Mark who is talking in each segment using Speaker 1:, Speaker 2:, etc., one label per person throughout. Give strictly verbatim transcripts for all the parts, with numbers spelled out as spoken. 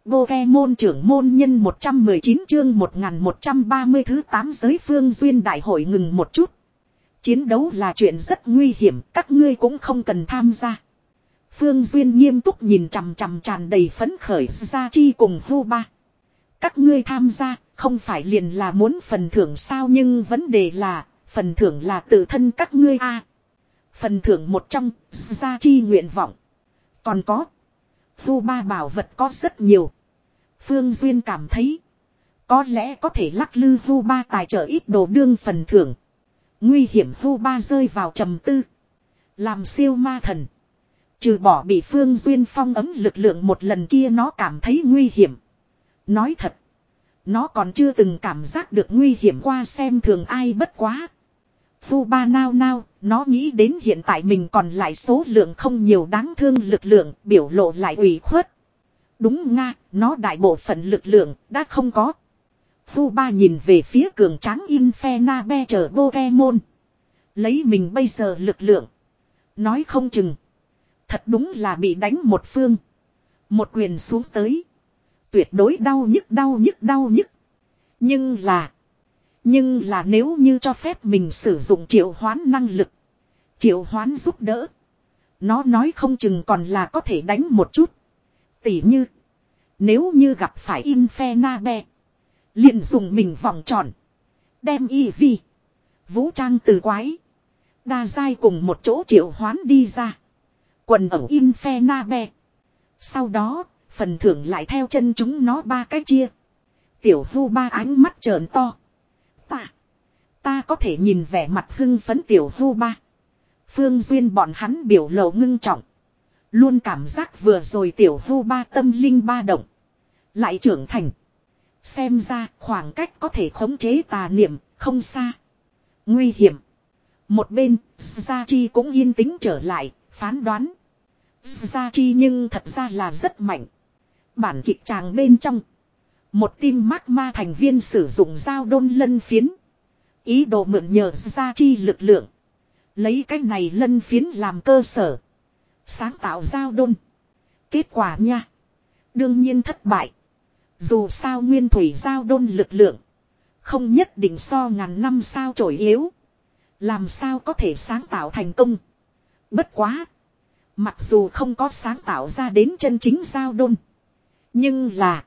Speaker 1: Pokemon trưởng môn nhân một trăm mười chín chương một nghìn một trăm ba mươi thứ tám giới Phương Duyên đại hội ngừng một chút. Chiến đấu là chuyện rất nguy hiểm, các ngươi cũng không cần tham gia. Phương Duyên nghiêm túc nhìn chằm chằm tràn đầy phấn khởi Gia Chi cùng Vu Ba. Các ngươi tham gia, không phải liền là muốn phần thưởng sao, nhưng vấn đề là, phần thưởng là tự thân các ngươi a. À, phần thưởng một trong, Gia Chi nguyện vọng. Còn có, Vu Ba bảo vật có rất nhiều. Phương Duyên cảm thấy, có lẽ có thể lắc lư Vu Ba tài trợ ít đồ đương phần thưởng. Nguy hiểm Vu Ba rơi vào trầm tư. Làm siêu ma thần, trừ bỏ bị Phương Duyên phong ấm lực lượng một lần kia nó cảm thấy nguy hiểm. Nói thật, nó còn chưa từng cảm giác được nguy hiểm qua, xem thường ai bất quá. Vu Ba nao nao, nó nghĩ đến hiện tại mình còn lại số lượng không nhiều đáng thương lực lượng, biểu lộ lại ủy khuất. Đúng nga, nó đại bộ phận lực lượng đã không có. Vu Ba nhìn về phía cường tráng Infernabe chờ Pokemon. Lấy mình bây giờ lực lượng, nói không chừng thật đúng là bị đánh một phương. Một quyền xuống tới, tuyệt đối đau nhức đau nhức đau nhức. Nhưng là Nhưng là nếu như cho phép mình sử dụng triệu hoán năng lực, triệu hoán giúp đỡ, nó nói không chừng còn là có thể đánh một chút. Tỉ như, nếu như gặp phải Infernabe, liền dùng mình vòng tròn, đem y vi, vũ trang từ quái, đa giai cùng một chỗ triệu hoán đi ra, quần ẩu Infernabe. Sau đó, phần thưởng lại theo chân chúng nó ba cái chia. Tiểu Vu Ba ánh mắt trợn to. Ta, ta có thể nhìn vẻ mặt hưng phấn Tiểu Vu Ba. Phương Duyên bọn hắn biểu lộ ngưng trọng. Luôn cảm giác vừa rồi Tiểu Vu Ba tâm linh ba động, lại trưởng thành. Xem ra khoảng cách có thể khống chế tà niệm không xa. Nguy hiểm. Một bên, Gia Chi cũng yên tĩnh trở lại, phán đoán. Gia Chi nhưng thật ra là rất mạnh. Bản kịch tràng bên trong, một team magma thành viên sử dụng dao đôn lân phiến, ý đồ mượn nhờ Gia Chi lực lượng, lấy cái này lân phiến làm cơ sở, sáng tạo dao đôn. Kết quả nha, đương nhiên thất bại. Dù sao nguyên thủy dao đôn lực lượng không nhất định so ngàn năm sao chổi yếu, làm sao có thể sáng tạo thành công. Bất quá, mặc dù không có sáng tạo ra đến chân chính dao đôn, nhưng là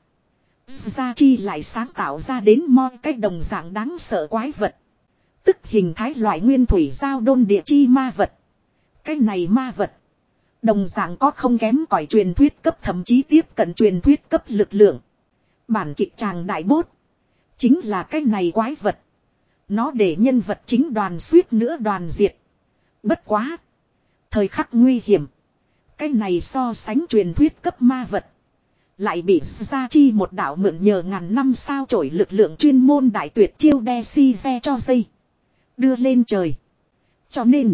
Speaker 1: Gia Chi lại sáng tạo ra đến mo cái đồng dạng đáng sợ quái vật, tức hình thái loại nguyên thủy dao đôn địa chi ma vật. Cái này ma vật đồng dạng có không kém cỏi truyền thuyết cấp, thậm chí tiếp cận truyền thuyết cấp lực lượng. Bản kịch tràng đại bốt chính là cái này quái vật. Nó để nhân vật chính đoàn suýt nữa đoàn diệt. Bất quá, thời khắc nguy hiểm, cái này so sánh truyền thuyết cấp ma vật lại bị Gia Chi một đạo mượn nhờ ngàn năm sao chổi lực lượng chuyên môn đại tuyệt chiêu đe si ve cho dây đưa lên trời. Cho nên,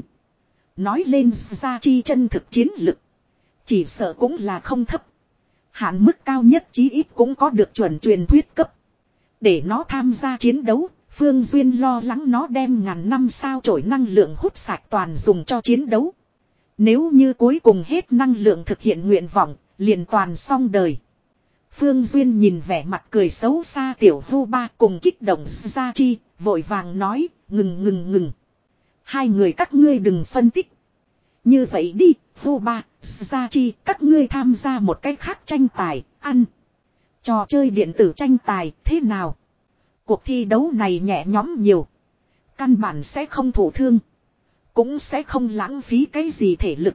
Speaker 1: nói lên Gia Chi chân thực chiến lực, chỉ sợ cũng là không thấp. Hạn mức cao nhất chí ít cũng có được chuẩn truyền thuyết cấp. Để nó tham gia chiến đấu, Phương Duyên lo lắng nó đem ngàn năm sao chổi năng lượng hút sạch toàn dùng cho chiến đấu. Nếu như cuối cùng hết năng lượng thực hiện nguyện vọng, liền toàn xong đời. Phương Duyên nhìn vẻ mặt cười xấu xa Tiểu Vu Ba cùng kích động Gia Chi, vội vàng nói, ngừng ngừng ngừng. Hai người các ngươi đừng phân tích. Như vậy đi, Vu Ba, Gia Chi, các ngươi tham gia một cách khác tranh tài, ăn. Trò chơi điện tử tranh tài, thế nào? Cuộc thi đấu này nhẹ nhõm nhiều. Căn bản sẽ không thụ thương. Cũng sẽ không lãng phí cái gì thể lực.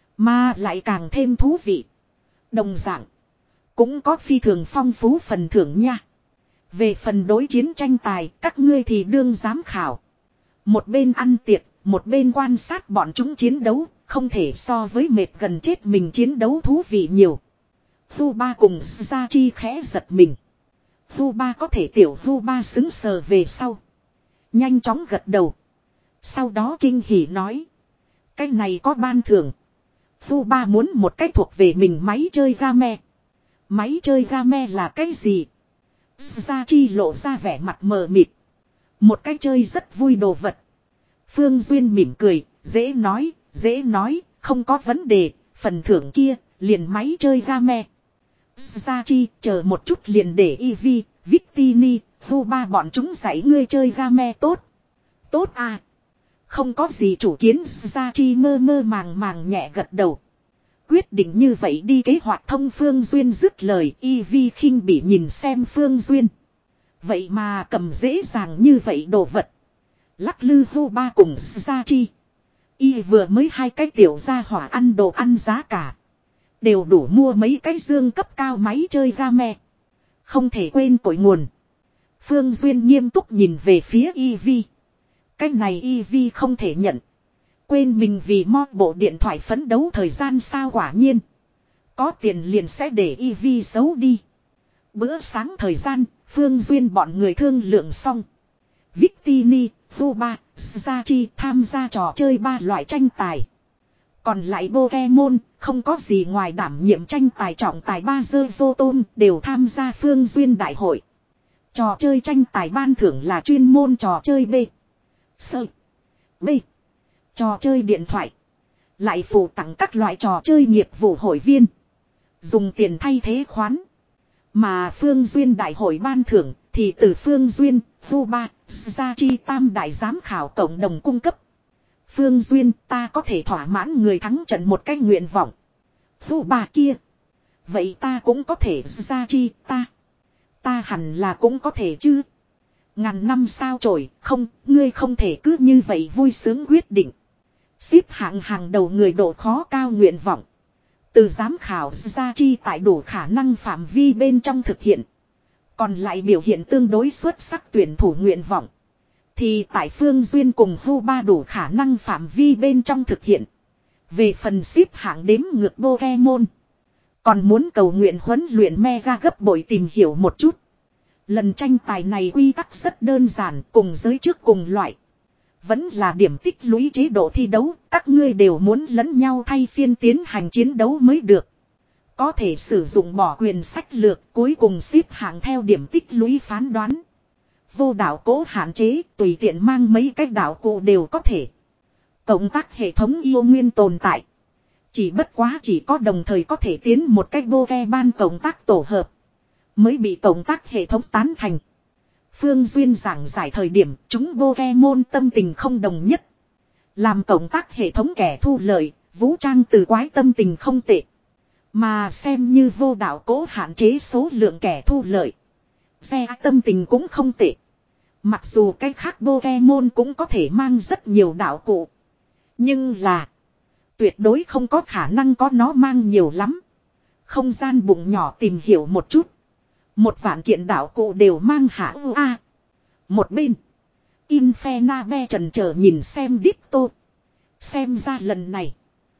Speaker 1: Mà lại càng thêm thú vị. Đồng dạng, cũng có phi thường phong phú phần thưởng nha. Về phần đối chiến tranh tài, các ngươi thì đương giám khảo. Một bên ăn tiệc, một bên quan sát bọn chúng chiến đấu, không thể so với mệt gần chết mình chiến đấu thú vị nhiều. Vu Ba cùng Gia Chi khẽ giật mình. Vu Ba có thể Tiểu Vu Ba xứng sờ về sau, nhanh chóng gật đầu. Sau đó kinh hỉ nói, cái này có ban thưởng. Vu Ba muốn một cách thuộc về mình máy chơi game. Máy chơi game là cái gì? Gia Chi lộ ra vẻ mặt mờ mịt. Một cái chơi rất vui đồ vật. Phương Duyên mỉm cười, dễ nói, dễ nói, không có vấn đề, phần thưởng kia, liền máy chơi game. Sachi, chờ một chút liền để Eevee, Victini, Huba bọn chúng dạy ngươi chơi game tốt. Tốt à. Không có gì chủ kiến. Sachi mơ mơ màng màng nhẹ gật đầu. Quyết định như vậy đi, kế hoạch thông. Phương Duyên dứt lời. Eevee khinh bỉ nhìn xem Phương Duyên. Vậy mà cầm dễ dàng như vậy đồ vật. Lắc lư Huba cùng Sachi. Y vừa mới hai cái tiểu gia hỏa ăn đồ ăn giá cả. Đều đủ mua mấy cái dương cấp cao máy chơi game. Không thể quên cội nguồn. Phương Duyên nghiêm túc nhìn về phía Eevee. Cái này Eevee không thể nhận. Quên mình vì mod bộ điện thoại phấn đấu thời gian sao, quả nhiên. Có tiền liền sẽ để Eevee xấu đi. Bữa sáng thời gian, Phương Duyên bọn người thương lượng xong. Victini, Huba, Sachi tham gia trò chơi ba loại tranh tài. Còn lại Pokemon, không có gì ngoài đảm nhiệm tranh tài trọng tài ba dơ vô tôn đều tham gia Phương Duyên đại hội. Trò chơi tranh tài ban thưởng là chuyên môn trò chơi B. Sơ. B. Trò chơi điện thoại. Lại phụ tặng các loại trò chơi nghiệp vụ hội viên. Dùng tiền thay thế khoán. Mà Phương Duyên đại hội ban thưởng thì từ Phương Duyên, Huba, Sachi tam đại giám khảo cộng đồng cung cấp. Phương Duyên, ta có thể thỏa mãn người thắng trận một cái nguyện vọng. Huba kia. Vậy ta cũng có thể. Sachi, ta. Ta hẳn là cũng có thể chứ. Ngàn năm sao chổi, không, ngươi không thể cứ như vậy vui sướng quyết định. Xếp hạng hàng đầu người độ khó cao nguyện vọng. Từ giám khảo Sachi tại đủ khả năng phạm vi bên trong thực hiện. Còn lại biểu hiện tương đối xuất sắc tuyển thủ nguyện vọng. Thì tại Phương Duyên cùng Huba đủ khả năng phạm vi bên trong thực hiện. Về phần xếp hạng đếm ngược Pokemon. Còn muốn cầu nguyện huấn luyện mega gấp bội tìm hiểu một chút. Lần tranh tài này quy tắc rất đơn giản, cùng giới trước cùng loại. Vẫn là điểm tích lũy chế độ thi đấu, các ngươi đều muốn lẫn nhau thay phiên tiến hành chiến đấu mới được. Có thể sử dụng bỏ quyền sách lược, cuối cùng xếp hạng theo điểm tích lũy phán đoán. Vô đảo cố hạn chế, tùy tiện mang mấy cái đảo cụ đều có thể. Cộng tác hệ thống yêu nguyên tồn tại. Chỉ bất quá chỉ có đồng thời có thể tiến một cách Pokemon cộng tác tổ hợp. Mới bị cộng tác hệ thống tán thành. Phương Duyên giảng giải thời điểm chúng Pokemon tâm tình không đồng nhất. Làm cộng tác hệ thống kẻ thu lợi, vũ trang từ quái tâm tình không tệ. Mà xem như vô đạo cố hạn chế số lượng kẻ thu lợi. Xe tâm tình cũng không tệ. Mặc dù cái khác Pokemon cũng có thể mang rất nhiều đạo cụ. Nhưng là tuyệt đối không có khả năng có nó mang nhiều lắm. Không gian bụng nhỏ tìm hiểu một chút. Một vạn kiện đạo cụ đều mang hạ ưu a. Một bên. Infernabe trần trở nhìn xem Ditto. Xem ra lần này.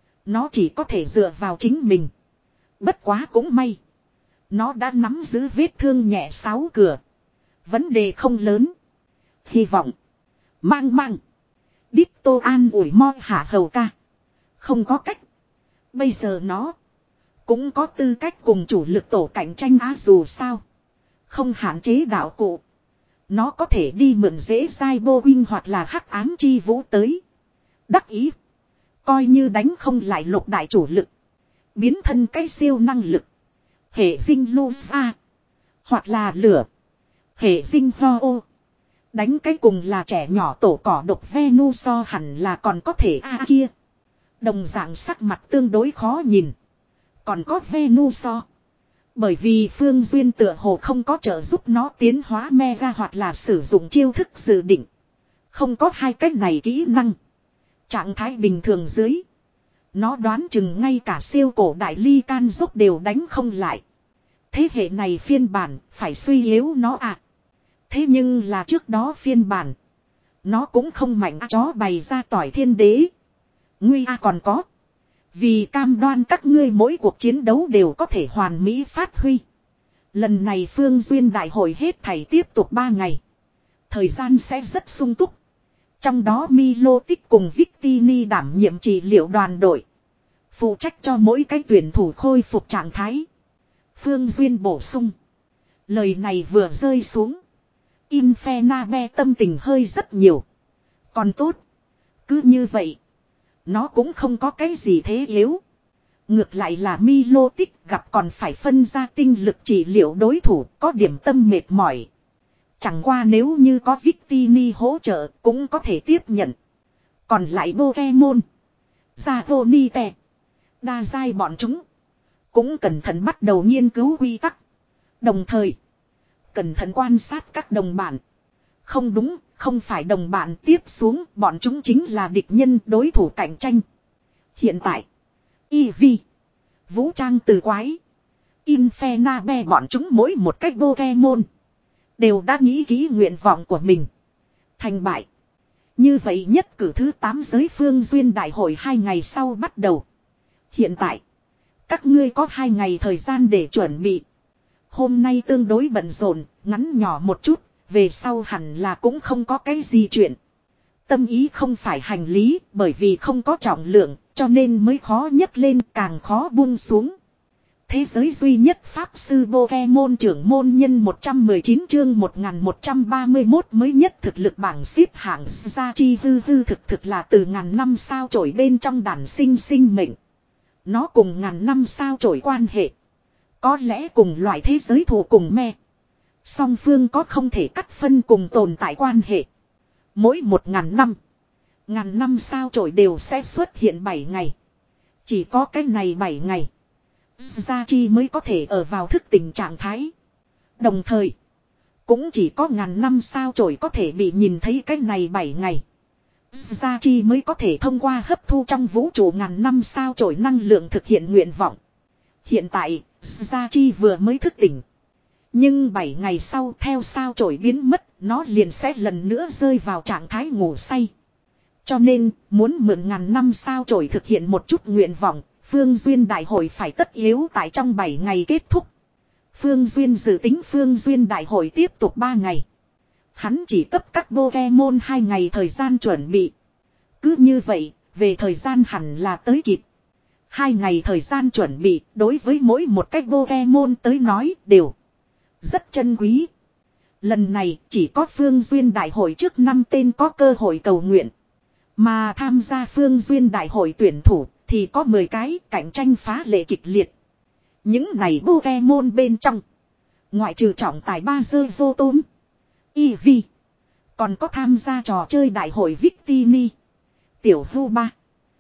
Speaker 1: Nó chỉ có thể dựa vào chính mình. Bất quá cũng may. Nó đã nắm giữ vết thương nhẹ sáu cửa. Vấn đề không lớn. Hy vọng. Mang mang. Ditto an ủi mo hạ hầu ca. Không có cách. Bây giờ nó. Cũng có tư cách cùng chủ lực tổ cạnh tranh á, dù sao. Không hạn chế đạo cụ. Nó có thể đi mượn dễ dai bô huynh hoặc là hắc ám chi vũ tới. Đắc ý. Coi như đánh không lại lục đại chủ lực. Biến thân cái siêu năng lực. Hệ dinh Lusa. Hoặc là lửa. Hệ dinh Ho ô. Đánh cái cùng là trẻ nhỏ tổ cỏ độc Venuso hẳn là còn có thể a à kia. Đồng dạng sắc mặt tương đối khó nhìn. Còn có Venuso. Bởi vì Phương Duyên tựa hồ không có trợ giúp nó tiến hóa mega hoặc là sử dụng chiêu thức dự định. Không có hai cách này kỹ năng. Trạng thái bình thường dưới. Nó đoán chừng ngay cả siêu cổ đại ly can dốc đều đánh không lại. Thế hệ này phiên bản phải suy yếu nó à. Thế nhưng là trước đó phiên bản. Nó cũng không mạnh chó bày ra tỏi thiên đế. Nguy a còn có. Vì cam đoan các ngươi mỗi cuộc chiến đấu đều có thể hoàn mỹ phát huy. Lần này Phương Duyên đại hội hết thảy tiếp tục ba ngày. Thời gian sẽ rất sung túc. Trong đó Milotic cùng Victini đảm nhiệm trị liệu đoàn đội. Phụ trách cho mỗi cái tuyển thủ khôi phục trạng thái. Phương Duyên bổ sung. Lời này vừa rơi xuống. Infernabe tâm tình hơi rất nhiều. Còn tốt. Cứ như vậy. Nó cũng không có cái gì thế yếu. Ngược lại là Milotic gặp còn phải phân ra tinh lực trị liệu đối thủ có điểm tâm mệt mỏi. Chẳng qua nếu như có Victini hỗ trợ cũng có thể tiếp nhận. Còn lại Pokemon, Zagonite, đa giai bọn chúng cũng cẩn thận bắt đầu nghiên cứu quy tắc. Đồng thời, cẩn thận quan sát các đồng bạn. Không đúng, không phải đồng bạn tiếp xuống, bọn chúng chính là địch nhân đối thủ cạnh tranh. Hiện tại, Eevee, Vũ Trang Từ Quái, Infernape bọn chúng mỗi một cách Pokemon đều đã nghĩ kỹ nguyện vọng của mình. Thành bại. Như vậy nhất cử thứ tám giới phương duyên đại hội hai ngày sau bắt đầu. Hiện tại, các ngươi có hai ngày thời gian để chuẩn bị. Hôm nay tương đối bận rộn, ngắn nhỏ một chút, về sau hẳn là cũng không có cái gì chuyện. Tâm ý không phải hành lý, bởi vì không có trọng lượng, cho nên mới khó nhấc lên, càng khó buông xuống. Thế giới duy nhất Pháp sư Pokemon trưởng môn nhân một trăm mười chín chương một nghìn một trăm ba mươi mốt mới nhất thực lực bảng xếp hạng ra chi hư hư thực thực là từ ngàn năm sao chổi bên trong đàn sinh sinh mệnh. Nó cùng ngàn năm sao chổi quan hệ. Có lẽ cùng loại thế giới thù cùng me. Song phương có không thể cắt phân cùng tồn tại quan hệ. Mỗi một ngàn năm, ngàn năm sao chổi đều sẽ xuất hiện bảy ngày. Chỉ có cái này bảy ngày, Gia Chi mới có thể ở vào thức tỉnh trạng thái. Đồng thời, cũng chỉ có ngàn năm sao chổi có thể bị nhìn thấy cái này bảy ngày. Gia Chi mới có thể thông qua hấp thu trong vũ trụ ngàn năm sao chổi năng lượng thực hiện nguyện vọng. Hiện tại, Gia Chi vừa mới thức tỉnh. Nhưng bảy ngày sau theo sao chổi biến mất, nó liền sẽ lần nữa rơi vào trạng thái ngủ say. Cho nên, muốn mượn ngàn năm sao chổi thực hiện một chút nguyện vọng, Phương Duyên đại hội phải tất yếu tại trong bảy ngày kết thúc. Phương Duyên dự tính Phương Duyên đại hội tiếp tục ba ngày. Hắn chỉ cấp các Pokemon hai ngày thời gian chuẩn bị. Cứ như vậy, về thời gian hẳn là tới kịp. Hai ngày thời gian chuẩn bị đối với mỗi một cách Pokemon tới nói đều rất chân quý. Lần này chỉ có Phương Duyên đại hội trước năm tên có cơ hội cầu nguyện. Mà tham gia Phương Duyên đại hội tuyển thủ thì có mười cái, cạnh tranh phá lệ kịch liệt. Những này Pokemon bên trong, ngoại trừ trọng tài ba rơi vô tôm, Eevee, còn có tham gia trò chơi đại hội Victini, Tiểu Hưu Ba,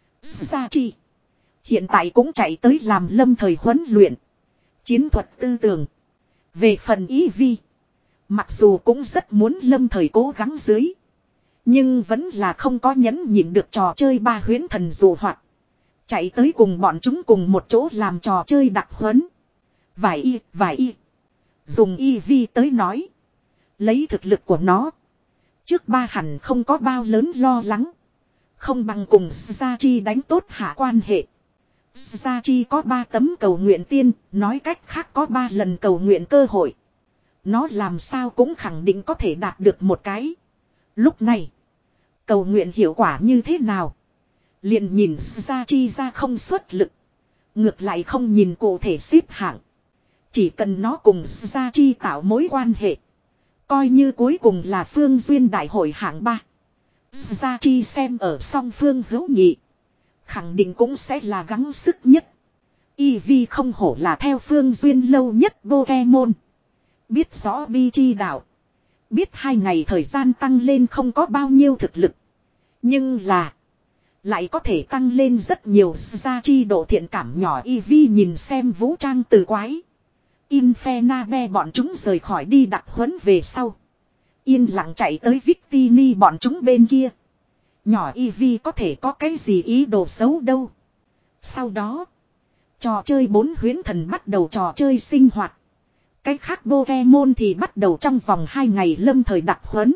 Speaker 1: Sachi. Hiện tại cũng chạy tới làm lâm thời huấn luyện, chiến thuật tư tưởng. Về phần Eevee, mặc dù cũng rất muốn lâm thời cố gắng dưới, nhưng vẫn là không có nhẫn nhịn được trò chơi ba huyễn thần dụ hoạt. Chạy tới cùng bọn chúng cùng một chỗ làm trò chơi đặc huấn. Vài y, vài y. Dùng Eevee tới nói, lấy thực lực của nó, trước ba hẳn không có bao lớn lo lắng. Không bằng cùng Sachi đánh tốt hạ quan hệ. Sachi có ba tấm cầu nguyện tiên, nói cách khác có ba lần cầu nguyện cơ hội. Nó làm sao cũng khẳng định có thể đạt được một cái. Lúc này, cầu nguyện hiệu quả như thế nào? Liền nhìn Sachi ra không xuất lực. Ngược lại không nhìn cụ thể xếp hạng. Chỉ cần nó cùng Sachi tạo mối quan hệ, coi như cuối cùng là Phương Duyên đại hội hạng ba. Sachi xem ở song phương hữu nghị, khẳng định cũng sẽ là gắng sức nhất. Eevee không hổ là theo Phương Duyên lâu nhất Pokemon. Biết rõ bi chi đạo. Biết hai ngày thời gian tăng lên không có bao nhiêu thực lực. Nhưng là lại có thể tăng lên rất nhiều. Gia chi độ thiện cảm nhỏ. Eevee nhìn xem Vũ Trang Từ Quái, Infernape bọn chúng rời khỏi đi đặc huấn về sau, yên lặng chạy tới Victini bọn chúng bên kia. Nhỏ Eevee có thể có cái gì ý đồ xấu đâu. Sau đó, trò chơi bốn huyễn thần bắt đầu trò chơi sinh hoạt. Cái khác Pokemon thì bắt đầu trong vòng hai ngày lâm thời đặc huấn.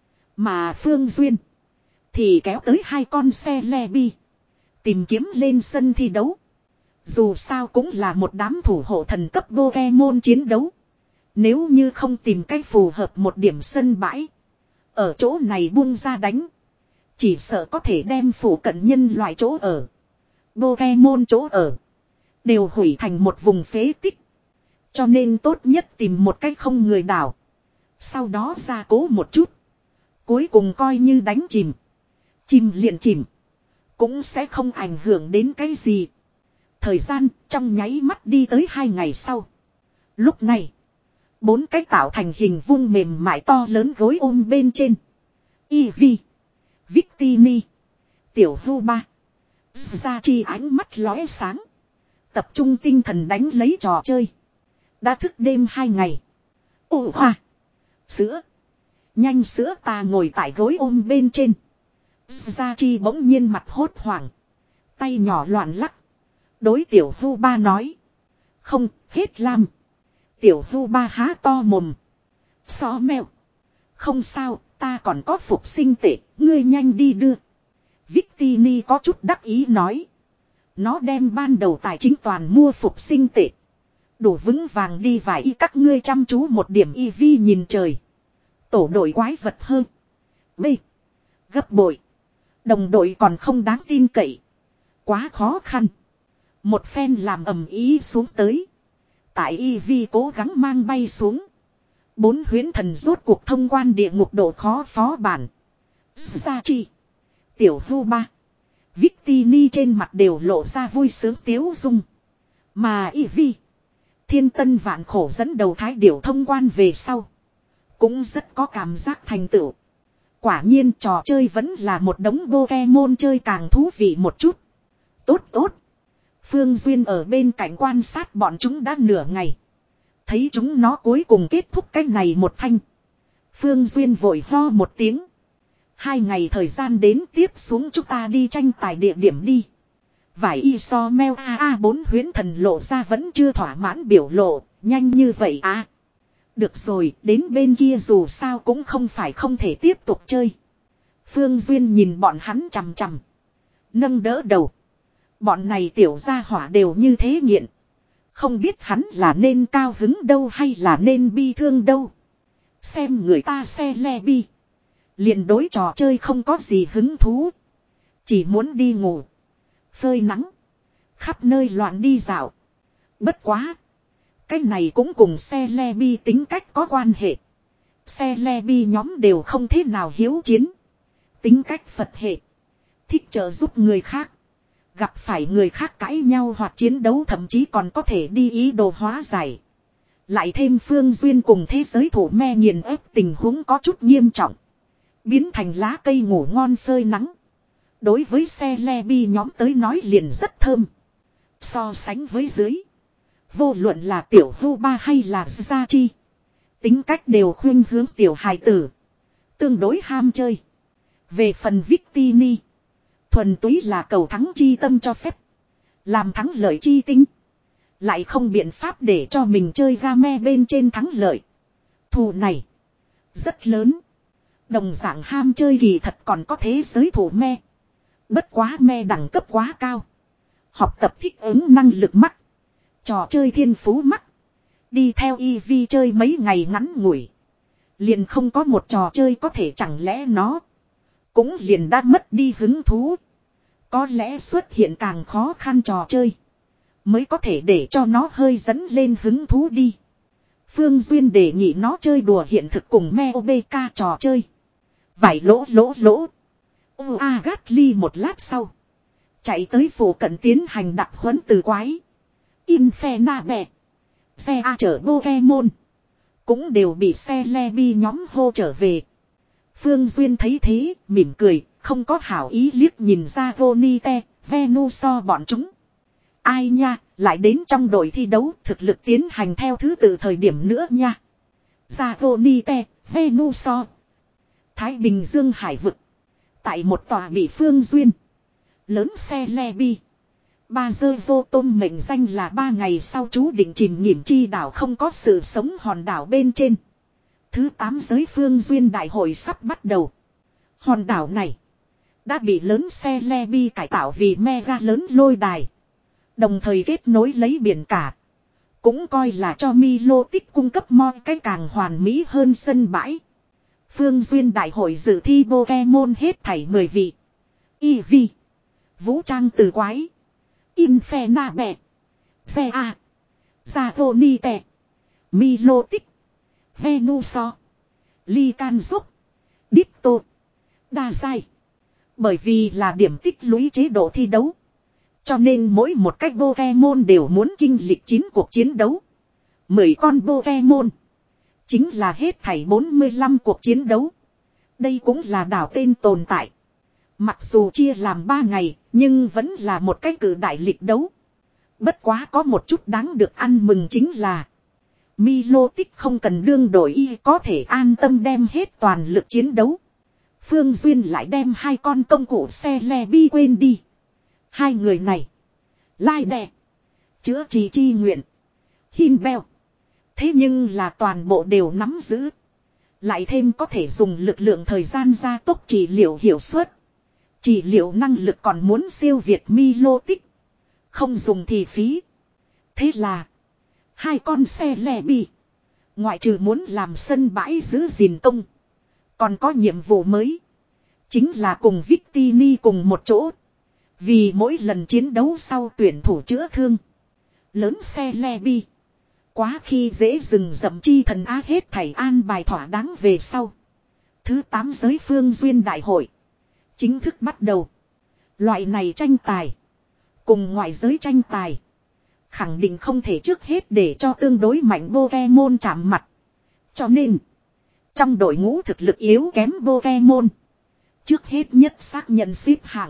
Speaker 1: Mà Phương Duyên thì kéo tới hai con xe Lebi, tìm kiếm lên sân thi đấu. Dù sao cũng là một đám thủ hộ thần cấp Pokemon chiến đấu. Nếu như không tìm cách phù hợp một điểm sân bãi, ở chỗ này buông ra đánh, chỉ sợ có thể đem phủ cận nhân loại chỗ ở, Pokemon chỗ ở, đều hủy thành một vùng phế tích. Cho nên tốt nhất tìm một cách không người đảo, sau đó gia cố một chút, cuối cùng coi như đánh chìm. Chìm liền chìm, cũng sẽ không ảnh hưởng đến cái gì. Thời gian trong nháy mắt đi tới hai ngày sau. Lúc này. Bốn cái tạo thành hình vuông mềm mại to lớn gối ôm bên trên. Ivy. Victini. Tiểu Vu Ba. Gia Chi ánh mắt lóe sáng. Tập trung tinh thần đánh lấy trò chơi. Đã thức đêm hai ngày. Ồ hoa. Sữa. Nhanh sữa ta ngồi tại gối ôm bên trên. Gia Chi bỗng nhiên mặt hốt hoảng. Tay nhỏ loạn lắc. Đối Tiểu Vu Ba nói. Không, hết lam. Tiểu Vu Ba há to mồm. Xó mèo. Không sao, ta còn có phục sinh tệ, ngươi nhanh đi đưa. Victini có chút đắc ý nói. Nó đem ban đầu tài chính toàn mua phục sinh tệ. Đủ vững vàng đi vài y các ngươi chăm chú một điểm y vi nhìn trời. Tổ đội quái vật hơn. B. Gấp bội. Đồng đội còn không đáng tin cậy. Quá khó khăn. Một phen làm ầm ý xuống tới. Tại y vi cố gắng mang bay xuống. Bốn huyễn thần rốt cuộc thông quan địa ngục độ khó phó bản. Gia Chi. Tiểu Vu Ba. Victini trên mặt đều lộ ra vui sướng tiếu dung. Mà y vi. Thiên tân vạn khổ dẫn đầu thái điểu thông quan về sau. Cũng rất có cảm giác thành tựu. Quả nhiên trò chơi vẫn là một đống Pokemon chơi càng thú vị một chút. Tốt tốt. Phương Duyên ở bên cạnh quan sát bọn chúng đã nửa ngày. Thấy chúng nó cuối cùng kết thúc cái này một thanh. Phương Duyên vội ho một tiếng. Hai ngày thời gian đến tiếp xuống chúng ta đi tranh tài địa điểm đi. Vải y so meo a a bốn huyễn thần lộ ra vẫn chưa thỏa mãn biểu lộ. Nhanh như vậy à. Được rồi, đến bên kia dù sao cũng không phải không thể tiếp tục chơi. Phương Duyên nhìn bọn hắn chằm chằm. Nâng đỡ đầu. Bọn này tiểu gia hỏa đều như thế nghiện. Không biết hắn là nên cao hứng đâu hay là nên bi thương đâu. Xem người ta xe le bi. Liền đối trò chơi không có gì hứng thú. Chỉ muốn đi ngủ. Phơi nắng. Khắp nơi loạn đi dạo. Bất quá. Cái này cũng cùng xe le bi tính cách có quan hệ. Xe le bi nhóm đều không thế nào hiếu chiến. Tính cách Phật hệ. Thích trợ giúp người khác. Gặp phải người khác cãi nhau hoặc chiến đấu thậm chí còn có thể đi ý đồ hóa giải. Lại thêm Phương Duyên cùng thế giới thủ me nghiền ép tình huống có chút nghiêm trọng. Biến thành lá cây ngủ ngon phơi nắng. Đối với xe le bi nhóm tới nói liền rất thơm. So sánh với dưới. Vô luận là Tiểu Vu Ba hay là Gia Chi. Tính cách đều khuyên hướng tiểu hài tử. Tương đối ham chơi. Về phần Victini. Thuần túy là cầu thắng chi tâm cho phép. Làm thắng lợi chi tinh. Lại không biện pháp để cho mình chơi game bên trên thắng lợi. Thù này. Rất lớn. Đồng dạng ham chơi kỳ thật còn có thế giới thủ me. Bất quá me đẳng cấp quá cao. Học tập thích ứng năng lực mắc. Trò chơi thiên phú mắc. Đi theo y vi chơi mấy ngày ngắn ngủi. Liền không có một trò chơi có thể chẳng lẽ nó. Cũng liền đã mất đi hứng thú. Có lẽ xuất hiện càng khó khăn trò chơi. Mới có thể để cho nó hơi dẫn lên hứng thú đi. Phương Duyên đề nghị nó chơi đùa hiện thực cùng me ô bê ca trò chơi. Vải lỗ lỗ lỗ. Ô a gát ly một lát sau. Chạy tới phủ cận tiến hành đặc huấn từ quái. Inferna bè. Xe A chở Pokemon. Cũng đều bị xe le bi nhóm hô trở về. Phương Duyên thấy thế, mỉm cười, không có hảo ý liếc nhìn ra Vonite, Venusaur bọn chúng. Ai nha, lại đến trong đội thi đấu thực lực tiến hành theo thứ tự thời điểm nữa nha. Ra Vonite, Venusaur. Thái Bình Dương hải vực. Tại một tòa bị Phương Duyên. Lớn xe le bi. Ba dơ vô tôm mệnh danh là ba ngày sau chú định chìm nghỉm chi đảo không có sự sống hòn đảo bên trên. Thứ tám giới Phương Duyên đại hội sắp bắt đầu. Hòn đảo này. Đã bị lớn xe le bi cải tạo vì mega lớn lôi đài. Đồng thời kết nối lấy biển cả. Cũng coi là cho Milo tích cung cấp mo cái càng hoàn mỹ hơn sân bãi. Phương Duyên đại hội dự thi Pokemon hết thảy mười vị. Eevee. Vũ trang từ quái. Inferna bè. Xe A. Zagonite. Milotic. Venusaur. Lycanroc. Ditto. Đa sai. Bởi vì là điểm tích lũy chế độ thi đấu. Cho nên mỗi một cách Pokemon đều muốn kinh lịch chín cuộc chiến đấu. mười con Pokemon. Chính là hết thảy bốn mươi lăm cuộc chiến đấu. Đây cũng là đảo tên tồn tại. Mặc dù chia làm ba ngày, nhưng vẫn là một cái cử đại lịch đấu. Bất quá có một chút đáng được ăn mừng chính là Milotic không cần đương đổi y có thể an tâm đem hết toàn lực chiến đấu. Phương Duyên lại đem hai con công cụ xe le bi quên đi. Hai người này lai đè, chữa trị chi nguyện, hin beo. Thế nhưng là toàn bộ đều nắm giữ. Lại thêm có thể dùng lực lượng thời gian gia tốc trị liệu hiệu suất. Trị liệu năng lực còn muốn siêu việt Milotic. Không dùng thì phí. Thế là hai con xe lẻ bi. Ngoại trừ muốn làm sân bãi giữ gìn công. Còn có nhiệm vụ mới. Chính là cùng Victini cùng một chỗ. Vì mỗi lần chiến đấu sau tuyển thủ chữa thương. Lớn xe le bi. Quá khi dễ dừng dậm chi thần á hết thảy an bài thỏa đáng về sau. Thứ tám giới phương duyên đại hội. Chính thức bắt đầu. Loại này tranh tài. Cùng ngoại giới tranh tài. Khẳng định không thể trước hết để cho tương đối mạnh Pokemon chạm mặt. Cho nên. Trong đội ngũ thực lực yếu kém Pokemon. Trước hết nhất xác nhận xếp hạng.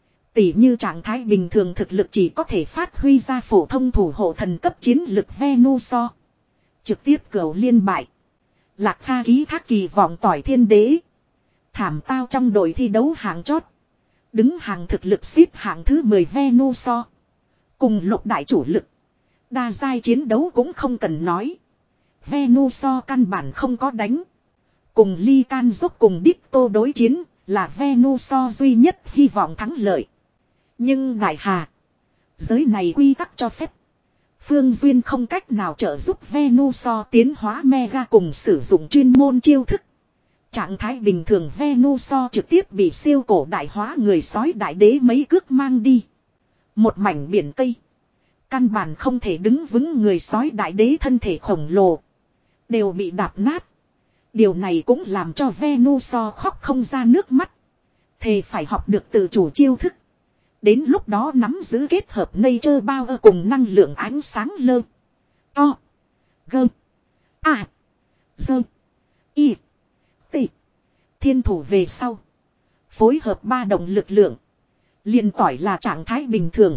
Speaker 1: Tỉ như trạng thái bình thường thực lực chỉ có thể phát huy ra phổ thông thủ hộ thần cấp chiến lực Venusaur. Trực tiếp cửu liên bại. Lạc Kha ký thác kỳ vọng tỏi thiên đế. Thảm tao trong đội thi đấu hạng chót. Đứng hàng thực lực xếp hạng thứ mười Venusaur. Cùng lục đại chủ lực. Đa giai chiến đấu cũng không cần nói. Venusaur căn bản không có đánh. Cùng Lycan giúp cùng Ditto đối chiến là Venusaur duy nhất hy vọng thắng lợi. Nhưng đại hà. Giới này quy tắc cho phép. Phương Duyên không cách nào trợ giúp Venusaur tiến hóa Mega cùng sử dụng chuyên môn chiêu thức. Trạng thái bình thường Venusaur trực tiếp bị siêu cổ đại hóa người sói đại đế mấy cước mang đi. Một mảnh biển Tây. Căn bản không thể đứng vững người sói đại đế thân thể khổng lồ. Đều bị đạp nát. Điều này cũng làm cho Venusaur khóc không ra nước mắt. Thề phải học được tự chủ chiêu thức. Đến lúc đó nắm giữ kết hợp nature bao ơ cùng năng lượng ánh sáng lơ. To. Gơ. À. Dơ. Y. T. Thiên thủ về sau. Phối hợp ba động lực lượng. Liền tỏi là trạng thái bình thường.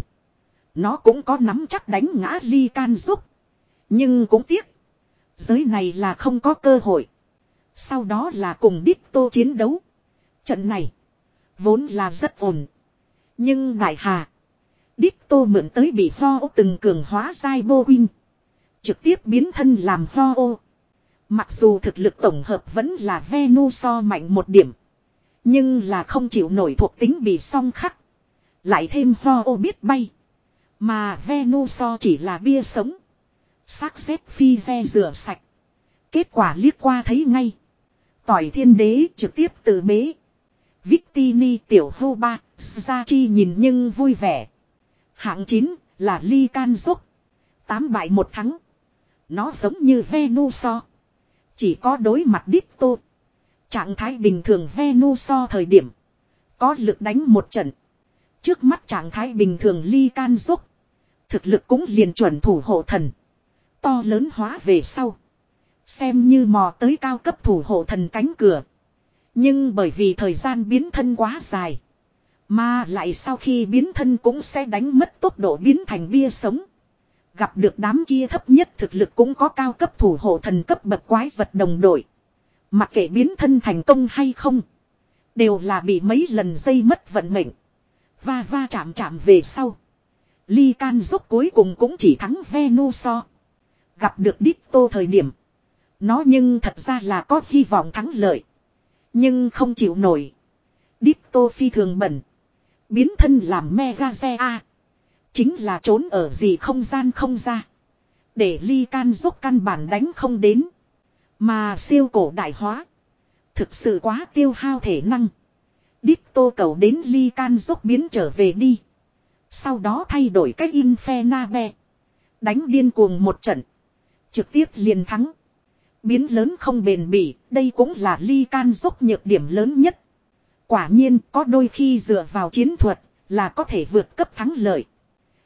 Speaker 1: Nó cũng có nắm chắc đánh ngã Lycan giúp. Nhưng cũng tiếc. Giới này là không có cơ hội. Sau đó là cùng Ditto chiến đấu. Trận này. Vốn là rất ổn. Nhưng đại hà. Ditto mượn tới bị Ho từng cường hóa giai bô win. Trực tiếp biến thân làm Ho. Mặc dù thực lực tổng hợp vẫn là Venusaur mạnh một điểm. Nhưng là không chịu nổi thuộc tính bị song khắc. Lại thêm Ho biết bay. Mà Venusaur chỉ là bia sống. Xác xếp phi ve rửa sạch. Kết quả liếc qua thấy ngay. Tỏi thiên đế trực tiếp tự bế. Victini tiểu hô ba, Sachi nhìn nhưng vui vẻ. Hạng chín là Lycan giúp. tám bại một thắng. Nó giống như Venusaur. Chỉ có đối mặt Ditto. Trạng thái bình thường Venusaur thời điểm. Có lực đánh một trận. Trước mắt trạng thái bình thường Lycan giúp. Thực lực cũng liền chuẩn thủ hộ thần. To lớn hóa về sau. Xem như mò tới cao cấp thủ hộ thần cánh cửa. Nhưng bởi vì thời gian biến thân quá dài. Mà lại sau khi biến thân cũng sẽ đánh mất tốc độ biến thành bia sống. Gặp được đám kia thấp nhất thực lực cũng có cao cấp thủ hộ thần cấp bậc quái vật đồng đội. Mặc kệ biến thân thành công hay không. Đều là bị mấy lần dây mất vận mệnh. Va va chạm chạm về sau. Lycan giúp cuối cùng cũng chỉ thắng Venusaur. Gặp được Ditto thời điểm. Nó nhưng thật ra là có hy vọng thắng lợi. Nhưng không chịu nổi. Ditto phi thường bẩn. Biến thân làm Megazea. Chính là trốn ở gì không gian không ra. Để Lycan giúp căn bản đánh không đến. Mà siêu cổ đại hóa. Thực sự quá tiêu hao thể năng. Ditto cầu đến Lycan giúp biến trở về đi. Sau đó thay đổi cách Infernape. Đánh điên cuồng một trận. Trực tiếp liền thắng. Biến lớn không bền bỉ, đây cũng là Lycan giúp nhược điểm lớn nhất. Quả nhiên có đôi khi dựa vào chiến thuật là có thể vượt cấp thắng lợi.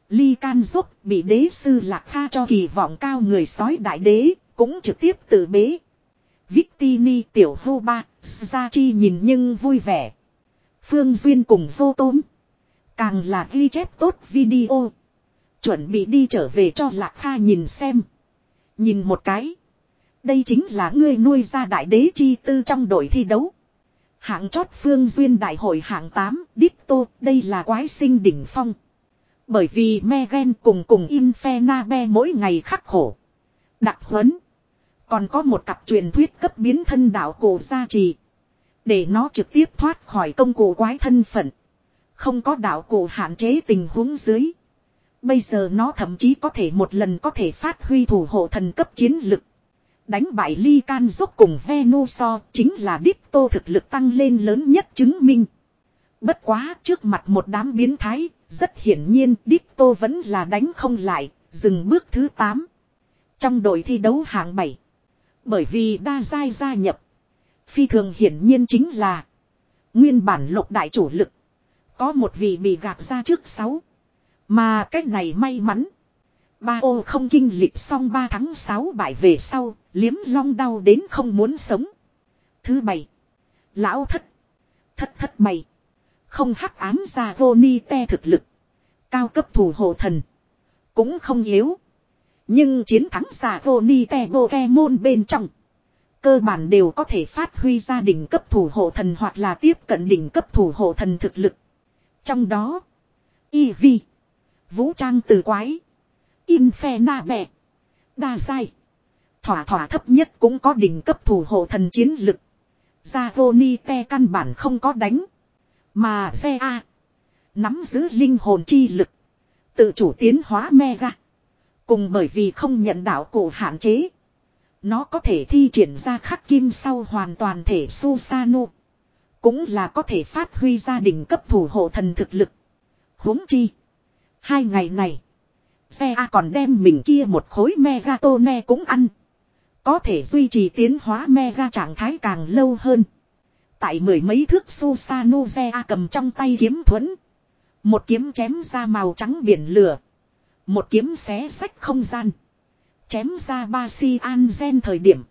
Speaker 1: Ly Can Dốc bị đế sư Lạc Kha cho kỳ vọng cao người sói đại đế, cũng trực tiếp tự bế. Victini tiểu hưu ba, Gia Chi nhìn nhưng vui vẻ. Phương Duyên cùng vô tôm. Càng là ghi chép tốt video. Chuẩn bị đi trở về cho Lạc Kha nhìn xem. Nhìn một cái. Đây chính là ngươi nuôi ra đại đế chi tư trong đội thi đấu. Hạng chót Phương Duyên đại hội hạng tám, Ditto, đây là quái sinh đỉnh phong. Bởi vì Megan cùng cùng Infernabe mỗi ngày khắc khổ. Đặc huấn. Còn có một cặp truyền thuyết cấp biến thân đạo cổ gia trì. Để nó trực tiếp thoát khỏi công cụ quái thân phận. Không có đạo cổ hạn chế tình huống dưới. Bây giờ nó thậm chí có thể một lần có thể phát huy thủ hộ thần cấp chiến lực. Đánh bại Ly Can Dốc cùng Venusaur chính là Ditto thực lực tăng lên lớn nhất chứng minh. Bất quá trước mặt một đám biến thái, rất hiển nhiên Ditto vẫn là đánh không lại, dừng bước thứ tám. Trong đội thi đấu hạng bảy. Bởi vì đa giai gia nhập. Phi thường hiển nhiên chính là nguyên bản lục đại chủ lực. Có một vị bị gạt ra trước sáu. Mà cách này may mắn. Ba ô không kinh lịch xong ba tháng sáu bại về sau, liếm long đau đến không muốn sống. Thứ bảy. Lão thất. Thất thất bảy. Không hắc ám ra vô ni te thực lực. Cao cấp thủ hộ thần. Cũng không yếu. Nhưng chiến thắng giả vô ni te Pokemon bên trong. Cơ bản đều có thể phát huy ra đỉnh cấp thủ hộ thần hoặc là tiếp cận đỉnh cấp thủ hộ thần thực lực. Trong đó. Eevee. Vũ trang từ quái. Infernabe. Đa giai. Thỏa thỏa thấp nhất cũng có đỉnh cấp thủ hộ thần chiến lực. Zavonite căn bản không có đánh. Mà Zea. Nắm giữ linh hồn chi lực. Tự chủ tiến hóa Mega. Cùng bởi vì không nhận đạo cổ hạn chế. Nó có thể thi triển ra khắc kim sau hoàn toàn thể Susanoo. Cũng là có thể phát huy ra đỉnh cấp thủ hộ thần thực lực. Huống chi. Hai ngày này. Xe A còn đem mình kia một khối Megatone cũng ăn. Có thể duy trì tiến hóa Mega trạng thái càng lâu hơn. Tại mười mấy thước Susanoo xe A cầm trong tay kiếm thuẫn. Một kiếm chém ra màu trắng biển lửa. Một kiếm xé sách không gian. Chém ra ba si an gen thời điểm.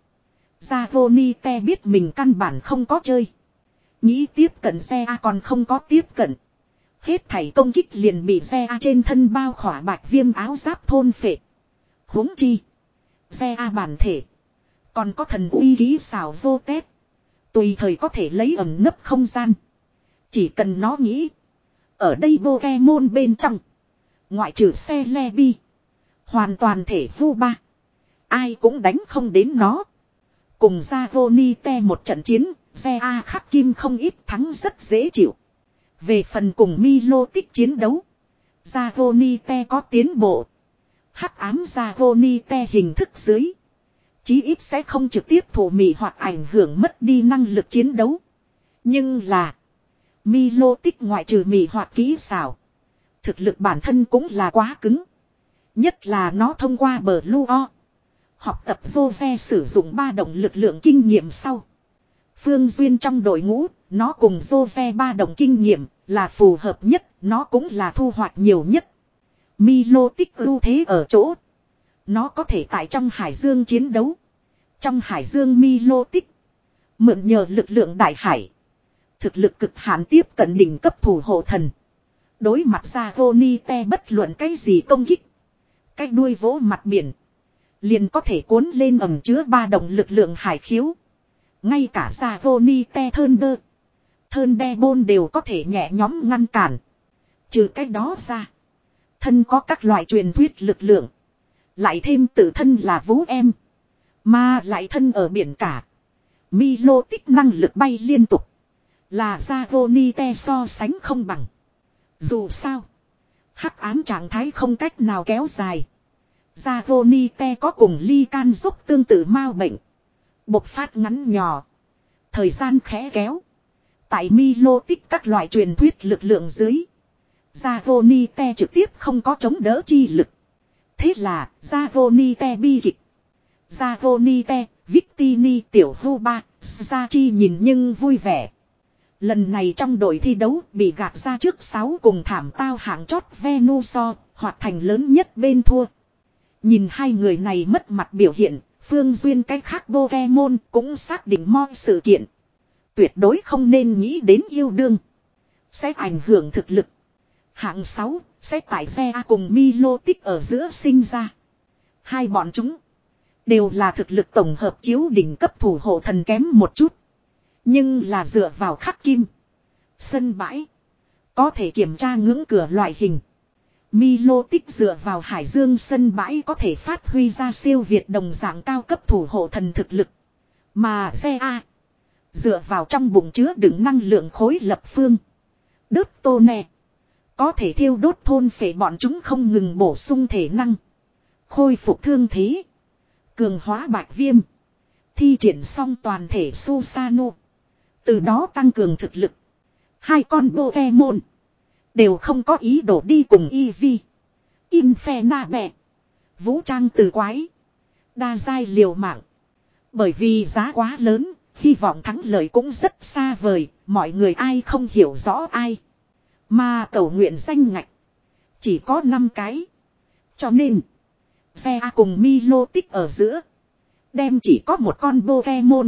Speaker 1: Zavonite biết mình căn bản không có chơi. Nghĩ tiếp cận xe A còn không có tiếp cận. Hết thảy công kích liền bị xe A trên thân bao khỏa bạch viêm áo giáp thôn phệ. Huống chi. Xe A bản thể. Còn có thần uy ký xảo vô tết. Tùy thời có thể lấy ẩn nấp không gian. Chỉ cần nó nghĩ. Ở đây Pokemon bên trong. Ngoại trừ xe Lebi. Hoàn toàn thể vu ba. Ai cũng đánh không đến nó. Cùng Zavonite một trận chiến. Xe A khắc kim không ít thắng rất dễ chịu. Về phần cùng Milotic chiến đấu. Zavonite có tiến bộ. Hắc ám Zavonite hình thức dưới. Chí ít sẽ không trực tiếp thổ mị hoặc ảnh hưởng mất đi năng lực chiến đấu. Nhưng là. Milotic ngoại trừ mị hoặc kỹ xảo. Thực lực bản thân cũng là quá cứng. Nhất là nó thông qua bờ Luo. Học tập Jove sử dụng ba động lực lượng kinh nghiệm sau. Phương Duyên trong đội ngũ, nó cùng Jove ba động kinh nghiệm là phù hợp nhất, nó cũng là thu hoạch nhiều nhất. Milotic ưu thế ở chỗ. Nó có thể tại trong hải dương chiến đấu. Trong hải dương Milotic. Mượn nhờ lực lượng đại hải. Thực lực cực hạn tiếp cận đỉnh cấp thủ hộ thần. Đối mặt ra Vonite bất luận cái gì công kích. Cái đuôi vỗ mặt biển. Liền có thể cuốn lên ẩm chứa ba động lực lượng hải khiếu. Ngay cả ra Vonite Thunder. Thunderbolt đều có thể nhẹ nhóm ngăn cản. Trừ cái đó ra. Thân có các loại truyền thuyết lực lượng. Lại thêm tự thân là vũ em. Mà lại thân ở biển cả. Milotic năng lực bay liên tục. Là Zavonite so sánh không bằng. Dù sao. Hắc ám trạng thái không cách nào kéo dài. Zavonite có cùng Ly Can Dốc tương tự mau bệnh. Bộc phát ngắn nhỏ. Thời gian khẽ kéo. Tại Milotic các loại truyền thuyết lực lượng dưới. Zavonite trực tiếp không có chống đỡ chi lực. Thế là Zavonite bi kịch. Zavonite, Victini tiểu hưu ba, Sachi nhìn nhưng vui vẻ. Lần này trong đội thi đấu bị gạt ra trước sáu cùng thảm tao hạng chót Venusaur, Hoặc thành lớn nhất bên thua. Nhìn hai người này mất mặt biểu hiện, Phương Duyên cái khác Pokemon cũng xác định mọi sự kiện. Tuyệt đối không nên nghĩ đến yêu đương. Sẽ ảnh hưởng thực lực. Hạng sáu sẽ tại Xe A cùng Milotic ở giữa sinh ra. Hai bọn chúng đều là thực lực tổng hợp chiếu đỉnh cấp thủ hộ thần kém một chút. Nhưng là dựa vào khắc kim. Sân bãi. Có thể kiểm tra ngưỡng cửa loại hình. Milotic dựa vào hải dương sân bãi có thể phát huy ra siêu việt đồng dạng cao cấp thủ hộ thần thực lực. Mà Xe A dựa vào trong bụng chứa đựng năng lượng khối lập phương. Đớt tô nè. Có thể thiêu đốt thôn phệ bọn chúng không ngừng bổ sung thể năng. Khôi phục thương thế. Cường hóa bạch viêm. Thi triển xong toàn thể Susanoo. Từ đó tăng cường thực lực. Hai con Pokemon đều không có ý đồ đi cùng Eevee, Infernape, vũ trang từ quái, đa giai liều mạng. Bởi vì giá quá lớn, hy vọng thắng lợi cũng rất xa vời, mọi người ai không hiểu rõ ai. Mà cầu nguyện danh ngạch chỉ có năm cái. Cho nên Xe cùng Milotic ở giữa đem chỉ có một con Pokemon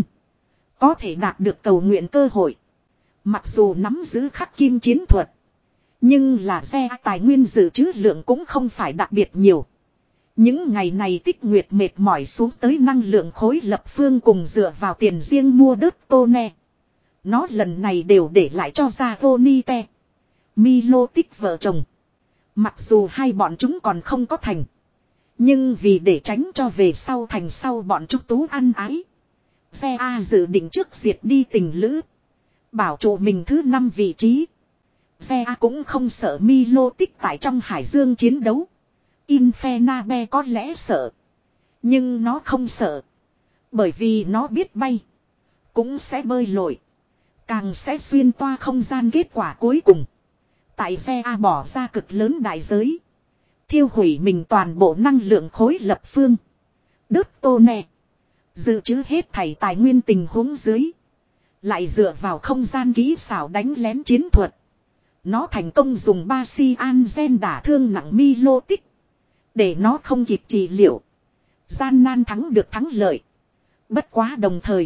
Speaker 1: có thể đạt được cầu nguyện cơ hội. Mặc dù nắm giữ khắc kim chiến thuật, nhưng là Xe tài nguyên dự trữ lượng cũng không phải đặc biệt nhiều. Những ngày này tích nguyệt mệt mỏi xuống tới năng lượng khối lập phương cùng dựa vào tiền riêng mua đất tô nè. Nó lần này đều để lại cho Zagonite, Milotic vợ chồng. Mặc dù hai bọn chúng còn không có thành, nhưng vì để tránh cho về sau thành sau bọn chúng tú ăn ái, Xe A dự định trước diệt đi tình lữ, bảo trụ mình thứ năm vị trí. Xe A cũng không sợ Milotic tại trong hải dương chiến đấu. Infernape có lẽ sợ, nhưng nó không sợ. Bởi vì nó biết bay, cũng sẽ bơi lội, càng sẽ xuyên toa không gian. Kết quả cuối cùng, tại Xe A bỏ ra cực lớn đại giới, thiêu hủy mình toàn bộ năng lượng khối lập phương. Đớt tô nè. Dự trữ hết thảy tài nguyên tình huống dưới, lại dựa vào không gian kỹ xảo đánh lén chiến thuật, nó thành công dùng ba si an gen đả thương nặng Milotic, để nó không kịp trị liệu, gian nan thắng được thắng lợi. Bất quá đồng thời,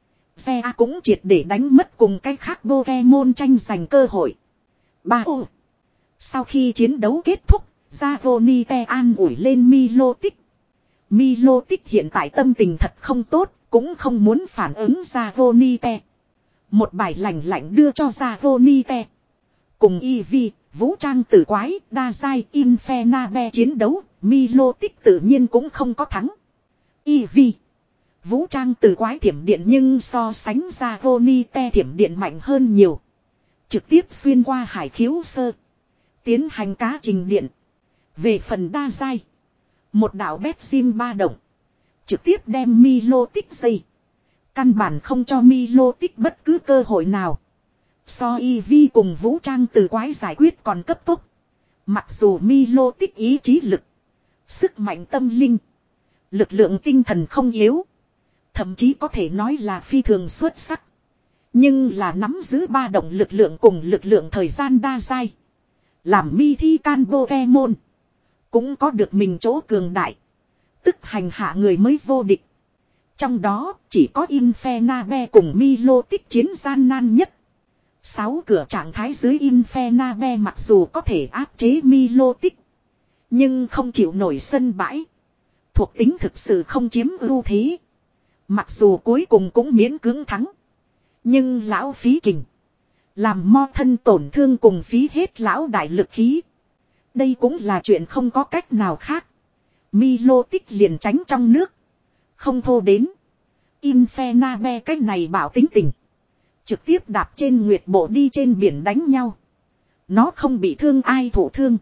Speaker 1: Xe A cũng triệt để đánh mất cùng cái khác Pokemon tranh giành cơ hội. Ba ô. Sau khi chiến đấu kết thúc, Zagonite an ủi lên Milotic. Milotic hiện tại tâm tình thật không tốt, cũng không muốn phản ứng Zagonite. Một bài lạnh lạnh đưa cho Zagonite. Cùng Eevee, vũ trang tử quái, đa giai Infernape chiến đấu, Milotic tự nhiên cũng không có thắng. Eevee, vũ trang tử quái thiểm điện nhưng so sánh Zagonite thiểm điện mạnh hơn nhiều. Trực tiếp xuyên qua hải khiếu sơ, tiến hành cá trình điện. Về phần đa giai, một đạo bét sim ba động, trực tiếp đem Milotic dây. Căn bản không cho Milotic bất cứ cơ hội nào. So Eevee cùng vũ trang từ quái giải quyết còn cấp tốc. Mặc dù Milotic ý chí lực, sức mạnh tâm linh, lực lượng tinh thần không yếu, thậm chí có thể nói là phi thường xuất sắc. Nhưng là nắm giữ ba động lực lượng cùng lực lượng thời gian đa giai, làm mi thi can Pokemon cũng có được mình chỗ cường đại, tức hành hạ người mới vô địch. Trong đó chỉ có Infernape cùng Milotic chiến gian nan nhất. Sáu cửa trạng thái dưới Infernape mặc dù có thể áp chế Milotic, nhưng không chịu nổi sân bãi, thuộc tính thực sự không chiếm ưu thế. Mặc dù cuối cùng cũng miễn cưỡng thắng, nhưng lão phí kình, làm mo thân tổn thương cùng phí hết lão đại lực khí. Đây cũng là chuyện không có cách nào khác. Milotic liền tránh trong nước, không thô đến. Infernape cách này bảo tính tình, trực tiếp đạp trên nguyệt bộ đi trên biển đánh nhau. Nó không bị thương ai thổ thương,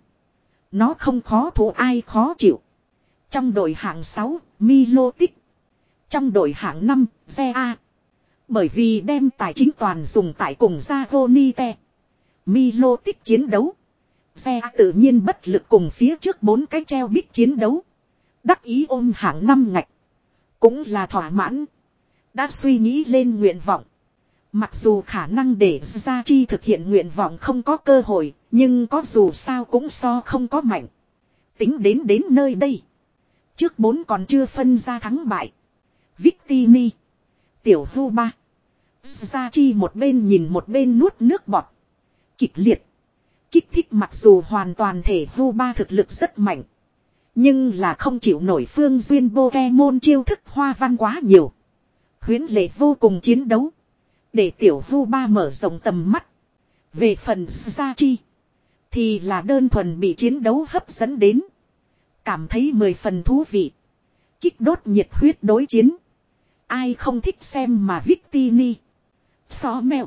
Speaker 1: nó không khó thụ ai khó chịu. Trong đội hạng sáu, Milotic. Trong đội hạng năm, Xe A. Bởi vì đem tài chính toàn dùng tại cùng Zagonite, Milotic chiến đấu, Xe A tự nhiên bất lực cùng phía trước bốn cái treo bích chiến đấu. Đắc ý ôm hạng năm ngạch, cũng là thỏa mãn. Đã suy nghĩ lên nguyện vọng. Mặc dù khả năng để Gia Chi thực hiện nguyện vọng không có cơ hội, nhưng có dù sao cũng so không có mạnh. Tính đến đến nơi đây. Trước bốn còn chưa phân ra thắng bại. Victini. Tiểu hưu ba. Gia Chi một bên nhìn một bên nuốt nước bọt. Kịch liệt. Kích thích mặc dù hoàn toàn thể hưu ba thực lực rất mạnh. Nhưng là không chịu nổi Phương Duyên Pokemon chiêu thức hoa văn quá nhiều. Huyễn lệ vô cùng chiến đấu. Để tiểu hưu ba mở rộng tầm mắt. Về phần Gia Chi. Thì là đơn thuần bị chiến đấu hấp dẫn đến. Cảm thấy mười phần thú vị. Kích đốt nhiệt huyết đối chiến. Ai không thích xem mà Victini. Xó mèo.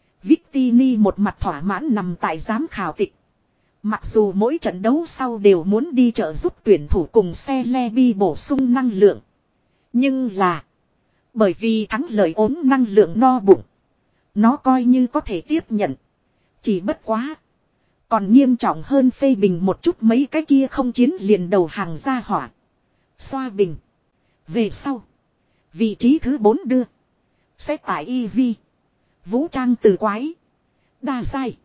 Speaker 1: Victini một mặt thỏa mãn nằm tại giám khảo tịch. Mặc dù mỗi trận đấu sau đều muốn đi trợ giúp tuyển thủ cùng xe Lebi bổ sung năng lượng. Nhưng là. Bởi vì thắng lợi ốm năng lượng no bụng. Nó coi như có thể tiếp nhận. Chỉ bất quá. Còn nghiêm trọng hơn phê bình một chút mấy cái kia không chiến liền đầu hàng ra hỏa. Xoa bình. Về sau. Vị trí thứ bốn đưa. Sẽ tại e vê. Vũ trang từ quái. Đa giai.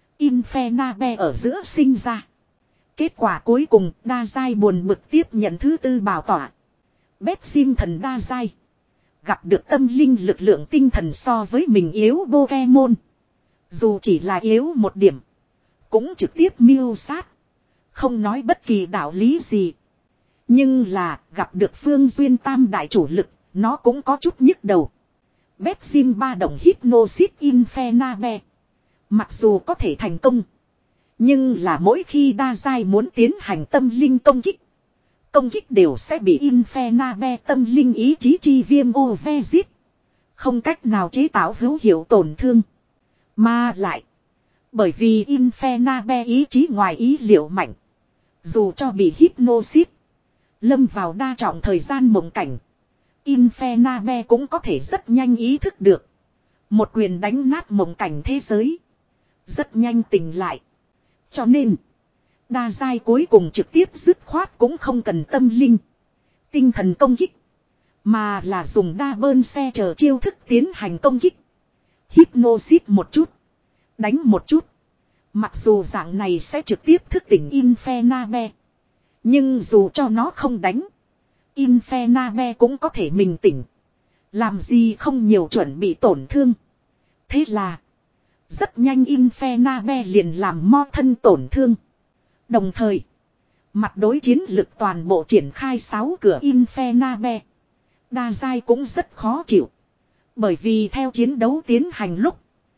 Speaker 1: Infenabe ở giữa sinh ra. Kết quả cuối cùng đa giai buồn bực tiếp nhận thứ tư bảo tỏa. Bét sim thần đa giai. Gặp được tâm linh lực lượng tinh thần so với mình yếu Pokemon. Dù chỉ là yếu một điểm. Cũng trực tiếp miêu sát. Không nói bất kỳ đạo lý gì. Nhưng là gặp được Phương Duyên tam đại chủ lực. Nó cũng có chút nhức đầu. Bét sim ba đồng Hypnosis Infenabe. Mặc dù có thể thành công. Nhưng là mỗi khi đa giai muốn tiến hành tâm linh công kích. Công kích đều sẽ bị Infenabe tâm linh ý chí chi viêm ô ve giết. Không cách nào chế tạo hữu hiệu tổn thương. Mà lại. Bởi vì Infenabe ý chí ngoài ý liệu mạnh. Dù cho bị Hypnosis. Lâm vào đa trọng thời gian mộng cảnh. Infenabe cũng có thể rất nhanh ý thức được. Một quyền đánh nát mộng cảnh thế giới. Rất nhanh tỉnh lại. Cho nên. Đa giai cuối cùng trực tiếp dứt khoát cũng không cần tâm linh. Tinh thần công kích. Mà là dùng đa bơn xe chờ chiêu thức tiến hành công kích. Hypnosis một chút. Đánh một chút. Mặc dù dạng này sẽ trực tiếp thức tỉnh Infenabe. Nhưng dù cho nó không đánh. Infenabe cũng có thể mình tỉnh. Làm gì không nhiều chuẩn bị tổn thương. Thế là. Rất nhanh Infenabe liền làm mo thân tổn thương. Đồng thời. Mặt đối chiến lực toàn bộ triển khai sáu cửa Infenabe. Đa giai cũng rất khó chịu. Bởi vì theo chiến đấu tiến hành lúc.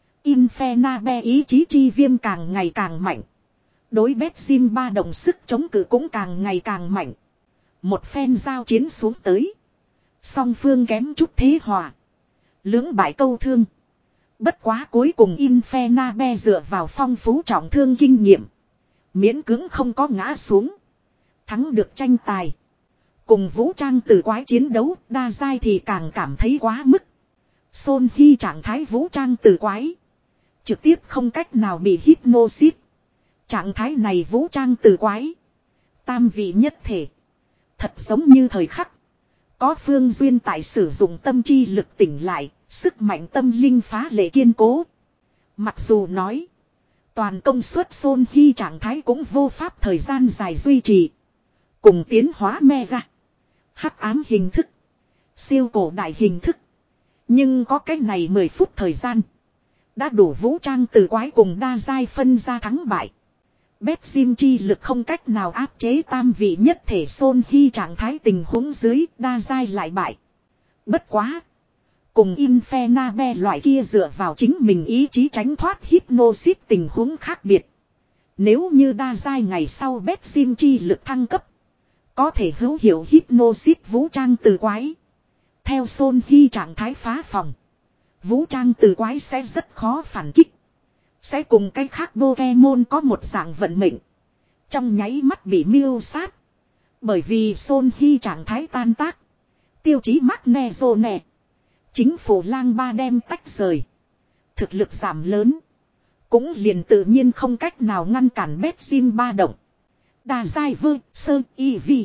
Speaker 1: Infenabe ý chí chi viêm càng ngày càng mạnh. Đối bét sim ba đồng sức chống cự cũng càng ngày càng mạnh. Một phen giao chiến xuống tới. Song phương kém chút thế hòa. Lưỡng bại câu thương. Bất quá cuối cùng Infenabe dựa vào phong phú trọng thương kinh nghiệm. Miễn cưỡng không có ngã xuống. Thắng được tranh tài. Cùng vũ trang từ quái chiến đấu đa giai thì càng cảm thấy quá mức. Son Hy trạng thái vũ trang từ quái. Trực tiếp không cách nào bị Hypnosis. Trạng thái này vũ trang từ quái. Tam vị nhất thể. Thật giống như thời khắc. Có Phương Duyên tại sử dụng tâm chi lực tỉnh lại. Sức mạnh tâm linh phá lệ kiên cố. Mặc dù nói. Toàn công suất Son Hy trạng thái cũng vô pháp thời gian dài duy trì. Cùng tiến hóa mega. Hắc ám hình thức. Siêu cổ đại hình thức. Nhưng có cái này mười phút thời gian. Đã đủ vũ trang từ quái cùng đa giai phân ra thắng bại. Bét sim chi lực không cách nào áp chế tam vị nhất thể Son Hy trạng thái tình huống dưới đa giai lại bại. Bất quá. Cùng Infenabe loại kia dựa vào chính mình ý chí tránh thoát Hypnosis tình huống khác biệt. Nếu như đa giai ngày sau bét sim chi lực thăng cấp. Có thể hữu hiệu Hypnosis vũ trang từ quái. Theo Son Hy trạng thái phá phòng. Vũ trang từ quái sẽ rất khó phản kích. Sẽ cùng cái khác Pokemon có một dạng vận mệnh. Trong nháy mắt bị miêu sát. Bởi vì Son Hy trạng thái tan tác. Tiêu chí Magnezone. Chính phủ lang ba đem tách rời. Thực lực giảm lớn. Cũng liền tự nhiên không cách nào ngăn cản bét sim ba động. Đa giai vơ, sơ, y vi.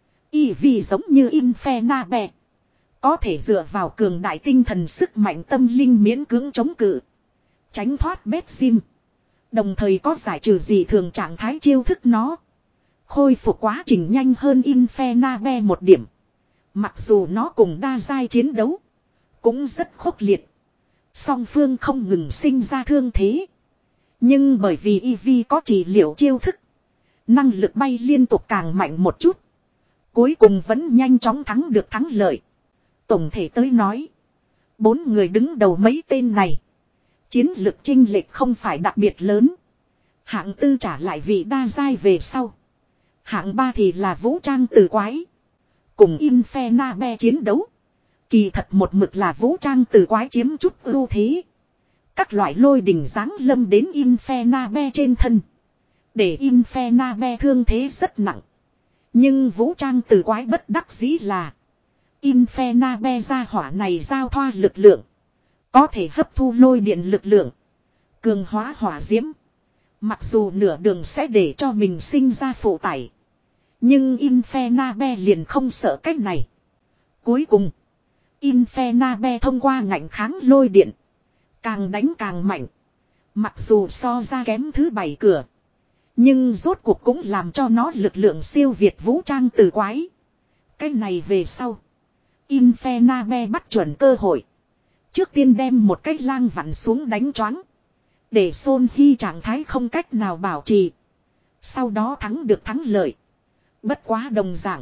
Speaker 1: Y vi giống như Infenabe. Có thể dựa vào cường đại tinh thần sức mạnh tâm linh miễn cưỡng chống cự. Tránh thoát bét sim. Đồng thời có giải trừ gì thường trạng thái chiêu thức nó. Khôi phục quá trình nhanh hơn Infernabe một điểm. Mặc dù nó cùng đa giai chiến đấu. Cũng rất khốc liệt. Song phương không ngừng sinh ra thương thế. Nhưng bởi vì Eevee có trị liệu chiêu thức. Năng lực bay liên tục càng mạnh một chút. Cuối cùng vẫn nhanh chóng thắng được thắng lợi. Tổng thể tới nói. Bốn người đứng đầu mấy tên này. Chiến lực chênh lệch không phải đặc biệt lớn. Hạng tư trả lại vị đa giai về sau. Hạng ba thì là vũ trang tử quái. Cùng Infernabe chiến đấu. Kỳ thật một mực là vũ trang tử quái chiếm chút ưu thế. Các loại lôi đình giáng lâm đến Infernabe trên thân. Để Infernabe thương thế rất nặng. Nhưng vũ trang tử quái bất đắc dĩ là. Infernabe ra hỏa này giao thoa lực lượng. Có thể hấp thu lôi điện lực lượng. Cường hóa hỏa diễm. Mặc dù nửa đường sẽ để cho mình sinh ra phụ tải. Nhưng Infernabe liền không sợ cách này. Cuối cùng. Infernabe thông qua ngạnh kháng lôi điện. Càng đánh càng mạnh. Mặc dù so ra kém thứ bảy cửa. Nhưng rốt cuộc cũng làm cho nó lực lượng siêu việt vũ trang tử quái. Cái này về sau. Infernabe bắt chuẩn cơ hội. Trước tiên đem một cái lang vặn xuống đánh choáng. Để Son Hy trạng thái không cách nào bảo trì. Sau đó thắng được thắng lợi. Bất quá đồng dạng.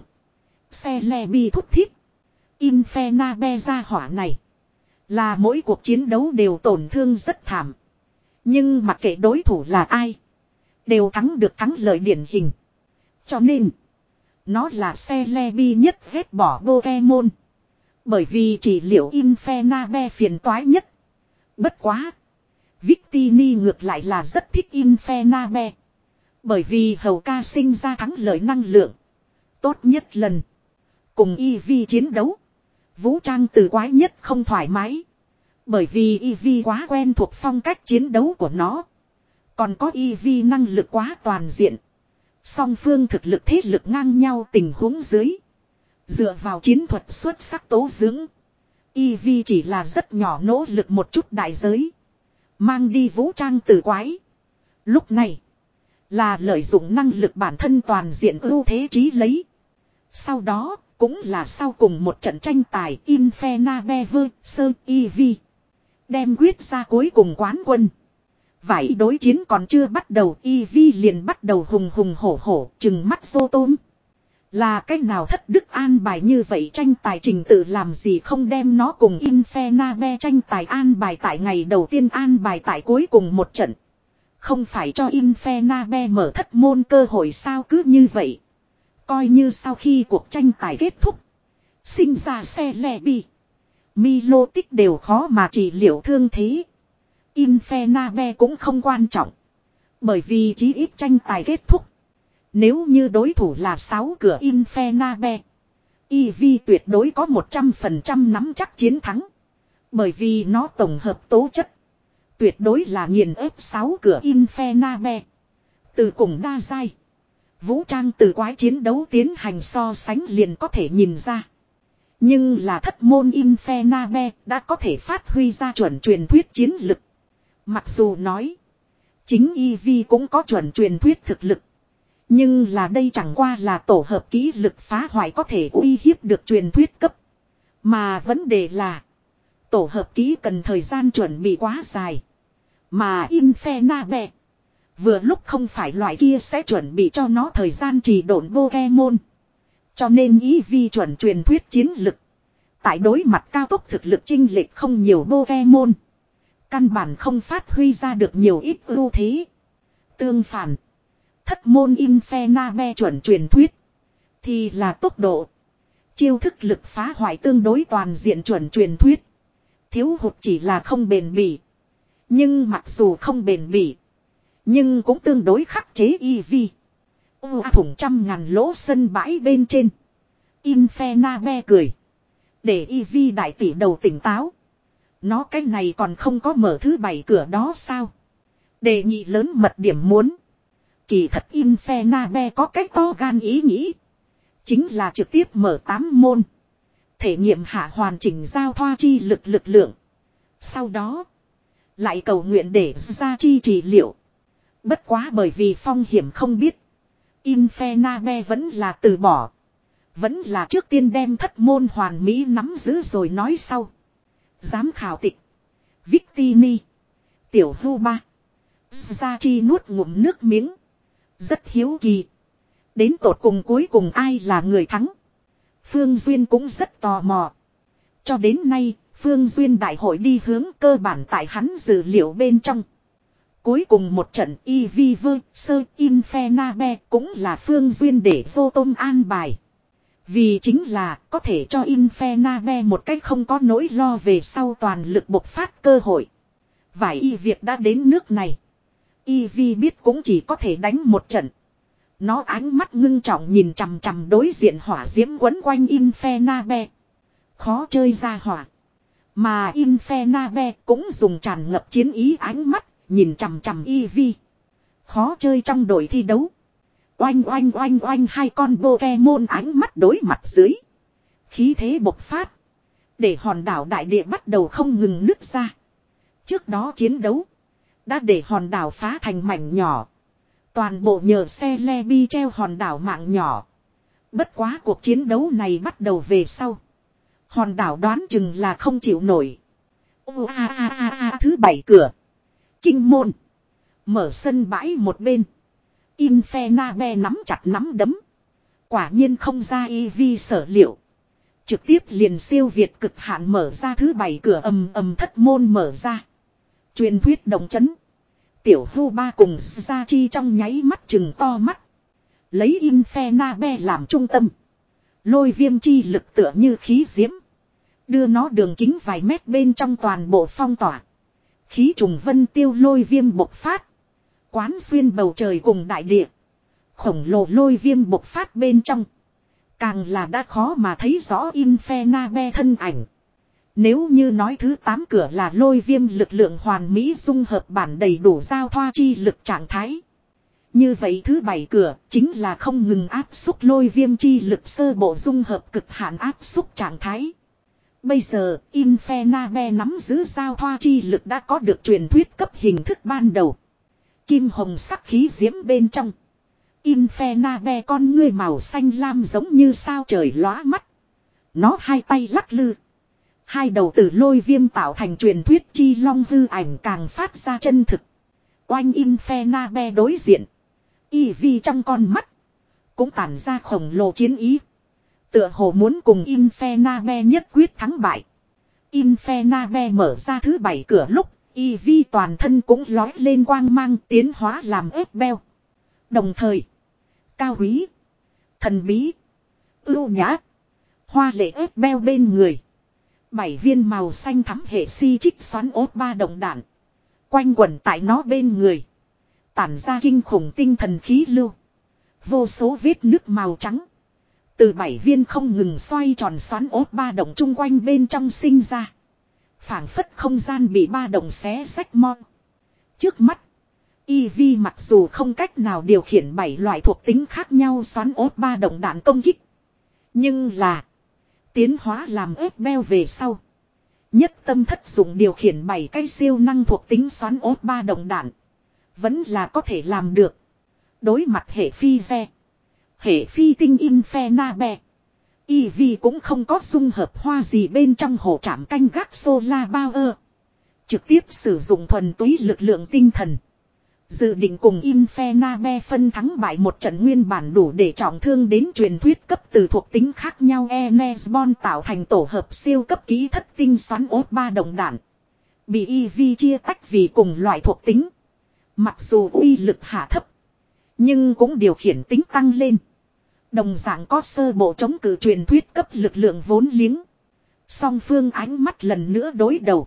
Speaker 1: Celebi thúc thiết. Infernabe ra hỏa này. Là mỗi cuộc chiến đấu đều tổn thương rất thảm. Nhưng mặc kệ đối thủ là ai. Đều thắng được thắng lợi điển hình. Cho nên. Nó là Celebi nhất ghét bỏ Pokemon. Bởi vì chỉ liệu Infernabe phiền toái nhất. Bất quá. Victini ngược lại là rất thích Infernabe. Bởi vì hầu ca sinh ra thắng lợi năng lượng. Tốt nhất lần. Cùng Eevee chiến đấu. Vũ trang từ quái nhất không thoải mái. Bởi vì Eevee quá quen thuộc phong cách chiến đấu của nó. Còn có Eevee năng lực quá toàn diện. Song phương thực lực thế lực ngang nhau tình huống dưới. Dựa vào chiến thuật xuất sắc tố dưỡng. Eevee chỉ là rất nhỏ nỗ lực một chút đại giới. Mang đi vũ trang tử quái. Lúc này. Là lợi dụng năng lực bản thân toàn diện ưu thế trí lấy. Sau đó. Cũng là sau cùng một trận tranh tài Infernabe vs Eevee. Đem quyết ra cuối cùng quán quân. Vậy đối chiến còn chưa bắt đầu Eevee liền bắt đầu hùng hùng hổ hổ trừng mắt rô tôm. Là cách nào thất đức an bài như vậy tranh tài trình tự làm gì không đem nó cùng Infernabe tranh tài an bài tại ngày đầu tiên an bài tại cuối cùng một trận. Không phải cho Infernabe mở thất môn cơ hội sao cứ như vậy. Coi như sau khi cuộc tranh tài kết thúc. Sinh ra Celebi. Milotic đều khó mà trị liệu thương thế. Infernabe cũng không quan trọng. Bởi vì chí ít tranh tài kết thúc. Nếu như đối thủ là sáu cửa Infernabe. Eevee tuyệt đối có một trăm phần trăm nắm chắc chiến thắng. Bởi vì nó tổng hợp tố chất. Tuyệt đối là nghiền ép sáu cửa Infernabe. Từ cùng đa giai. Vũ trang từ quái chiến đấu tiến hành so sánh liền có thể nhìn ra. Nhưng là thất môn Infernabe đã có thể phát huy ra chuẩn truyền thuyết chiến lực. Mặc dù nói. Chính Eevee cũng có chuẩn truyền thuyết thực lực. Nhưng là đây chẳng qua là tổ hợp kỹ lực phá hoại có thể uy hiếp được truyền thuyết cấp. Mà vấn đề là. Tổ hợp kỹ cần thời gian chuẩn bị quá dài. Mà Infernabe. Vừa lúc không phải loại kia sẽ chuẩn bị cho nó thời gian trì độn Pokemon. Cho nên Eevee chuẩn truyền thuyết chiến lực. Tại đối mặt cao tốc thực lực chênh lệch không nhiều Pokemon. Căn bản không phát huy ra được nhiều ít ưu thế. Tương phản. Thất môn Infernabe chuẩn truyền thuyết. Thì là tốc độ. Chiêu thức lực phá hoại tương đối toàn diện chuẩn truyền thuyết. Thiếu hụt chỉ là không bền bỉ. Nhưng mặc dù không bền bỉ. Nhưng cũng tương đối khắc chế Eevee. U a thủng trăm ngàn lỗ sân bãi bên trên. Infernabe cười. Để Eevee đại tỷ đầu tỉnh táo. Nó cái này còn không có mở thứ bảy cửa đó sao. Đề nghị lớn mật điểm muốn. Kỳ thật Infernabe có cách to gan ý nghĩ. Chính là trực tiếp mở tám môn. Thể nghiệm hạ hoàn chỉnh giao thoa chi lực lực lượng. Sau đó. Lại cầu nguyện để ra chi trị liệu. Bất quá bởi vì phong hiểm không biết. Infenabe vẫn là từ bỏ. Vẫn là trước tiên đem thất môn hoàn mỹ nắm giữ rồi nói sau. Giám khảo tịch. Victini. Tiểu hưu ba. Gia Chi nuốt ngụm nước miếng. Rất hiếu kỳ. Đến tột cùng cuối cùng ai là người thắng. Phương Duyên cũng rất tò mò. Cho đến nay, Phương Duyên đại hội đi hướng cơ bản tại hắn dữ liệu bên trong. Cuối cùng một trận Eviver Sơ Infenabe cũng là Phương Duyên để vô tôm an bài. Vì chính là có thể cho Infenabe một cách không có nỗi lo về sau toàn lực bộc phát cơ hội. Vài y việc đã đến nước này. Evi biết cũng chỉ có thể đánh một trận. Nó ánh mắt ngưng trọng nhìn chằm chằm đối diện hỏa diễm quấn quanh Infenabe. Khó chơi ra hỏa. Mà Infenabe cũng dùng tràn ngập chiến ý ánh mắt nhìn chằm chằm Evi. Khó chơi trong đội thi đấu. Oanh oanh oanh oanh hai con Pokemon ánh mắt đối mặt dưới. Khí thế bộc phát. Để hòn đảo đại địa bắt đầu không ngừng nứt ra. Trước đó chiến đấu. Đã để hòn đảo phá thành mảnh nhỏ. Toàn bộ nhờ xe Lebi treo hòn đảo mạng nhỏ. Bất quá cuộc chiến đấu này bắt đầu về sau. Hòn đảo đoán chừng là không chịu nổi. Ô a a a a thứ bảy cửa. Kinh môn. Mở sân bãi một bên. Infenabe nắm chặt nắm đấm. Quả nhiên không ra Evi sở liệu. Trực tiếp liền siêu việt cực hạn mở ra thứ bảy cửa ầm ầm thất môn mở ra. Truyền thuyết động chấn. Tiểu hưu ba cùng Gia Chi trong nháy mắt chừng to mắt. Lấy Infenabe làm trung tâm. Lôi viêm chi lực tựa như khí diễm. Đưa nó đường kính vài mét bên trong toàn bộ phong tỏa. Khí trùng vân tiêu lôi viêm bộc phát. Quán xuyên bầu trời cùng đại địa. Khổng lồ lôi viêm bộc phát bên trong. Càng là đã khó mà thấy rõ Infenabe thân ảnh. Nếu như nói thứ tám cửa là lôi viêm lực lượng hoàn mỹ dung hợp bản đầy đủ giao thoa chi lực trạng thái. Như vậy thứ bảy cửa chính là không ngừng áp xúc lôi viêm chi lực sơ bộ dung hợp cực hạn áp xúc trạng thái. Bây giờ Infenabe nắm giữ giao thoa chi lực đã có được truyền thuyết cấp hình thức ban đầu. Kim hồng sắc khí diễm bên trong. Infenabe con ngươi màu xanh lam giống như sao trời lóa mắt. Nó hai tay lắc lư. Hai đầu từ lôi viêm tạo thành truyền thuyết chi long hư ảnh càng phát ra chân thực. Oanh Infenabe đối diện. Evi trong con mắt. Cũng tản ra khổng lồ chiến ý. Tựa hồ muốn cùng Infenabe nhất quyết thắng bại. Infenabe mở ra thứ bảy cửa lúc. Evi toàn thân cũng lói lên quang mang tiến hóa làm ép beo. Đồng thời. Cao quý. Thần bí. Ưu nhã. Hoa lệ ép beo bên người. Bảy viên màu xanh thắm hệ si trích xoắn ốt ba đồng đạn. Quanh quẩn tại nó bên người. Tản ra kinh khủng tinh thần khí lưu. Vô số vết nước màu trắng. Từ bảy viên không ngừng xoay tròn xoắn ốt ba đồng chung quanh bên trong sinh ra. Phảng phất không gian bị ba đồng xé xách mo. Trước mắt. Evi mặc dù không cách nào điều khiển bảy loại thuộc tính khác nhau xoắn ốt ba đồng đạn công kích. Nhưng là. Tiến hóa làm ép beo về sau. Nhất tâm thất dụng điều khiển bảy cái siêu năng thuộc tính xoắn ốt ba đồng đạn. Vẫn là có thể làm được. Đối mặt hệ phi ve. Hệ phi tinh Infenabe. Evi cũng không có dung hợp hoa gì bên trong hổ trảm canh gác Solar Power. Trực tiếp sử dụng thuần túy lực lượng tinh thần. Dự định cùng Infenabe phân thắng bại một trận nguyên bản đủ để trọng thương đến truyền thuyết cấp từ thuộc tính khác nhau Enesbon tạo thành tổ hợp siêu cấp ký thất tinh xoắn ốt ba đồng đạn. Bị Evi chia tách vì cùng loại thuộc tính. Mặc dù uy lực hạ thấp. Nhưng cũng điều khiển tính tăng lên. Đồng dạng có sơ bộ chống cự truyền thuyết cấp lực lượng vốn liếng. Song phương ánh mắt lần nữa đối đầu.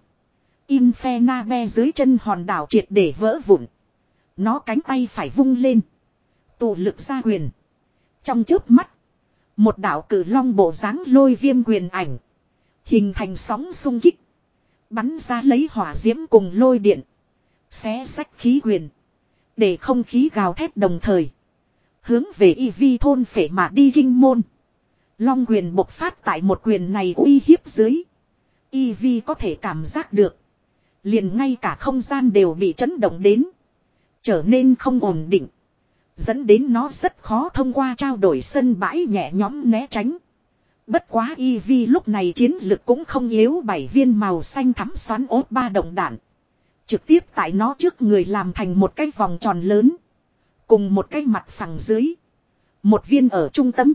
Speaker 1: Infenabe dưới chân hòn đảo triệt để vỡ vụn. Nó cánh tay phải vung lên. Tụ lực ra quyền. Trong chớp mắt. Một đạo cử long bộ dáng lôi viêm quyền ảnh. Hình thành sóng xung kích. Bắn ra lấy hỏa diễm cùng lôi điện. Xé sách khí quyền. Để không khí gào thét đồng thời. Hướng về Evi thôn phệ mà đi kinh môn. Long quyền bộc phát tại một quyền này uy hiếp dưới. Evi có thể cảm giác được. Liền ngay cả không gian đều bị chấn động đến. Trở nên không ổn định. Dẫn đến nó rất khó thông qua trao đổi sân bãi nhẹ nhõm né tránh. Bất quá Eevee lúc này chiến lực cũng không yếu, bảy viên màu xanh thắm xoắn ốt ba động đạn. Trực tiếp tại nó trước người làm thành một cái vòng tròn lớn. Cùng một cái mặt phẳng dưới. Một viên ở trung tâm.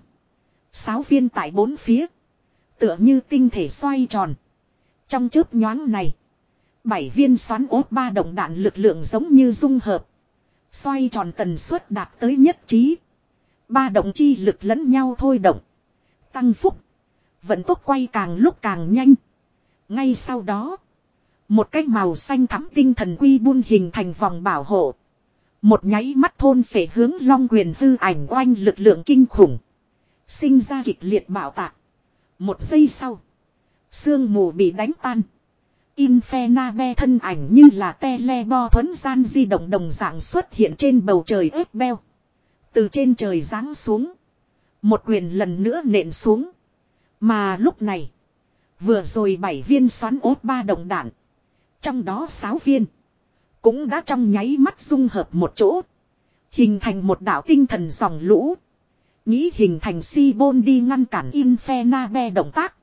Speaker 1: Sáu viên tại bốn phía. Tựa như tinh thể xoay tròn. Trong chớp nhoáng này. Bảy viên xoắn ốt ba động đạn lực lượng giống như dung hợp. Xoay tròn tần suất đạt tới nhất trí. Ba động chi lực lẫn nhau thôi động. Tăng phúc. Vận tốc quay càng lúc càng nhanh. Ngay sau đó. Một cái màu xanh thắm tinh thần quy buôn hình thành vòng bảo hộ. Một nháy mắt thôn phệ hướng long quyền hư ảnh oanh lực lượng kinh khủng. Sinh ra kịch liệt bạo tạc. Một giây sau. Sương mù bị đánh tan. Infernabe thân ảnh như là telebo thuấn gian di động đồng dạng xuất hiện trên bầu trời ép beo. Từ trên trời giáng xuống. Một quyền lần nữa nện xuống. Mà lúc này. Vừa rồi bảy viên xoắn ốt ba động đạn. Trong đó sáu viên. Cũng đã trong nháy mắt dung hợp một chỗ. Hình thành một đạo tinh thần dòng lũ. Nghĩ hình thành si bôn đi ngăn cản Infernabe động tác.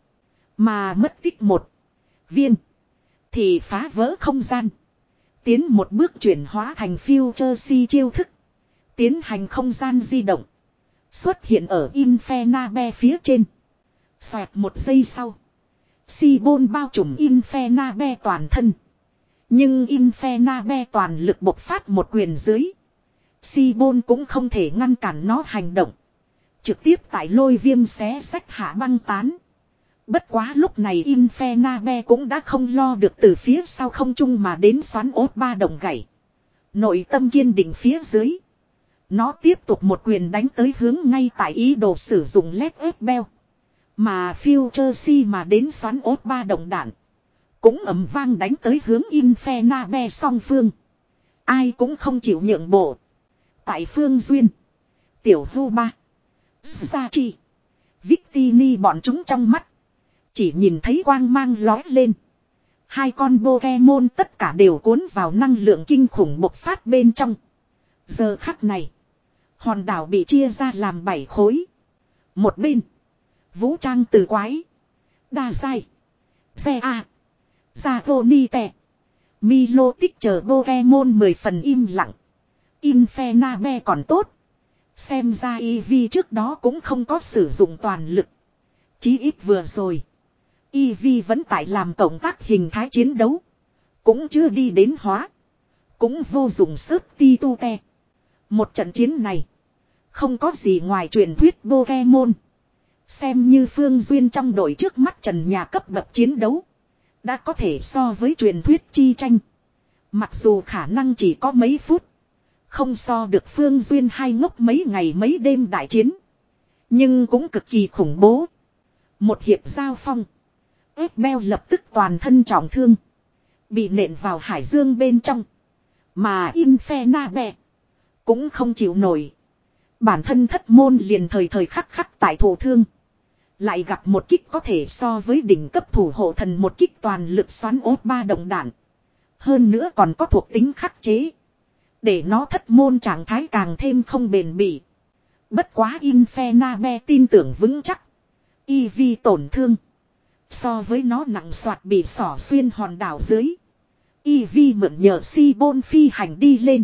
Speaker 1: Mà mất tích một viên. Thì phá vỡ không gian. Tiến một bước chuyển hóa thành Future Si chiêu thức. Tiến hành không gian di động. Xuất hiện ở Infernabe phía trên. Xoẹt một giây sau. Si bôn bao trùm Infernabe toàn thân. Nhưng Infernabe toàn lực bộc phát một quyền dưới. Si bôn cũng không thể ngăn cản nó hành động. Trực tiếp tại lôi viêm xé sách hạ băng tán. Bất quá lúc này Infernabe cũng đã không lo được từ phía sau không trung mà đến xoắn ốt ba đồng gãy. Nội tâm kiên định phía dưới. Nó tiếp tục một quyền đánh tới hướng ngay tại ý đồ sử dụng led ép beo. Mà Future Si mà đến xoắn ốt ba đồng đạn. Cũng ầm vang đánh tới hướng Infernabe song phương. Ai cũng không chịu nhượng bộ. Tại phương duyên. Tiểu Vu Ba. Sachi. Victini bọn chúng trong mắt. Chỉ nhìn thấy quang mang lói lên. Hai con Pokemon tất cả đều cuốn vào năng lượng kinh khủng bộc phát bên trong. Giờ khắc này. Hòn đảo bị chia ra làm bảy khối. Một bên. Vũ trang từ quái. Đa sai. Xe A. Zagonite. Milo tích chờ Pokemon mười phần im lặng. Infernabe còn tốt. Xem ra Eevee trước đó cũng không có sử dụng toàn lực. Chí ít vừa rồi. Eevee vẫn tại làm cộng tác hình thái chiến đấu. Cũng chưa đi đến hóa. Cũng vô dụng sức ti tu te. Một trận chiến này. Không có gì ngoài truyền thuyết Pokemon. Xem như Phương Duyên trong đội trước mắt trần nhà cấp bậc chiến đấu. Đã có thể so với truyền thuyết chi tranh. Mặc dù khả năng chỉ có mấy phút. Không so được Phương Duyên hai ngốc mấy ngày mấy đêm đại chiến. Nhưng cũng cực kỳ khủng bố. Một hiệp giao phong. Ép beo lập tức toàn thân trọng thương. Bị nện vào hải dương bên trong. Mà Infernabe. Cũng không chịu nổi. Bản thân thất môn liền thời thời khắc khắc tại thổ thương. Lại gặp một kích có thể so với đỉnh cấp thủ hộ thần một kích toàn lực xoắn ốt ba động đạn. Hơn nữa còn có thuộc tính khắc chế. Để nó thất môn trạng thái càng thêm không bền bỉ. Bất quá Infernabe tin tưởng vững chắc. Eevee tổn thương. So với nó nặng soạt bị xỏ xuyên hòn đảo dưới. Eevee mượn nhờ si bôn phi hành đi lên.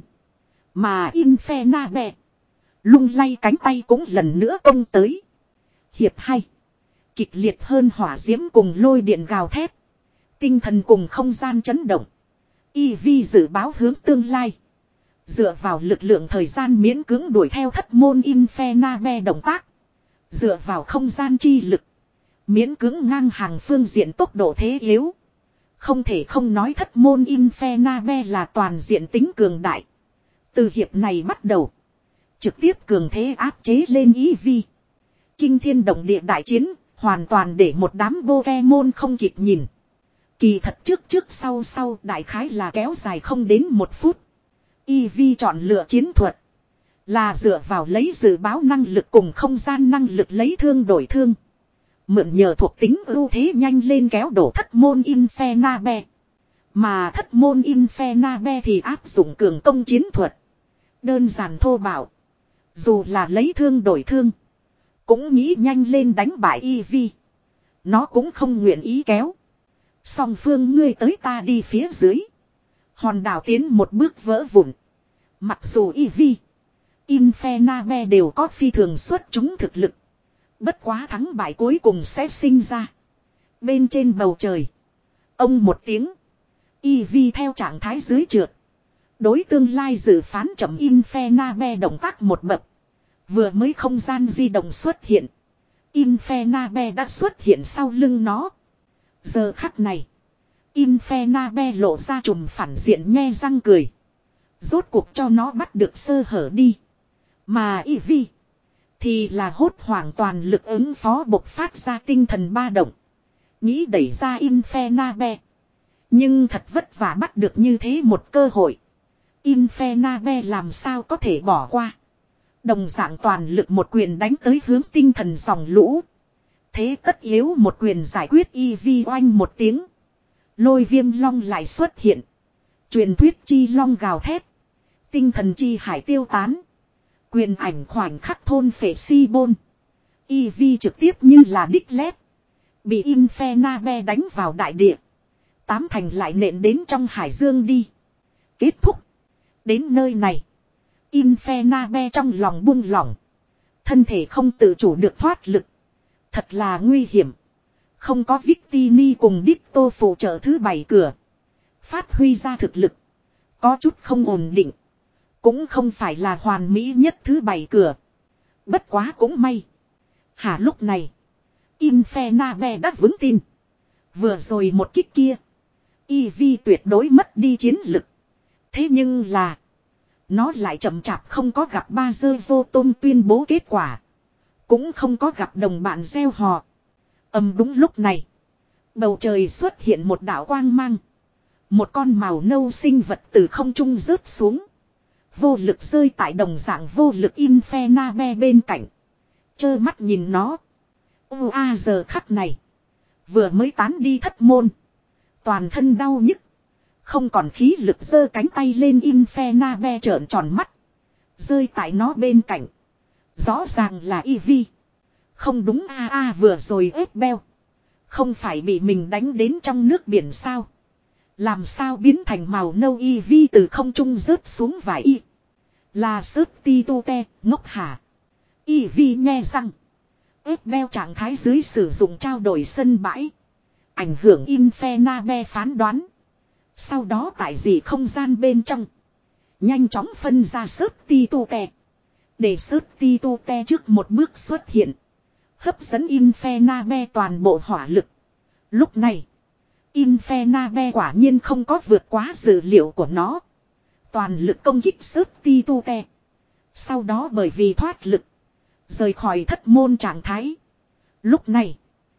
Speaker 1: Mà Infernabe. Lung lay cánh tay cũng lần nữa công tới. Hiệp hai. Kịch liệt hơn hỏa diễm cùng lôi điện gào thét. Tinh thần cùng không gian chấn động. Eevee dự báo hướng tương lai. Dựa vào lực lượng thời gian miễn cưỡng đuổi theo thất môn Infernabe động tác. Dựa vào không gian chi lực. Miễn cưỡng ngang hàng phương diện tốc độ thế yếu. Không thể không nói thất môn Infernabe là toàn diện tính cường đại. Từ hiệp này bắt đầu. Trực tiếp cường thế áp chế lên Eevee. Kinh thiên động địa đại chiến. Hoàn toàn để một đám Pokemon không kịp nhìn. Kỳ thật trước trước sau sau đại khái là kéo dài không đến một phút. Eevee chọn lựa chiến thuật. Là dựa vào lấy dự báo năng lực cùng không gian năng lực lấy thương đổi thương. Mượn nhờ thuộc tính ưu thế nhanh lên kéo đổ thất môn Infernabe. Mà thất môn Infernabe thì áp dụng cường công chiến thuật. Đơn giản thô bạo. Dù là lấy thương đổi thương. Cũng nghĩ nhanh lên đánh bại Eevee. Nó cũng không nguyện ý kéo. Song phương ngươi tới ta đi phía dưới. Hòn đảo tiến một bước vỡ vụn. Mặc dù Eevee, Infernape đều có phi thường xuất chúng thực lực. Bất quá thắng bại cuối cùng sẽ sinh ra. Bên trên bầu trời. Ông một tiếng. Eevee theo trạng thái dưới trượt. Đối tương lai dự phán chậm Infernape động tác một bậc. Vừa mới không gian di động xuất hiện. Infernape đã xuất hiện sau lưng nó. Giờ khắc này. Infernape lộ ra trùm phản diện nhe răng cười. Rốt cuộc cho nó bắt được sơ hở đi. Mà Eevee thì là hốt hoảng toàn lực ứng phó bộc phát ra tinh thần ba động. Nghĩ đẩy ra Infernape. Nhưng thật vất vả bắt được như thế một cơ hội. Infernape làm sao có thể bỏ qua. Đồng dạng toàn lực một quyền đánh tới hướng tinh thần dòng lũ. Thế tất yếu một quyền giải quyết Eevee oanh một tiếng. Lôi viêm long lại xuất hiện. Truyền thuyết chi long gào thét. Tinh thần chi hải tiêu tán. Quyền ảnh khoảnh khắc thôn phệ si bôn. Eevee trực tiếp như là đích lét. Bị Infernape đánh vào đại địa. Tám thành lại nện đến trong hải dương đi. Kết thúc. Đến nơi này. Infernape trong lòng buông lỏng. Thân thể không tự chủ được thoát lực. Thật là nguy hiểm. Không có Victini cùng Ditto phụ trợ thứ bảy cửa. Phát huy ra thực lực. Có chút không ổn định. Cũng không phải là hoàn mỹ nhất thứ bảy cửa. Bất quá cũng may. Hả lúc này. Infernape đã vững tin. Vừa rồi một kích kia. Eevee tuyệt đối mất đi chiến lực. Thế nhưng là. Nó lại chậm chạp không có gặp ba dơ vô tôm tuyên bố kết quả. Cũng không có gặp đồng bạn gieo hò. Ầm đúng lúc này. Bầu trời xuất hiện một đạo quang mang. Một con màu nâu sinh vật từ không trung rớt xuống. Vô lực rơi tại đồng dạng vô lực Infernape bên cạnh. Chơ mắt nhìn nó. Ô a giờ khắc này. Vừa mới tán đi thất môn. Toàn thân đau nhức. Không còn khí lực giơ cánh tay lên Infernape trợn tròn mắt. Rơi tại nó bên cạnh. Rõ ràng là Eevee. Không đúng a a vừa rồi ép beo. Không phải bị mình đánh đến trong nước biển sao. Làm sao biến thành màu nâu Eevee từ không trung rớt xuống vải y. Là sớt ti tu te, ngốc hả. Eevee nhe răng. Ép beo trạng thái dưới sử dụng trao đổi sân bãi. Ảnh hưởng Infernape phán đoán. Sau đó tại gì không gian bên trong. Nhanh chóng phân ra sớt ti tu te. Để sớt ti tu te trước một bước xuất hiện. Hấp dẫn Infernape toàn bộ hỏa lực. Lúc này. Infernape quả nhiên không có vượt quá dự liệu của nó. Toàn lực công kích sớt ti tu te. Sau đó bởi vì thoát lực. Rời khỏi thất môn trạng thái. Lúc này.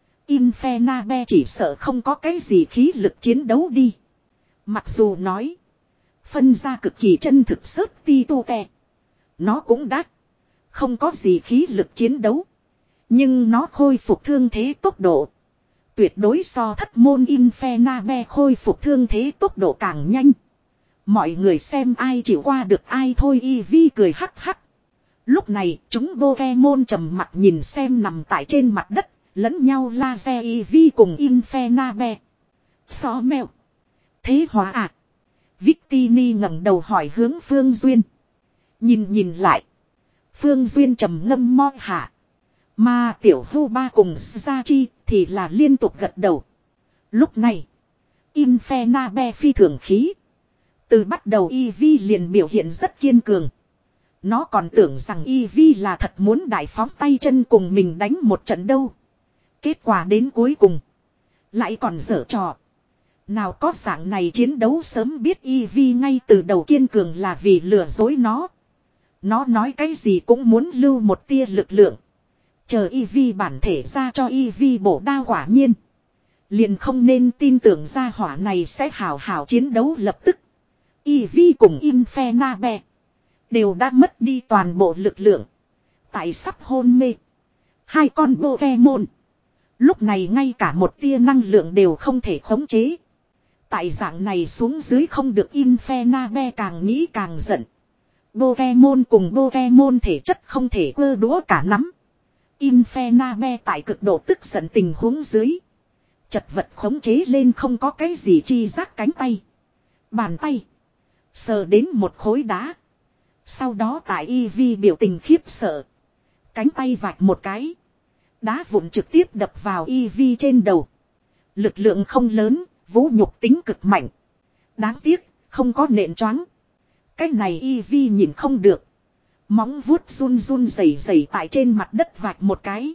Speaker 1: Infernape chỉ sợ không có cái gì khí lực chiến đấu đi. Mặc dù nói. Phân ra cực kỳ chân thực sớt ti tu te. Nó cũng đắt. Không có gì khí lực chiến đấu. Nhưng nó khôi phục thương thế tốc độ. Tuyệt đối so thất môn Infernape khôi phục thương thế tốc độ càng nhanh. Mọi người xem ai chịu qua được ai thôi. Eevee cười hắc hắc. Lúc này chúng Pokemon trầm mặt nhìn xem nằm tại trên mặt đất. Lẫn nhau laser Eevee cùng Infernape. Xó mèo. Thế hóa à. Victini ngẩng đầu hỏi hướng Phương Duyên. Nhìn nhìn lại. Phương Duyên trầm ngâm mo hạ. Mà tiểu hưu ba cùng Gia Chi thì là liên tục gật đầu. Lúc này. Infernape phi thường khí. Từ bắt đầu Eevee liền biểu hiện rất kiên cường. Nó còn tưởng rằng Eevee là thật muốn đại phóng tay chân cùng mình đánh một trận đâu. Kết quả đến cuối cùng. Lại còn dở trò. Nào có dạng này chiến đấu sớm biết Eevee ngay từ đầu kiên cường là vì lừa dối nó. Nó nói cái gì cũng muốn lưu một tia lực lượng. Chờ Eevee bản thể ra cho Eevee bổ đao quả nhiên. Liền không nên tin tưởng ra hỏa này sẽ hào hào chiến đấu lập tức. Eevee cùng Infernape đều đã mất đi toàn bộ lực lượng. Tại sắp hôn mê. Hai con Pokemon lúc này ngay cả một tia năng lượng đều không thể khống chế. Tại dạng này xuống dưới không được Infernape càng nghĩ càng giận. Pokemon cùng Pokemon thể chất không thể ơ đũa cả nắm. Infernape tại cực độ tức giận tình huống dưới. Chật vật khống chế lên không có cái gì chi giác cánh tay. Bàn tay. Sờ đến một khối đá. Sau đó tại Eevee biểu tình khiếp sợ. Cánh tay vạch một cái. Đá vụn trực tiếp đập vào Eevee trên đầu. Lực lượng không lớn, vũ nhục tính cực mạnh. Đáng tiếc, không có nện choáng. Cái này Eevee nhìn không được. Móng vuốt run run rẩy rẩy tại trên mặt đất vạch một cái.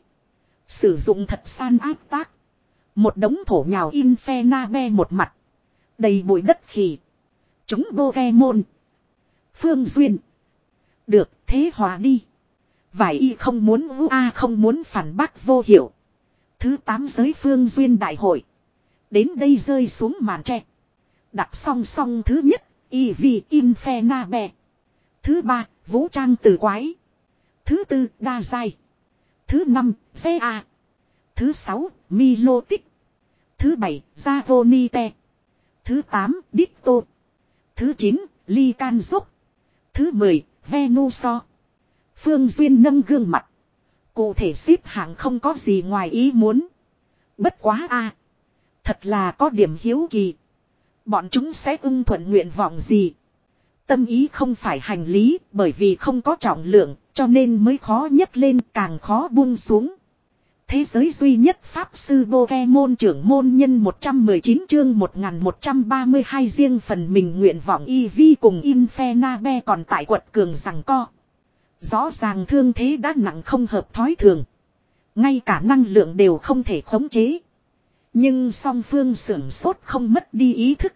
Speaker 1: Sử dụng thật san áp tác. Một đống thổ nhào Infernape một mặt. Đầy bụi đất khỉ. Chúng Pokemon. Phương Duyên. Được, thế hòa đi. Vải y không muốn u a không muốn phản bác vô hiệu. Thứ tám giới Phương Duyên đại hội. Đến đây rơi xuống màn tre. Đặt song song thứ nhất, Eevee Infernape. Thứ ba, Vũ Trang Tử Quái. Thứ tư, Đa Giai. Thứ năm, xê a. Thứ sáu, Milotic. Thứ bảy, Zavonite. Thứ tám, Ditto. Thứ chín, Lycanroc. Thứ mười, Venusaur. Phương Duyên nâng gương mặt. Cụ thể xếp hạng không có gì ngoài ý muốn. Bất quá a, thật là có điểm hiếu kỳ. Bọn chúng sẽ ưng thuận nguyện vọng gì? Tâm ý không phải hành lý, bởi vì không có trọng lượng, cho nên mới khó nhấc lên, càng khó buông xuống. Thế giới duy nhất Pháp sư Pokemon trưởng môn nhân một trăm mười chín chương một nghìn một trăm ba mươi hai riêng phần mình nguyện vọng Eevee cùng Infernape còn tại quật cường rằng co. Rõ ràng thương thế đã nặng không hợp thói thường. Ngay cả năng lượng đều không thể khống chế. Nhưng song phương sưởng sốt không mất đi ý thức.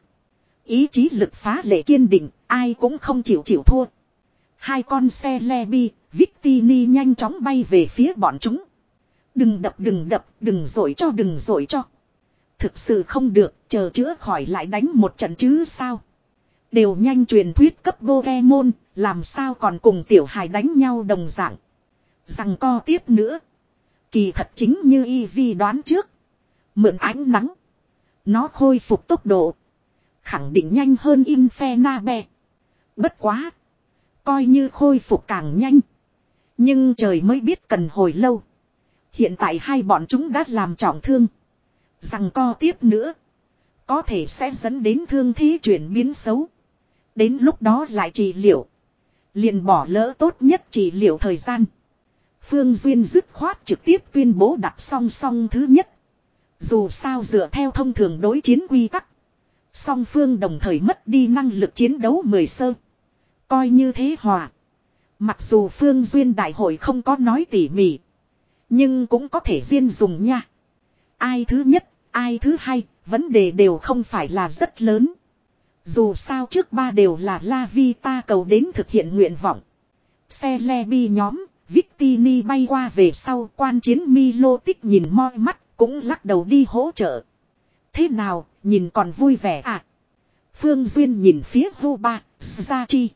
Speaker 1: Ý chí lực phá lệ kiên định, ai cũng không chịu chịu thua. Hai con xe Lebi, Victini nhanh chóng bay về phía bọn chúng. Đừng đập đừng đập, đừng dội cho đừng dội cho. Thực sự không được, chờ chữa khỏi lại đánh một trận chứ sao. Đều nhanh truyền thuyết cấp Pokemon, làm sao còn cùng tiểu hài đánh nhau đồng dạng. Rằng co tiếp nữa. Kỳ thật chính như Eevee đoán trước. Mượn ánh nắng. Nó khôi phục tốc độ. Khẳng định nhanh hơn Infernape. Bất quá. Coi như khôi phục càng nhanh. Nhưng trời mới biết cần hồi lâu. Hiện tại hai bọn chúng đã làm trọng thương. Rằng co tiếp nữa. Có thể sẽ dẫn đến thương thế chuyển biến xấu. Đến lúc đó lại trị liệu. Liền bỏ lỡ tốt nhất trị liệu thời gian. Phương Duyên dứt khoát trực tiếp tuyên bố đặt song song thứ nhất. Dù sao dựa theo thông thường đối chiến quy tắc. Song phương đồng thời mất đi năng lực chiến đấu mười sơ. Coi như thế hòa. Mặc dù Phương Duyên đại hội không có nói tỉ mỉ. Nhưng cũng có thể riêng dùng nha. Ai thứ nhất, ai thứ hai, vấn đề đều không phải là rất lớn. Dù sao trước ba đều là La Vita cầu đến thực hiện nguyện vọng. Xe Lebi nhóm, Victini bay qua về sau quan chiến Milotic nhìn moi mắt cũng lắc đầu đi hỗ trợ. Thế nào, nhìn còn vui vẻ à? Phương Duyên nhìn phía Huba, Sachi.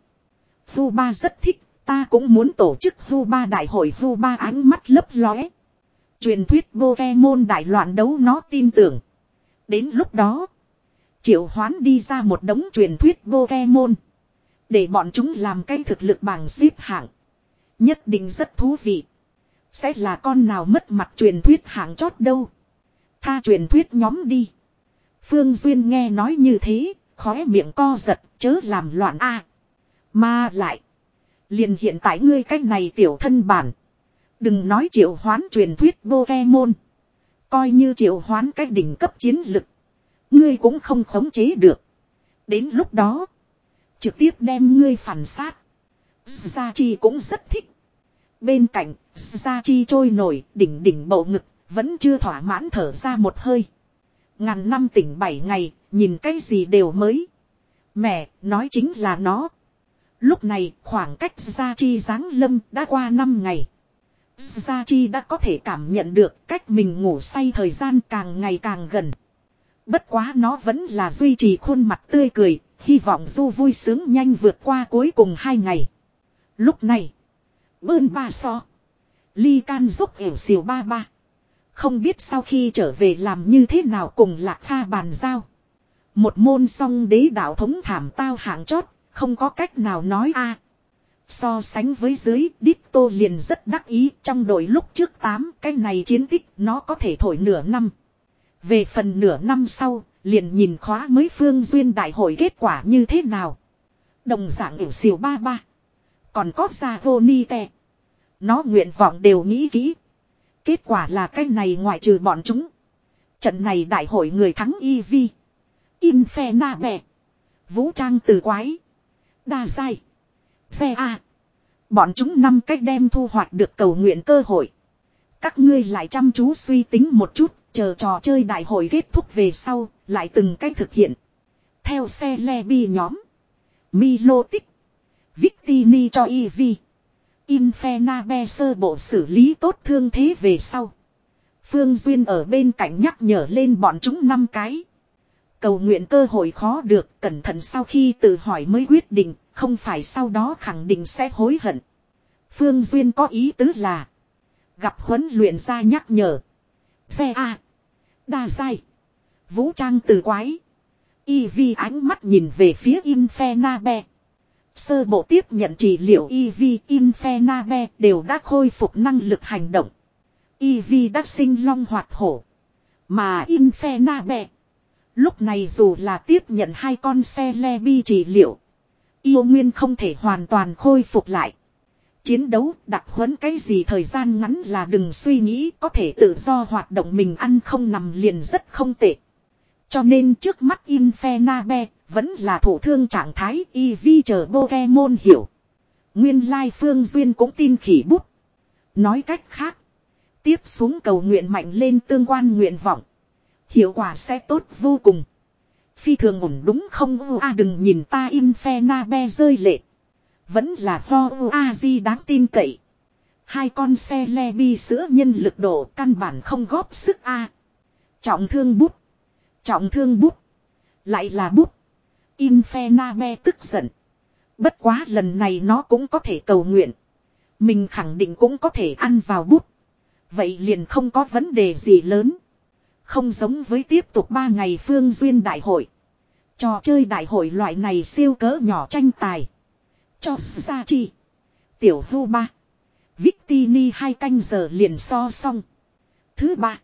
Speaker 1: Huba rất thích, ta cũng muốn tổ chức Huba đại hội. Huba ánh mắt lấp lóe. Truyền thuyết Pokemon đại loạn đấu nó tin tưởng. Đến lúc đó, triệu hoán đi ra một đống truyền thuyết Pokemon. Để bọn chúng làm cái thực lực bảng xếp hạng. Nhất định rất thú vị. Sẽ là con nào mất mặt truyền thuyết hạng chót đâu. Tha truyền thuyết nhóm đi. Phương Duyên nghe nói như thế, khóe miệng co giật, chớ làm loạn a. Mà lại, liền hiện tại ngươi cách này tiểu thân bản. Đừng nói triệu hoán truyền thuyết Pokemon. Coi như triệu hoán cái đỉnh cấp chiến lực. Ngươi cũng không khống chế được. Đến lúc đó, trực tiếp đem ngươi phản sát. Sachi cũng rất thích. Bên cạnh, Sachi trôi nổi, đỉnh đỉnh bầu ngực, vẫn chưa thỏa mãn thở ra một hơi. Ngàn năm tỉnh bảy ngày, nhìn cái gì đều mới. Mẹ, nói chính là nó. Lúc này, khoảng cách Sachi giáng lâm đã qua năm ngày. Sachi đã có thể cảm nhận được cách mình ngủ say thời gian càng ngày càng gần. Bất quá nó vẫn là duy trì khuôn mặt tươi cười, hy vọng Du vui sướng nhanh vượt qua cuối cùng hai ngày. Lúc này, bơn ba so. Ly can giúp ẻo xìu ba ba. Không biết sau khi trở về làm như thế nào cùng Lạc Kha bàn giao. Một môn song đế đạo thống thảm tao hạng chót, không có cách nào nói a. So sánh với dưới, Ditto liền rất đắc ý trong đội lúc trước tám cái này chiến tích nó có thể thổi nửa năm. Về phần nửa năm sau, liền nhìn khóa mới Phương Duyên đại hội kết quả như thế nào. Đồng dạng ỉu xìu ba ba. Còn có ra vô ni tè. Nó nguyện vọng đều nghĩ kỹ. Kết quả là cái này ngoại trừ bọn chúng. Trận này đại hội người thắng e vê. Infernabe. Vũ trang từ quái. Đa giai. Xe A. Bọn chúng năm cách đem thu hoạch được cầu nguyện cơ hội. Các ngươi lại chăm chú suy tính một chút. Chờ trò chơi đại hội kết thúc về sau. Lại từng cách thực hiện. Theo xe Lebi nhóm. Milotic. Victini cho e vê. Infernabe sơ bộ xử lý tốt thương thế về sau. Phương Duyên ở bên cạnh nhắc nhở lên bọn chúng năm cái. Cầu nguyện cơ hội khó được, cẩn thận sau khi tự hỏi mới quyết định, không phải sau đó khẳng định sẽ hối hận. Phương Duyên có ý tứ là gặp huấn luyện ra nhắc nhở. Xe A. Đa giai. Vũ trang từ quái. e vê ánh mắt nhìn về phía Infernabe. Sơ bộ tiếp nhận trị liệu e vê Infernabe đều đã khôi phục năng lực hành động. e vê đã sinh long hoạt hổ. Mà Infernabe. Lúc này dù là tiếp nhận hai con xe Lebi trị liệu. Yêu nguyên không thể hoàn toàn khôi phục lại. Chiến đấu đặc huấn cái gì thời gian ngắn là đừng suy nghĩ có thể tự do hoạt động mình ăn không nằm liền rất không tệ. Cho nên trước mắt Infernabe vẫn là thủ thương trạng thái e vê chờ Pokemon hiểu. Nguyên lai Phương Duyên cũng tin khỉ bút. Nói cách khác. Tiếp xuống cầu nguyện mạnh lên tương quan nguyện vọng. Hiệu quả sẽ tốt vô cùng. Phi thường ổn đúng không u a đừng nhìn ta Infernabe rơi lệ. Vẫn là lo u a di đáng tin cậy. Hai con xe Lebi sữa nhân lực độ căn bản không góp sức a. Trọng thương bút. Trọng thương bút. Lại là bút. Infernabe tức giận. Bất quá lần này nó cũng có thể cầu nguyện. Mình khẳng định cũng có thể ăn vào bút. Vậy liền không có vấn đề gì lớn. Không giống với tiếp tục ba ngày Phương Duyên đại hội. Trò chơi đại hội loại này siêu cỡ nhỏ tranh tài. Cho ra chi. Tiểu hưu ba. Victini hai canh giờ liền so xong. Thứ ba.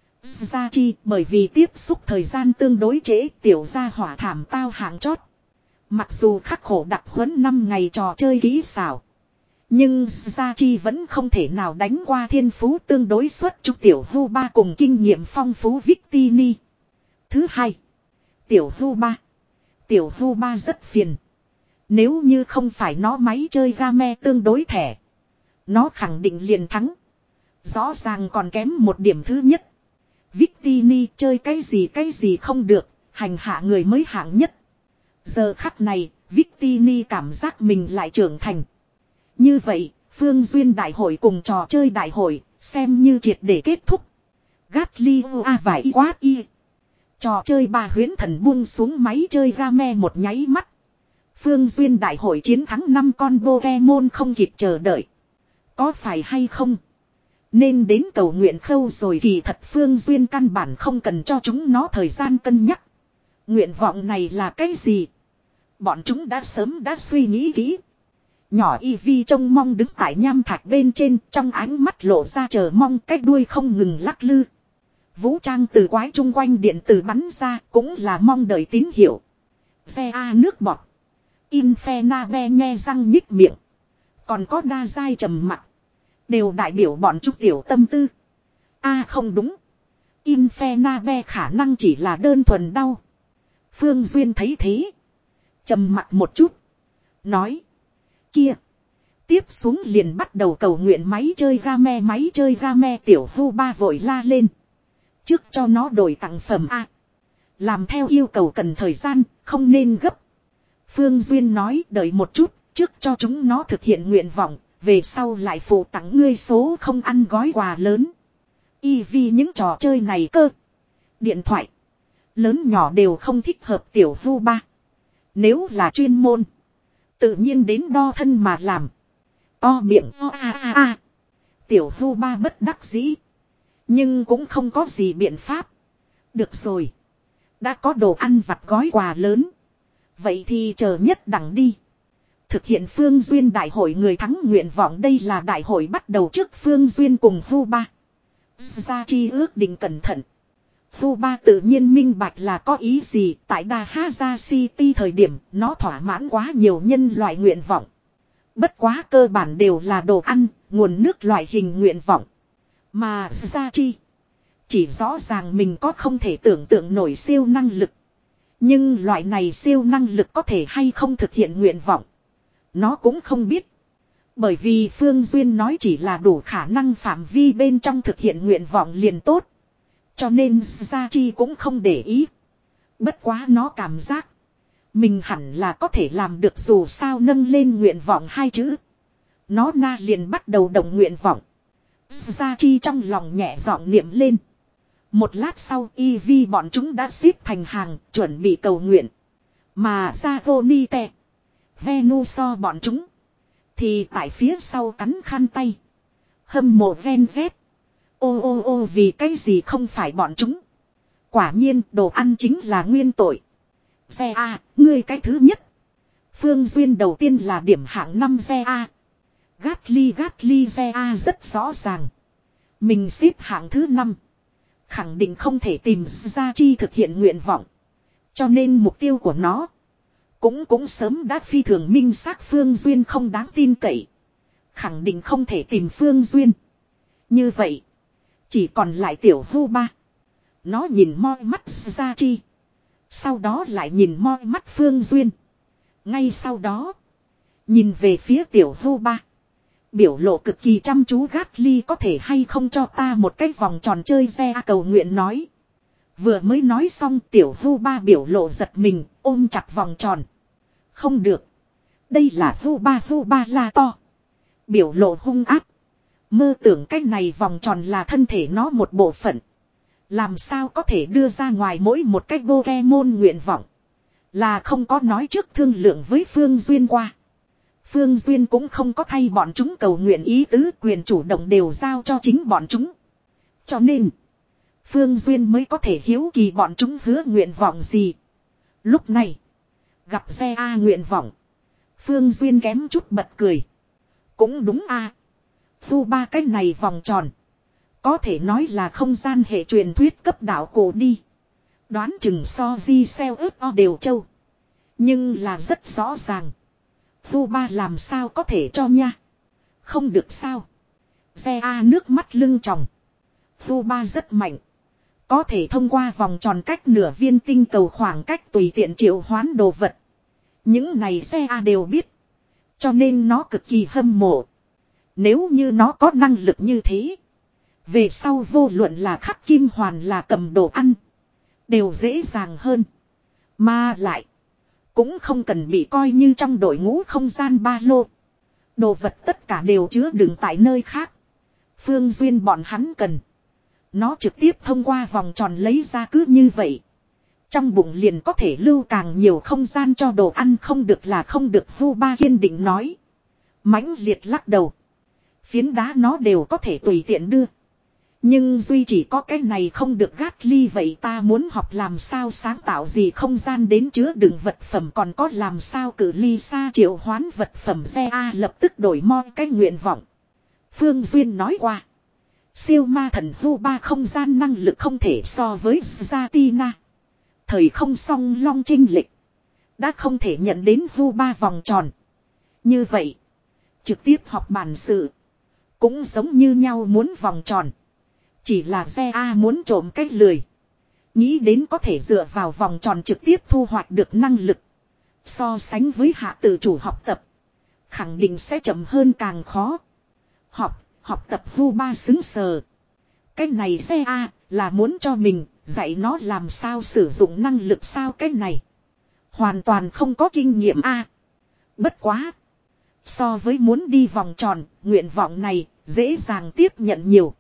Speaker 1: Gia chi bởi vì tiếp xúc thời gian tương đối trễ tiểu gia hỏa thảm tao hạng chót. Mặc dù khắc khổ đặc huấn năm ngày trò chơi kỹ xảo. Nhưng Gia chi vẫn không thể nào đánh qua thiên phú tương đối xuất chúng tiểu hưu ba cùng kinh nghiệm phong phú Victini. Thứ hai. Tiểu hưu ba. Tiểu hưu ba rất phiền. Nếu như không phải nó máy chơi game tương đối thẻ. Nó khẳng định liền thắng. Rõ ràng còn kém một điểm thứ nhất. Victini chơi cái gì cái gì không được, hành hạ người mới hạng nhất. Giờ khắc này, Victini cảm giác mình lại trưởng thành. Như vậy, Phương Duyên đại hội cùng trò chơi đại hội, xem như triệt để kết thúc. Gatli a và y quát y. Trò chơi ba huyễn thần buông xuống máy chơi game một nháy mắt. Phương Duyên đại hội chiến thắng năm con Pokemon không kịp chờ đợi. Có phải hay không? Nên đến cầu nguyện khâu rồi kỳ thật Phương Duyên căn bản không cần cho chúng nó thời gian cân nhắc. Nguyện vọng này là cái gì? Bọn chúng đã sớm đã suy nghĩ kỹ. Nhỏ Eevee trông mong đứng tại nham thạch bên trên trong ánh mắt lộ ra chờ mong cái đuôi không ngừng lắc lư. Vũ trang từ quái chung quanh điện tử bắn ra cũng là mong đợi tín hiệu. Xe A nước bọt. Infernabe nghe răng nhích miệng. Còn có đa giai trầm mặc. Đều đại biểu bọn chúng tiểu tâm tư. A à, không đúng. Infernabe khả năng chỉ là đơn thuần đau. Phương Duyên thấy thế. Trầm mặc một chút. Nói. Kia. Tiếp xuống liền bắt đầu cầu nguyện máy chơi game máy chơi game tiểu hưu ba vội la lên. Trước cho nó đổi tặng phẩm A. Làm theo yêu cầu cần thời gian, không nên gấp. Phương Duyên nói đợi một chút, trước cho chúng nó thực hiện nguyện vọng, về sau lại phụ tặng ngươi số không ăn gói quà lớn. Y vì những trò chơi này cơ. Điện thoại. Lớn nhỏ đều không thích hợp tiểu hưu ba. Nếu là chuyên môn. Tự nhiên đến đo thân mà làm. To miệng o a a a. Tiểu hưu ba bất đắc dĩ. Nhưng cũng không có gì biện pháp. Được rồi. Đã có đồ ăn vặt gói quà lớn. Vậy thì chờ nhất đẳng đi. thực hiện Phương Duyên đại hội người thắng nguyện vọng. Đây là đại hội bắt đầu trước Phương Duyên cùng Vu Ba. Gia Chi ước định cẩn thận. Vu Ba tự nhiên minh bạch là có ý gì. Tại Dahaza City thời điểm nó thỏa mãn quá nhiều nhân loại nguyện vọng. Bất quá cơ bản đều là đồ ăn, nguồn nước loại hình nguyện vọng. Mà Gia Chi chỉ rõ ràng mình có không thể tưởng tượng nổi siêu năng lực. Nhưng loại này siêu năng lực có thể hay không thực hiện nguyện vọng. Nó cũng không biết. Bởi vì Phương Duyên nói chỉ là đủ khả năng phạm vi bên trong thực hiện nguyện vọng liền tốt. Cho nên Gia Chi cũng không để ý. Bất quá nó cảm giác mình hẳn là có thể làm được, dù sao nâng lên nguyện vọng hai chữ. Nó na liền bắt đầu động nguyện vọng. Gia Chi trong lòng nhẹ giọng niệm lên. Một lát sau y vi bọn chúng đã xếp thành hàng chuẩn bị cầu nguyện. Mà Zagonite, Venuso bọn chúng thì tại phía sau cắn khăn tay. Hâm mộ ven dép. Ô ô ô vì cái gì không phải bọn chúng. Quả nhiên đồ ăn chính là nguyên tội. Xe A, ngươi cái thứ nhất. Phương Duyên đầu tiên là điểm hạng năm xe A. Gatly Gatly xe A rất rõ ràng. Mình xếp hạng thứ năm. Khẳng định không thể tìm Gia Chi thực hiện nguyện vọng. Cho nên mục tiêu của nó Cũng cũng sớm đã phi thường minh xác. Phương Duyên không đáng tin cậy. Khẳng định không thể tìm Phương Duyên. Như vậy chỉ còn lại tiểu Vu Ba. Nó nhìn moi mắt Gia Chi. Sau đó lại nhìn moi mắt Phương Duyên. Ngay sau đó nhìn về phía tiểu Vu Ba. Biểu lộ cực kỳ chăm chú. Gatly có thể hay không cho ta một cái vòng tròn chơi xe cầu nguyện nói. Vừa mới nói xong tiểu Vu Ba biểu lộ giật mình ôm chặt vòng tròn. Không được. Đây là Vu Ba Vu Ba la to. Biểu lộ hung ác. Mơ tưởng cái này vòng tròn là thân thể nó một bộ phận. Làm sao có thể đưa ra ngoài mỗi một cái Pokemon nguyện vọng. Là không có nói trước thương lượng với Phương Duyên qua. Phương Duyên cũng không có thay bọn chúng cầu nguyện, ý tứ quyền chủ động đều giao cho chính bọn chúng. Cho nên Phương Duyên mới có thể hiếu kỳ bọn chúng hứa nguyện vọng gì. Lúc này gặp xe A nguyện vọng, Phương Duyên kém chút bật cười. Cũng đúng a. Vu Ba cái này vòng tròn có thể nói là không gian hệ truyền thuyết cấp đảo cổ đi. Đoán chừng so di xeo ớt o đều châu. Nhưng là rất rõ ràng Vu Ba làm sao có thể cho nha. Không được sao. Xe A nước mắt lưng tròng. Vu Ba rất mạnh. Có thể thông qua vòng tròn cách nửa viên tinh cầu khoảng cách tùy tiện triệu hoán đồ vật. Những này xe A đều biết. Cho nên nó cực kỳ hâm mộ. Nếu như nó có năng lực như thế, về sau vô luận là khắc kim hoàn là cầm đồ ăn, đều dễ dàng hơn. Mà lại cũng không cần bị coi như trong đội ngũ không gian ba lô. Đồ vật tất cả đều chứa đựng tại nơi khác. Phương Duyên bọn hắn cần, nó trực tiếp thông qua vòng tròn lấy ra, cứ như vậy trong bụng liền có thể lưu càng nhiều không gian cho đồ ăn. Không được là không được, Vu Ba kiên định nói. Mãnh liệt lắc đầu. Phiến đá nó đều có thể tùy tiện đưa. Nhưng duy chỉ có cái này không được. Gatly vậy ta muốn học làm sao sáng tạo gì không gian đến chứa đựng vật phẩm, còn có làm sao cử ly xa triệu hoán vật phẩm. Xe A lập tức đổi mo cái nguyện vọng. Phương Duyên nói qua, siêu ma thần Vu Ba không gian năng lực không thể so với Zatina. Thời không song long chinh lịch đã không thể nhận đến Vu Ba vòng tròn. Như vậy trực tiếp học bản sự cũng giống như nhau, muốn vòng tròn. Chỉ là xe A muốn trộm cách lười. Nghĩ đến có thể dựa vào vòng tròn trực tiếp thu hoạch được năng lực. So sánh với hạ tự chủ học tập, khẳng định sẽ chậm hơn càng khó. Học, học tập Vu Ba xứng sờ. Cái này xe A là muốn cho mình dạy nó làm sao sử dụng năng lực sao? Cái này hoàn toàn không có kinh nghiệm A. Bất quá, so với muốn đi vòng tròn, nguyện vọng này dễ dàng tiếp nhận nhiều.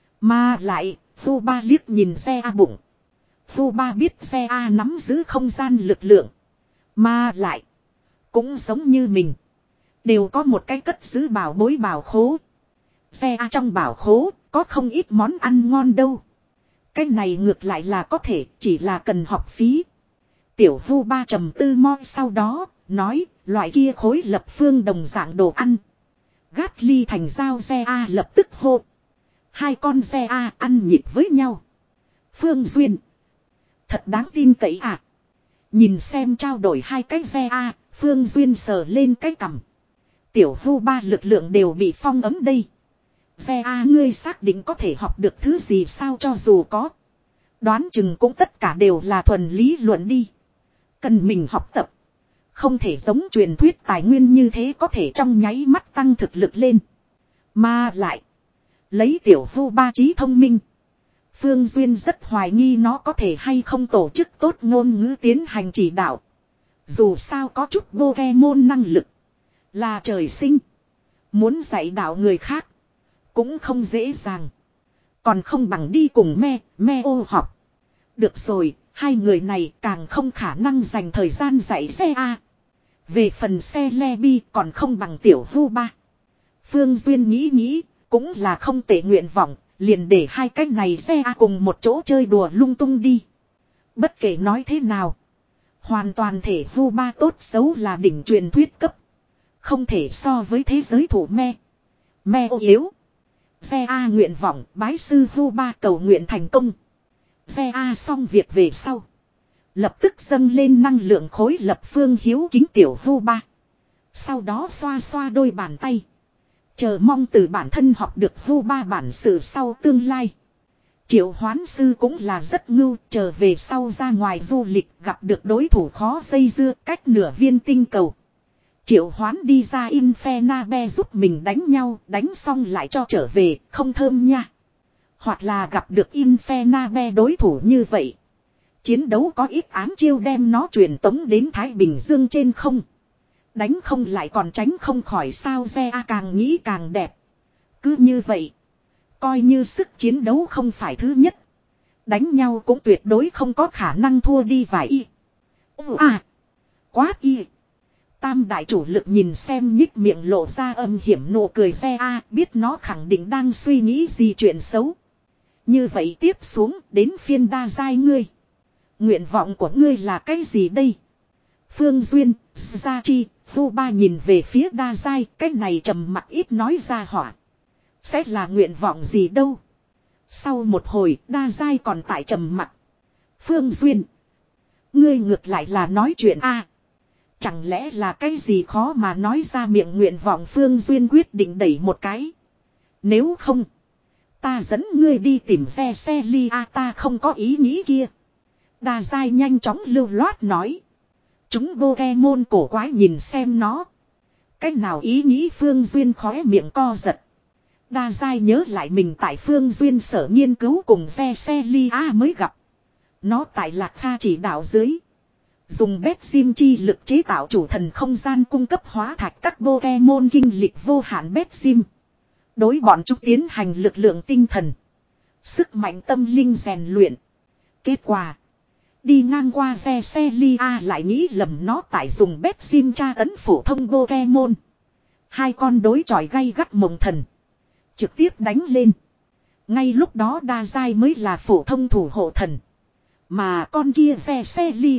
Speaker 1: Mà lại, Vu Ba liếc nhìn xe A bụng. Vu Ba biết xe A nắm giữ không gian lực lượng. Mà lại, cũng giống như mình, đều có một cái cất giữ bảo bối bảo khố. Xe A trong bảo khố có không ít món ăn ngon đâu. Cái này ngược lại là có thể, chỉ là cần học phí. Tiểu Vu Ba trầm tư moi sau đó, nói, loại kia khối lập phương đồng dạng đồ ăn. Gát ly thành dao xe A lập tức hô. Hai con xe A ăn nhịp với nhau. Phương Duyên. Thật đáng tin cậy à. Nhìn xem trao đổi hai cái xe A, Phương Duyên sờ lên cái cằm. Tiểu hưu ba lực lượng đều bị phong ấm đây. Xe A ngươi xác định có thể học được thứ gì sao cho dù có. Đoán chừng cũng tất cả đều là thuần lý luận đi. Cần mình học tập. Không thể giống truyền thuyết tài nguyên như thế có thể trong nháy mắt tăng thực lực lên. Mà lại. Lấy tiểu hưu ba trí thông minh. Phương Duyên rất hoài nghi nó có thể hay không tổ chức tốt ngôn ngữ tiến hành chỉ đạo. Dù sao có chút Pokemon năng lực. Là trời sinh. Muốn dạy đạo người khác. Cũng không dễ dàng. Còn không bằng đi cùng me, me ô học. Được rồi, hai người này càng không khả năng dành thời gian dạy xe A. Về phần xe Lebi còn không bằng tiểu hưu ba. Phương Duyên nghĩ nghĩ, cũng là không tệ nguyện vọng, liền để hai cái này xe A cùng một chỗ chơi đùa lung tung đi. Bất kể nói thế nào. Hoàn toàn thể hưu ba tốt xấu là đỉnh truyền thuyết cấp. Không thể so với thế giới thủ me. Me ô yếu. Xe A nguyện vọng bái sư hưu ba cầu nguyện thành công. Xe A xong việc về sau. Lập tức dâng lên năng lượng khối lập phương hiếu kính tiểu hưu ba. Sau đó xoa xoa đôi bàn tay. Chờ mong từ bản thân học được hưu ba bản sự sau tương lai. Triệu hoán sư cũng là rất ngưu. Chờ về sau ra ngoài du lịch gặp được đối thủ khó dây dưa cách nửa viên tinh cầu. Triệu hoán đi ra Infernabe giúp mình đánh nhau. Đánh xong lại cho trở về không thơm nha. Hoặc là gặp được Infernabe đối thủ như vậy. Chiến đấu có ít ám chiêu đem nó truyền tống đến Thái Bình Dương trên không. Đánh không lại còn tránh không khỏi sao xe A càng nghĩ càng đẹp. Cứ như vậy. Coi như sức chiến đấu không phải thứ nhất. Đánh nhau cũng tuyệt đối không có khả năng thua đi vài y. À. Quát y. Tam đại chủ lực nhìn xem nhích miệng lộ ra âm hiểm nụ cười xe A biết nó khẳng định đang suy nghĩ gì chuyện xấu. Như vậy tiếp xuống đến phiên đa giai ngươi. Nguyện vọng của ngươi là cái gì đây? Phương Duyên, Gia Chi, Vu Ba nhìn về phía đa giai, cái này trầm mặc ít nói ra hỏa. Sẽ là nguyện vọng gì đâu? Sau một hồi, đa giai còn tại trầm mặc. Phương Duyên, ngươi ngược lại là nói chuyện a? Chẳng lẽ là cái gì khó mà nói ra miệng nguyện vọng Phương Duyên quyết định đẩy một cái. Nếu không, ta dẫn ngươi đi tìm xe xe ly a ta không có ý nghĩ kia. Đa giai nhanh chóng lưu loát nói. Chúng Pokemon cổ quái nhìn xem nó. Cách nào ý nghĩ Phương Duyên khóe miệng co giật. Đa giai nhớ lại mình tại Phương Duyên sở nghiên cứu cùng ve xe ly a mới gặp. Nó tại Lạc Kha chỉ đạo dưới. Dùng bét sim chi lực chế tạo chủ thần không gian cung cấp hóa thạch các Pokemon kinh lịch vô hạn bét sim. Đối bọn chúng tiến hành lực lượng tinh thần. Sức mạnh tâm linh rèn luyện. Kết quả. Đi ngang qua ve xe lia lại nghĩ lầm nó tại dùng bét sim tra tấn phổ thông Pokemon. Hai con đối chọi gay gắt mộng thần. Trực tiếp đánh lên. Ngay lúc đó đa giai mới là phổ thông thủ hộ thần. Mà con kia ve xe lia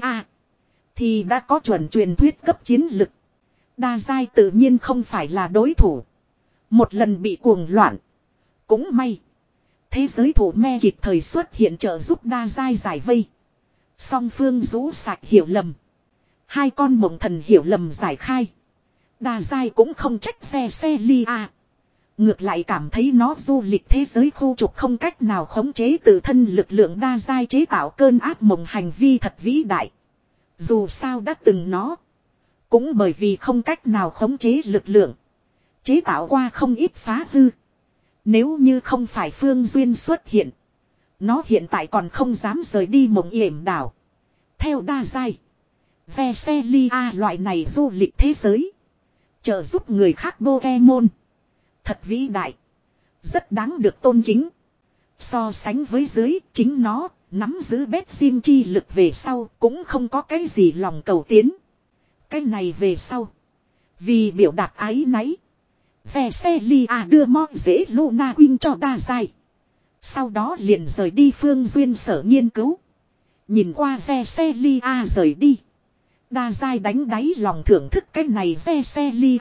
Speaker 1: thì đã có chuẩn truyền thuyết cấp chiến lực. Đa giai tự nhiên không phải là đối thủ. Một lần bị cuồng loạn. Cũng may. Thế giới thủ me kịp thời xuất hiện trợ giúp đa giai giải vây. Song phương rũ sạch hiểu lầm. Hai con mộng thần hiểu lầm giải khai. Đa giai cũng không trách ve xe lia. Ngược lại cảm thấy nó du lịch thế giới khu trục không cách nào khống chế tự thân lực lượng đa giai chế tạo cơn ác mộng hành vi thật vĩ đại. Dù sao đã từng nó. Cũng bởi vì không cách nào khống chế lực lượng. Chế tạo qua không ít phá hư. Nếu như không phải Phương Duyên xuất hiện. Nó hiện tại còn không dám rời đi mộng yểm đảo. Theo đa giai. Ve xe lia loại này du lịch thế giới. Trợ giúp người khác Pokemon. Thật vĩ đại. Rất đáng được tôn kính. So sánh với dưới chính nó. Nắm giữ bét sim chi lực về sau cũng không có cái gì lòng cầu tiến. Cái này về sau. Vì biểu đạt ái náy. Ve xe lia đưa mo dễ Luna Queen cho đa giai. Sau đó liền rời đi Phương Duyên sở nghiên cứu. Nhìn qua ve xe lia rời đi. Đa giai đánh đáy lòng thưởng thức cái này Veselia.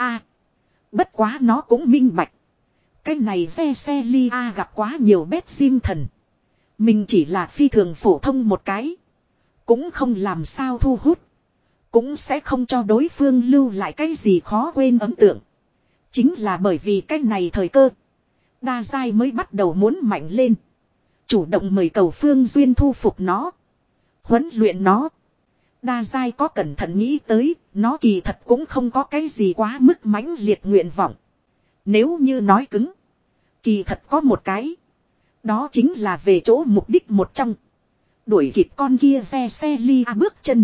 Speaker 1: Bất quá nó cũng minh bạch. Cái này Veselia gặp quá nhiều bét sim thần. Mình chỉ là phi thường phổ thông một cái. Cũng không làm sao thu hút. Cũng sẽ không cho đối phương lưu lại cái gì khó quên ấn tượng. Chính là bởi vì cái này thời cơ. Đa giai mới bắt đầu muốn mạnh lên. Chủ động mời cầu Phương Duyên thu phục nó. Huấn luyện nó. Đa giai có cẩn thận nghĩ tới. Nó kỳ thật cũng không có cái gì quá mức mãnh liệt nguyện vọng. Nếu như nói cứng. Kỳ thật có một cái. Đó chính là về chỗ mục đích một trong. Đuổi kịp con kia Veselia bước chân.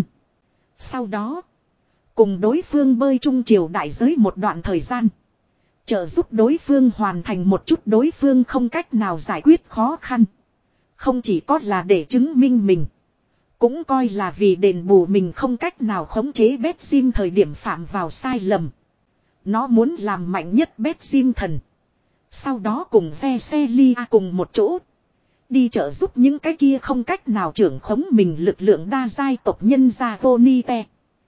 Speaker 1: Sau đó. Cùng đối phương bơi chung chiều đại giới một đoạn thời gian. Trợ giúp đối phương hoàn thành một chút đối phương không cách nào giải quyết khó khăn. Không chỉ có là để chứng minh mình. Cũng coi là vì đền bù mình không cách nào khống chế bét sim thời điểm phạm vào sai lầm. Nó muốn làm mạnh nhất bét sim thần. Sau đó cùng Veselia cùng một chỗ. Đi trợ giúp những cái kia không cách nào trưởng khống mình lực lượng đa giai tộc nhân gia Vonite.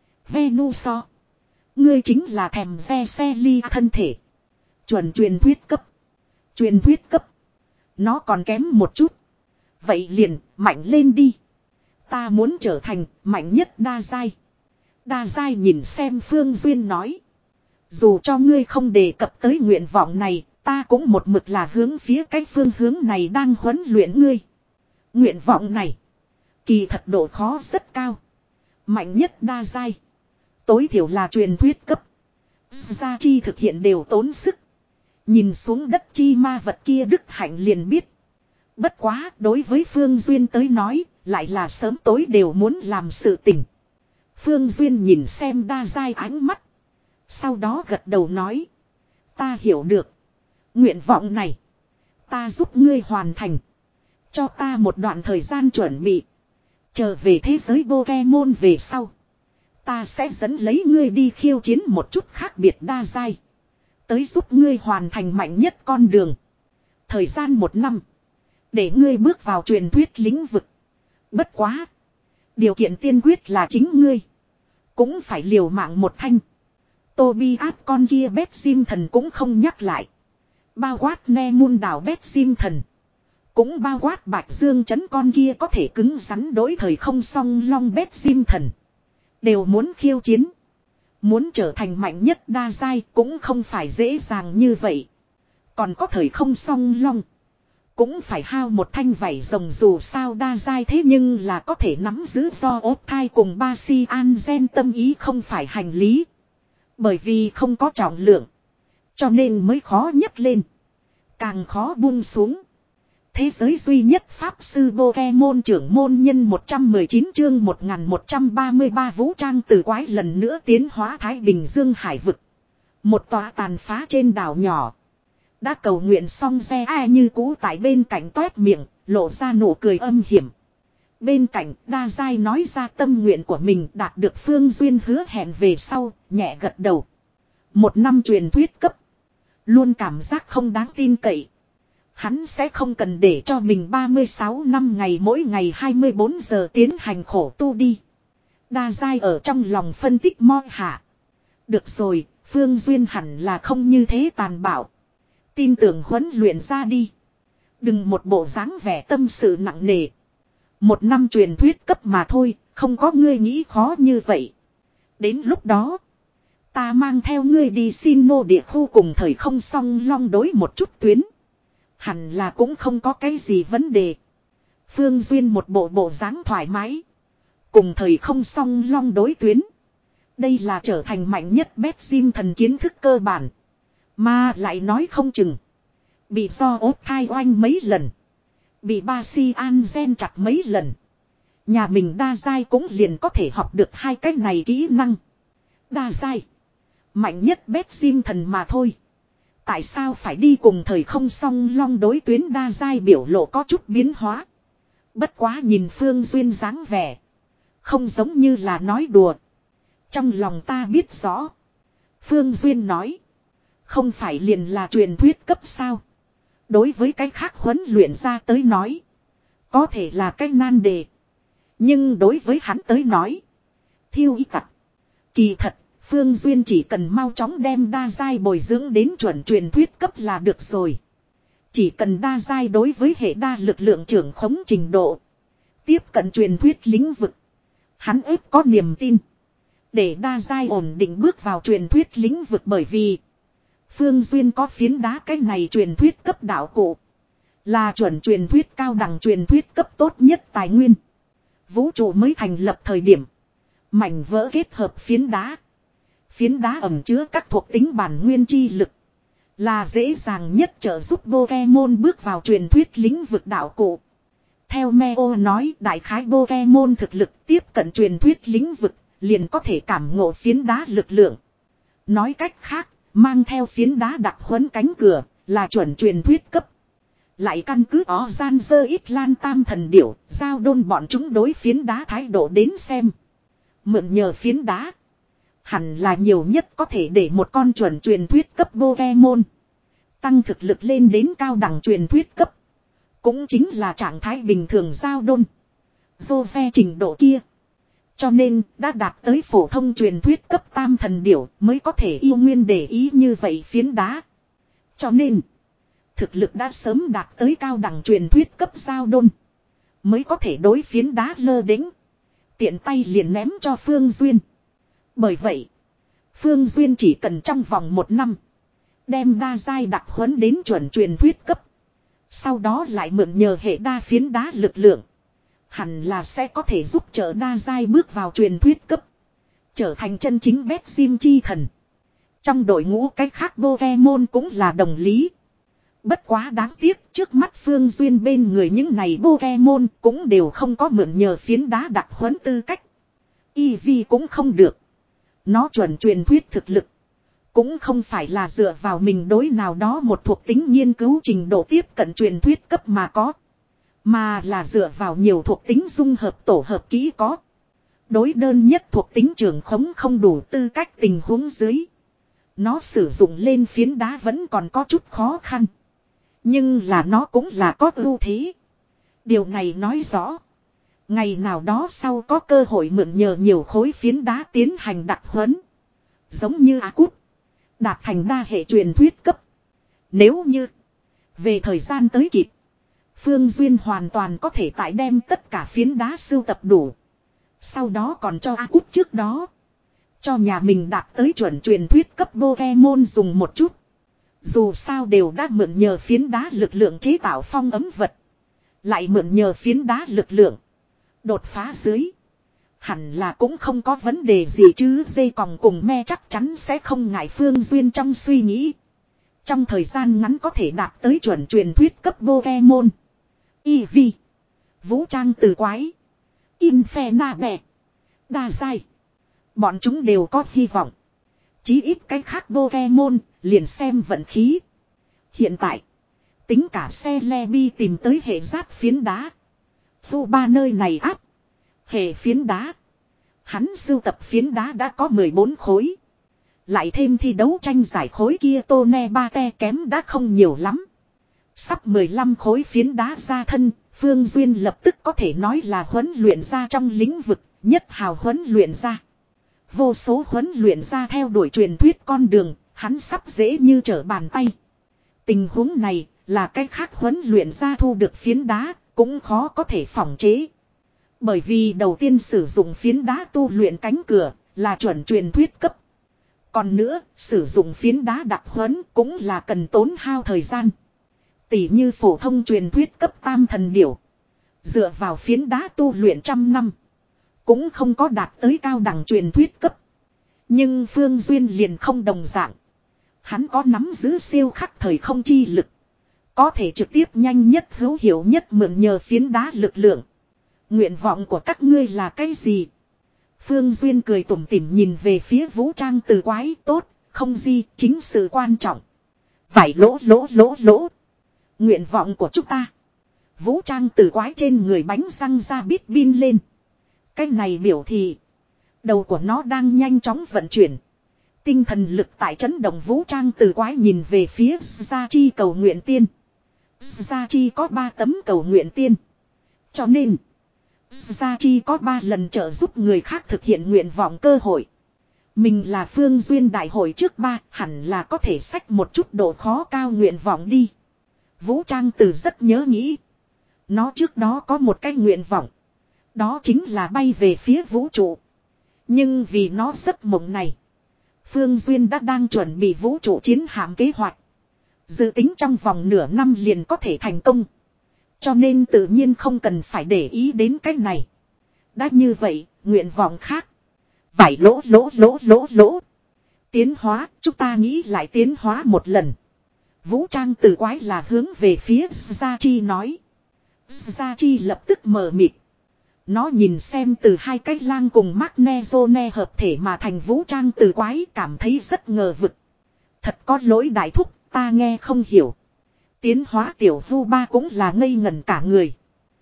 Speaker 1: Venuso. Ngươi chính là thèm Veselia thân thể. Chuẩn truyền thuyết cấp. Truyền thuyết cấp. Nó còn kém một chút. Vậy liền, mạnh lên đi. Ta muốn trở thành mạnh nhất đa giai. Đa giai nhìn xem Phương Duyên nói. Dù cho ngươi không đề cập tới nguyện vọng này, ta cũng một mực là hướng phía cái phương hướng này đang huấn luyện ngươi. Nguyện vọng này, kỳ thật độ khó rất cao. Mạnh nhất đa giai. Tối thiểu là truyền thuyết cấp. Gia chi thực hiện đều tốn sức. Nhìn xuống đất chi ma vật kia đức hạnh liền biết. Bất quá đối với Phương Duyên tới nói, lại là sớm tối đều muốn làm sự tình. Phương Duyên nhìn xem đa giai ánh mắt. Sau đó gật đầu nói. Ta hiểu được. Nguyện vọng này. Ta giúp ngươi hoàn thành. Cho ta một đoạn thời gian chuẩn bị. Trở về thế giới Pokemon về sau. Ta sẽ dẫn lấy ngươi đi khiêu chiến một chút khác biệt đa giai. Tới giúp ngươi hoàn thành mạnh nhất con đường. Thời gian một năm. Để ngươi bước vào truyền thuyết lĩnh vực. Bất quá. Điều kiện tiên quyết là chính ngươi. Cũng phải liều mạng một thanh. Tobias con kia bét sim thần cũng không nhắc lại. Bao quát ne muôn đảo bét sim thần. Cũng bao quát bạch dương chấn con kia có thể cứng rắn đối thời không song long bét sim thần. Đều muốn khiêu chiến. Muốn trở thành mạnh nhất đa giai cũng không phải dễ dàng như vậy. Còn có thời không song long. Cũng phải hao một thanh vảy rồng dù sao đa giai thế nhưng là có thể nắm giữ do ốp thai cùng ba si an gen tâm ý không phải hành lý. Bởi vì không có trọng lượng. Cho nên mới khó nhấc lên. Càng khó buông xuống. Thế giới duy nhất Pháp sư Pokemon trưởng môn nhân một trăm mười chín chương một nghìn một trăm ba mươi ba vũ trang từ quái lần nữa tiến hóa Thái Bình Dương hải vực. Một tòa tàn phá trên đảo nhỏ. Đã cầu nguyện xong xe ai như cũ tại bên cạnh toét miệng, lộ ra nụ cười âm hiểm. Bên cạnh đa giai nói ra tâm nguyện của mình đạt được Phương Duyên hứa hẹn về sau, nhẹ gật đầu. Một năm truyền thuyết cấp. Luôn cảm giác không đáng tin cậy. Hắn sẽ không cần để cho mình ba mươi sáu năm ngày mỗi ngày hai mươi bốn giờ tiến hành khổ tu đi. Đa giai ở trong lòng phân tích mo hạ. Được rồi, Phương Duyên hẳn là không như thế tàn bạo. Tin tưởng huấn luyện ra đi. Đừng một bộ dáng vẻ tâm sự nặng nề. Một năm truyền thuyết cấp mà thôi, không có ngươi nghĩ khó như vậy. Đến lúc đó, ta mang theo ngươi đi xin nô địa khu cùng thời không song long đối một chút tuyến. Hẳn là cũng không có cái gì vấn đề. Phương Duyên một bộ bộ dáng thoải mái. Cùng thời không song long đối tuyến. Đây là trở thành mạnh nhất bét sim thần kiến thức cơ bản. Mà lại nói không chừng. Bị do ốp thai oanh mấy lần. Bị ba si an gen chặt mấy lần. Nhà mình đa giai cũng liền có thể học được hai cái này kỹ năng. Đa giai. Mạnh nhất bét sim thần mà thôi. Tại sao phải đi cùng thời không song long đối tuyến đa giai biểu lộ có chút biến hóa. Bất quá nhìn Phương Duyên dáng vẻ. Không giống như là nói đùa. Trong lòng ta biết rõ. Phương Duyên nói. Không phải liền là truyền thuyết cấp sao. Đối với cái khác huấn luyện ra tới nói. Có thể là cái nan đề. Nhưng đối với hắn tới nói. Thiêu y tặc. Kỳ thật, Phương Duyên chỉ cần mau chóng đem đa giai bồi dưỡng đến chuẩn truyền thuyết cấp là được rồi. Chỉ cần đa giai đối với hệ đa lực lượng trưởng khống trình độ. Tiếp cận truyền thuyết lĩnh vực. Hắn ếp có niềm tin. Để đa giai ổn định bước vào truyền thuyết lĩnh vực bởi vì Phương Duyên có phiến đá cái này truyền thuyết cấp đạo cụ. Là chuẩn truyền thuyết cao đẳng truyền thuyết cấp tốt nhất tài nguyên. Vũ trụ mới thành lập thời điểm. Mảnh vỡ kết hợp phiến đá. Phiến đá ẩn chứa các thuộc tính bản nguyên chi lực. Là dễ dàng nhất trợ giúp Pokemon bước vào truyền thuyết lĩnh vực đạo cụ. Theo Meo nói đại khái Pokemon thực lực tiếp cận truyền thuyết lĩnh vực. Liền có thể cảm ngộ phiến đá lực lượng. Nói cách khác, mang theo phiến đá đặc huấn cánh cửa, là chuẩn truyền thuyết cấp. Lại căn cứ ó gian dơ ít lan tam thần điểu, giao đôn bọn chúng đối phiến đá thái độ đến xem. Mượn nhờ phiến đá. Hẳn là nhiều nhất có thể để một con chuẩn truyền thuyết cấp Pokemon tăng thực lực lên đến cao đẳng truyền thuyết cấp. Cũng chính là trạng thái bình thường giao đôn. Dô phe trình độ kia. Cho nên, đã đạt tới phổ thông truyền thuyết cấp tam thần điểu mới có thể yêu nguyên để ý như vậy phiến đá. Cho nên, thực lực đã sớm đạt tới cao đẳng truyền thuyết cấp giao đôn. Mới có thể đối phiến đá lơ đĩnh. Tiện tay liền ném cho Phương Duyên. Bởi vậy, Phương Duyên chỉ cần trong vòng một năm. Đem đa giai đặc huấn đến chuẩn truyền thuyết cấp. Sau đó lại mượn nhờ hệ đa phiến đá lực lượng. Hẳn là sẽ có thể giúp trợ đa giai bước vào truyền thuyết cấp. Trở thành chân chính bét sim chi thần. Trong đội ngũ cách khác Pokemon cũng là đồng lý. Bất quá đáng tiếc trước mắt Phương Duyên bên người những này Pokemon cũng đều không có mượn nhờ phiến đá đặc huấn tư cách. Eevee cũng không được. Nó chuẩn truyền thuyết thực lực. Cũng không phải là dựa vào mình đối nào đó một thuộc tính nghiên cứu trình độ tiếp cận truyền thuyết cấp mà có. Mà là dựa vào nhiều thuộc tính dung hợp tổ hợp kỹ có. Đối đơn nhất thuộc tính trường khống không đủ tư cách tình huống dưới. Nó sử dụng lên phiến đá vẫn còn có chút khó khăn. Nhưng là nó cũng là có ưu thế. Điều này nói rõ. Ngày nào đó sau có cơ hội mượn nhờ nhiều khối phiến đá tiến hành đặc huấn. Giống như A Cút. Đạt thành đa hệ truyền thuyết cấp. Nếu như. Về thời gian tới kịp. Phương Duyên hoàn toàn có thể tại đem tất cả phiến đá sưu tập đủ. Sau đó còn cho A Cút trước đó. Cho nhà mình đạt tới chuẩn truyền thuyết cấp Pokemon dùng một chút. Dù sao đều đã mượn nhờ phiến đá lực lượng chế tạo phong ấm vật. Lại mượn nhờ phiến đá lực lượng. Đột phá dưới. Hẳn là cũng không có vấn đề gì chứ. Dây còng cùng me chắc chắn sẽ không ngại Phương Duyên trong suy nghĩ. Trong thời gian ngắn có thể đạt tới chuẩn truyền thuyết cấp Pokemon. Eevee. Vũ trang từ quái. Infernape. Đa giai. Bọn chúng đều có hy vọng. Chí ít cái khác Pokemon liền xem vận khí. Hiện tại. Tính cả xe Lebi tìm tới hệ rát phiến đá. Phu ba nơi này áp. Hệ phiến đá. Hắn sưu tập phiến đá đã có mười bốn khối. Lại thêm thi đấu tranh giải khối kia Tone Bate kém đã không nhiều lắm. Sắp mười lăm khối phiến đá ra thân, Phương Duyên lập tức có thể nói là huấn luyện ra trong lĩnh vực, nhất hào huấn luyện ra. Vô số huấn luyện ra theo đuổi truyền thuyết con đường, hắn sắp dễ như trở bàn tay. Tình huống này là cái khác huấn luyện ra thu được phiến đá, cũng khó có thể phòng chế. Bởi vì đầu tiên sử dụng phiến đá tu luyện cánh cửa, là chuẩn truyền thuyết cấp. Còn nữa, sử dụng phiến đá đặc huấn cũng là cần tốn hao thời gian. Tỷ như phổ thông truyền thuyết cấp tam thần điểu. Dựa vào phiến đá tu luyện trăm năm. Cũng không có đạt tới cao đẳng truyền thuyết cấp. Nhưng Phương Duyên liền không đồng dạng. Hắn có nắm giữ siêu khắc thời không chi lực. Có thể trực tiếp nhanh nhất hữu hiệu nhất mượn nhờ phiến đá lực lượng. Nguyện vọng của các ngươi là cái gì? Phương Duyên cười tủm tỉm nhìn về phía vũ trang từ quái tốt, không gì, chính sự quan trọng. Vải lỗ lỗ lỗ lỗ. Nguyện vọng của chúng ta. Vũ trang từ quái trên người bánh răng ra bít bin lên. Cái này biểu thị. Đầu của nó đang nhanh chóng vận chuyển. Tinh thần lực tại chấn động vũ trang từ quái nhìn về phía Gia Chi cầu nguyện tiên. Gia Chi có ba tấm cầu nguyện tiên. Cho nên. Gia Chi có ba lần trợ giúp người khác thực hiện nguyện vọng cơ hội. Mình là Phương Duyên đại hội trước ba, hẳn là có thể xách một chút độ khó cao nguyện vọng đi. Vũ Trang Từ rất nhớ nghĩ. Nó trước đó có một cái nguyện vọng. Đó chính là bay về phía vũ trụ. Nhưng vì nó giấc mộng này, Phương Duyên đã đang chuẩn bị vũ trụ chiến hạm kế hoạch. Dự tính trong vòng nửa năm liền có thể thành công. Cho nên tự nhiên không cần phải để ý đến cái này. Đã như vậy, nguyện vọng khác. Vải lỗ lỗ lỗ lỗ lỗ. Tiến hóa, chúng ta nghĩ lại tiến hóa một lần. Vũ Trang Từ quái là hướng về phía Gia Chi nói. Gia Chi lập tức mờ mịt. Nó nhìn xem từ hai cái lang cùng Magnezone hợp thể mà thành Vũ Trang Từ quái cảm thấy rất ngờ vực. Thật có lỗi đại thúc, ta nghe không hiểu. Tiến hóa tiểu vu ba cũng là ngây ngẩn cả người.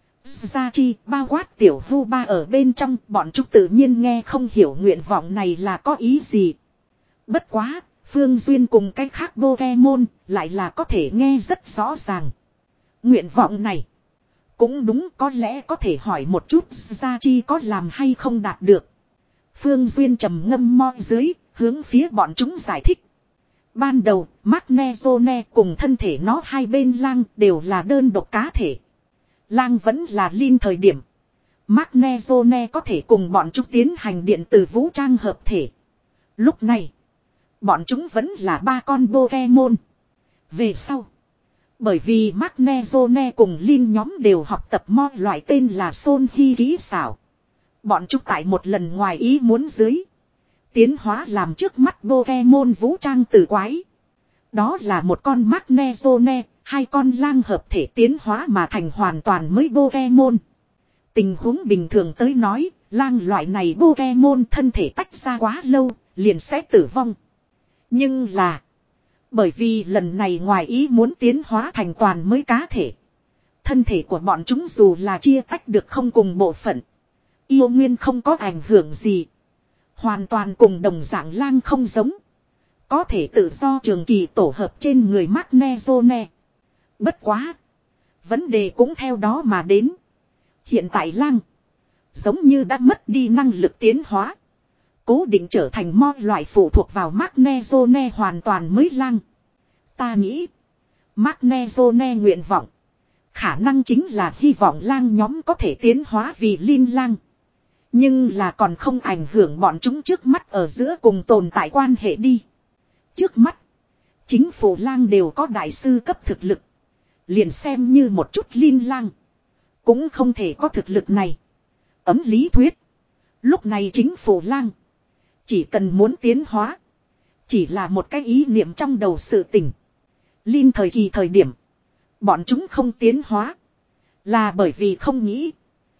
Speaker 1: Gia Chi bao quát tiểu vu ba ở bên trong, bọn chúng tự nhiên nghe không hiểu nguyện vọng này là có ý gì. Bất quá, Phương Duyên cùng cái khác Pokemon lại là có thể nghe rất rõ ràng. Nguyện vọng này cũng đúng, có lẽ có thể hỏi một chút Gia Chi có làm hay không đạt được. Phương Duyên trầm ngâm mo dưới, hướng phía bọn chúng giải thích. Ban đầu, Magnezone cùng thân thể nó hai bên lang đều là đơn độc cá thể. Lang vẫn là Linh thời điểm. Magnezone có thể cùng bọn chúng tiến hành điện tử vũ trang hợp thể. Lúc này, bọn chúng vẫn là ba con Pokemon. Về sau, bởi vì Magnezone cùng Linh nhóm đều học tập mo loại tên là Son Hy kỹ xảo. Bọn chúng tại một lần ngoài ý muốn dưới, tiến hóa làm trước mắt Pokemon Vũ Trang Từ quái. Đó là một con Magnezone, hai con lang hợp thể tiến hóa mà thành hoàn toàn mới Pokemon. Tình huống bình thường tới nói, lang loại này Pokemon thân thể tách ra quá lâu, liền sẽ tử vong. Nhưng là, bởi vì lần này ngoài ý muốn tiến hóa thành toàn mới cá thể. Thân thể của bọn chúng dù là chia tách được không cùng bộ phận, yêu nguyên không có ảnh hưởng gì. Hoàn toàn cùng đồng dạng lang không giống. Có thể tự do trường kỳ tổ hợp trên người Magnezone. Bất quá, vấn đề cũng theo đó mà đến. Hiện tại lang giống như đã mất đi năng lực tiến hóa, cố định trở thành mo loại phụ thuộc vào Magnezone hoàn toàn mới lang. Ta nghĩ Magnezone nguyện vọng khả năng chính là hy vọng lang nhóm có thể tiến hóa vì Linh lang. Nhưng là còn không ảnh hưởng bọn chúng trước mắt ở giữa cùng tồn tại quan hệ đi. Trước mắt, chính phủ lang đều có đại sư cấp thực lực. Liền xem như một chút Linh lang, cũng không thể có thực lực này. Ấm lý thuyết, lúc này chính phủ lang chỉ cần muốn tiến hóa, chỉ là một cái ý niệm trong đầu sự tình. Linh thời kỳ thời điểm, bọn chúng không tiến hóa, là bởi vì không nghĩ.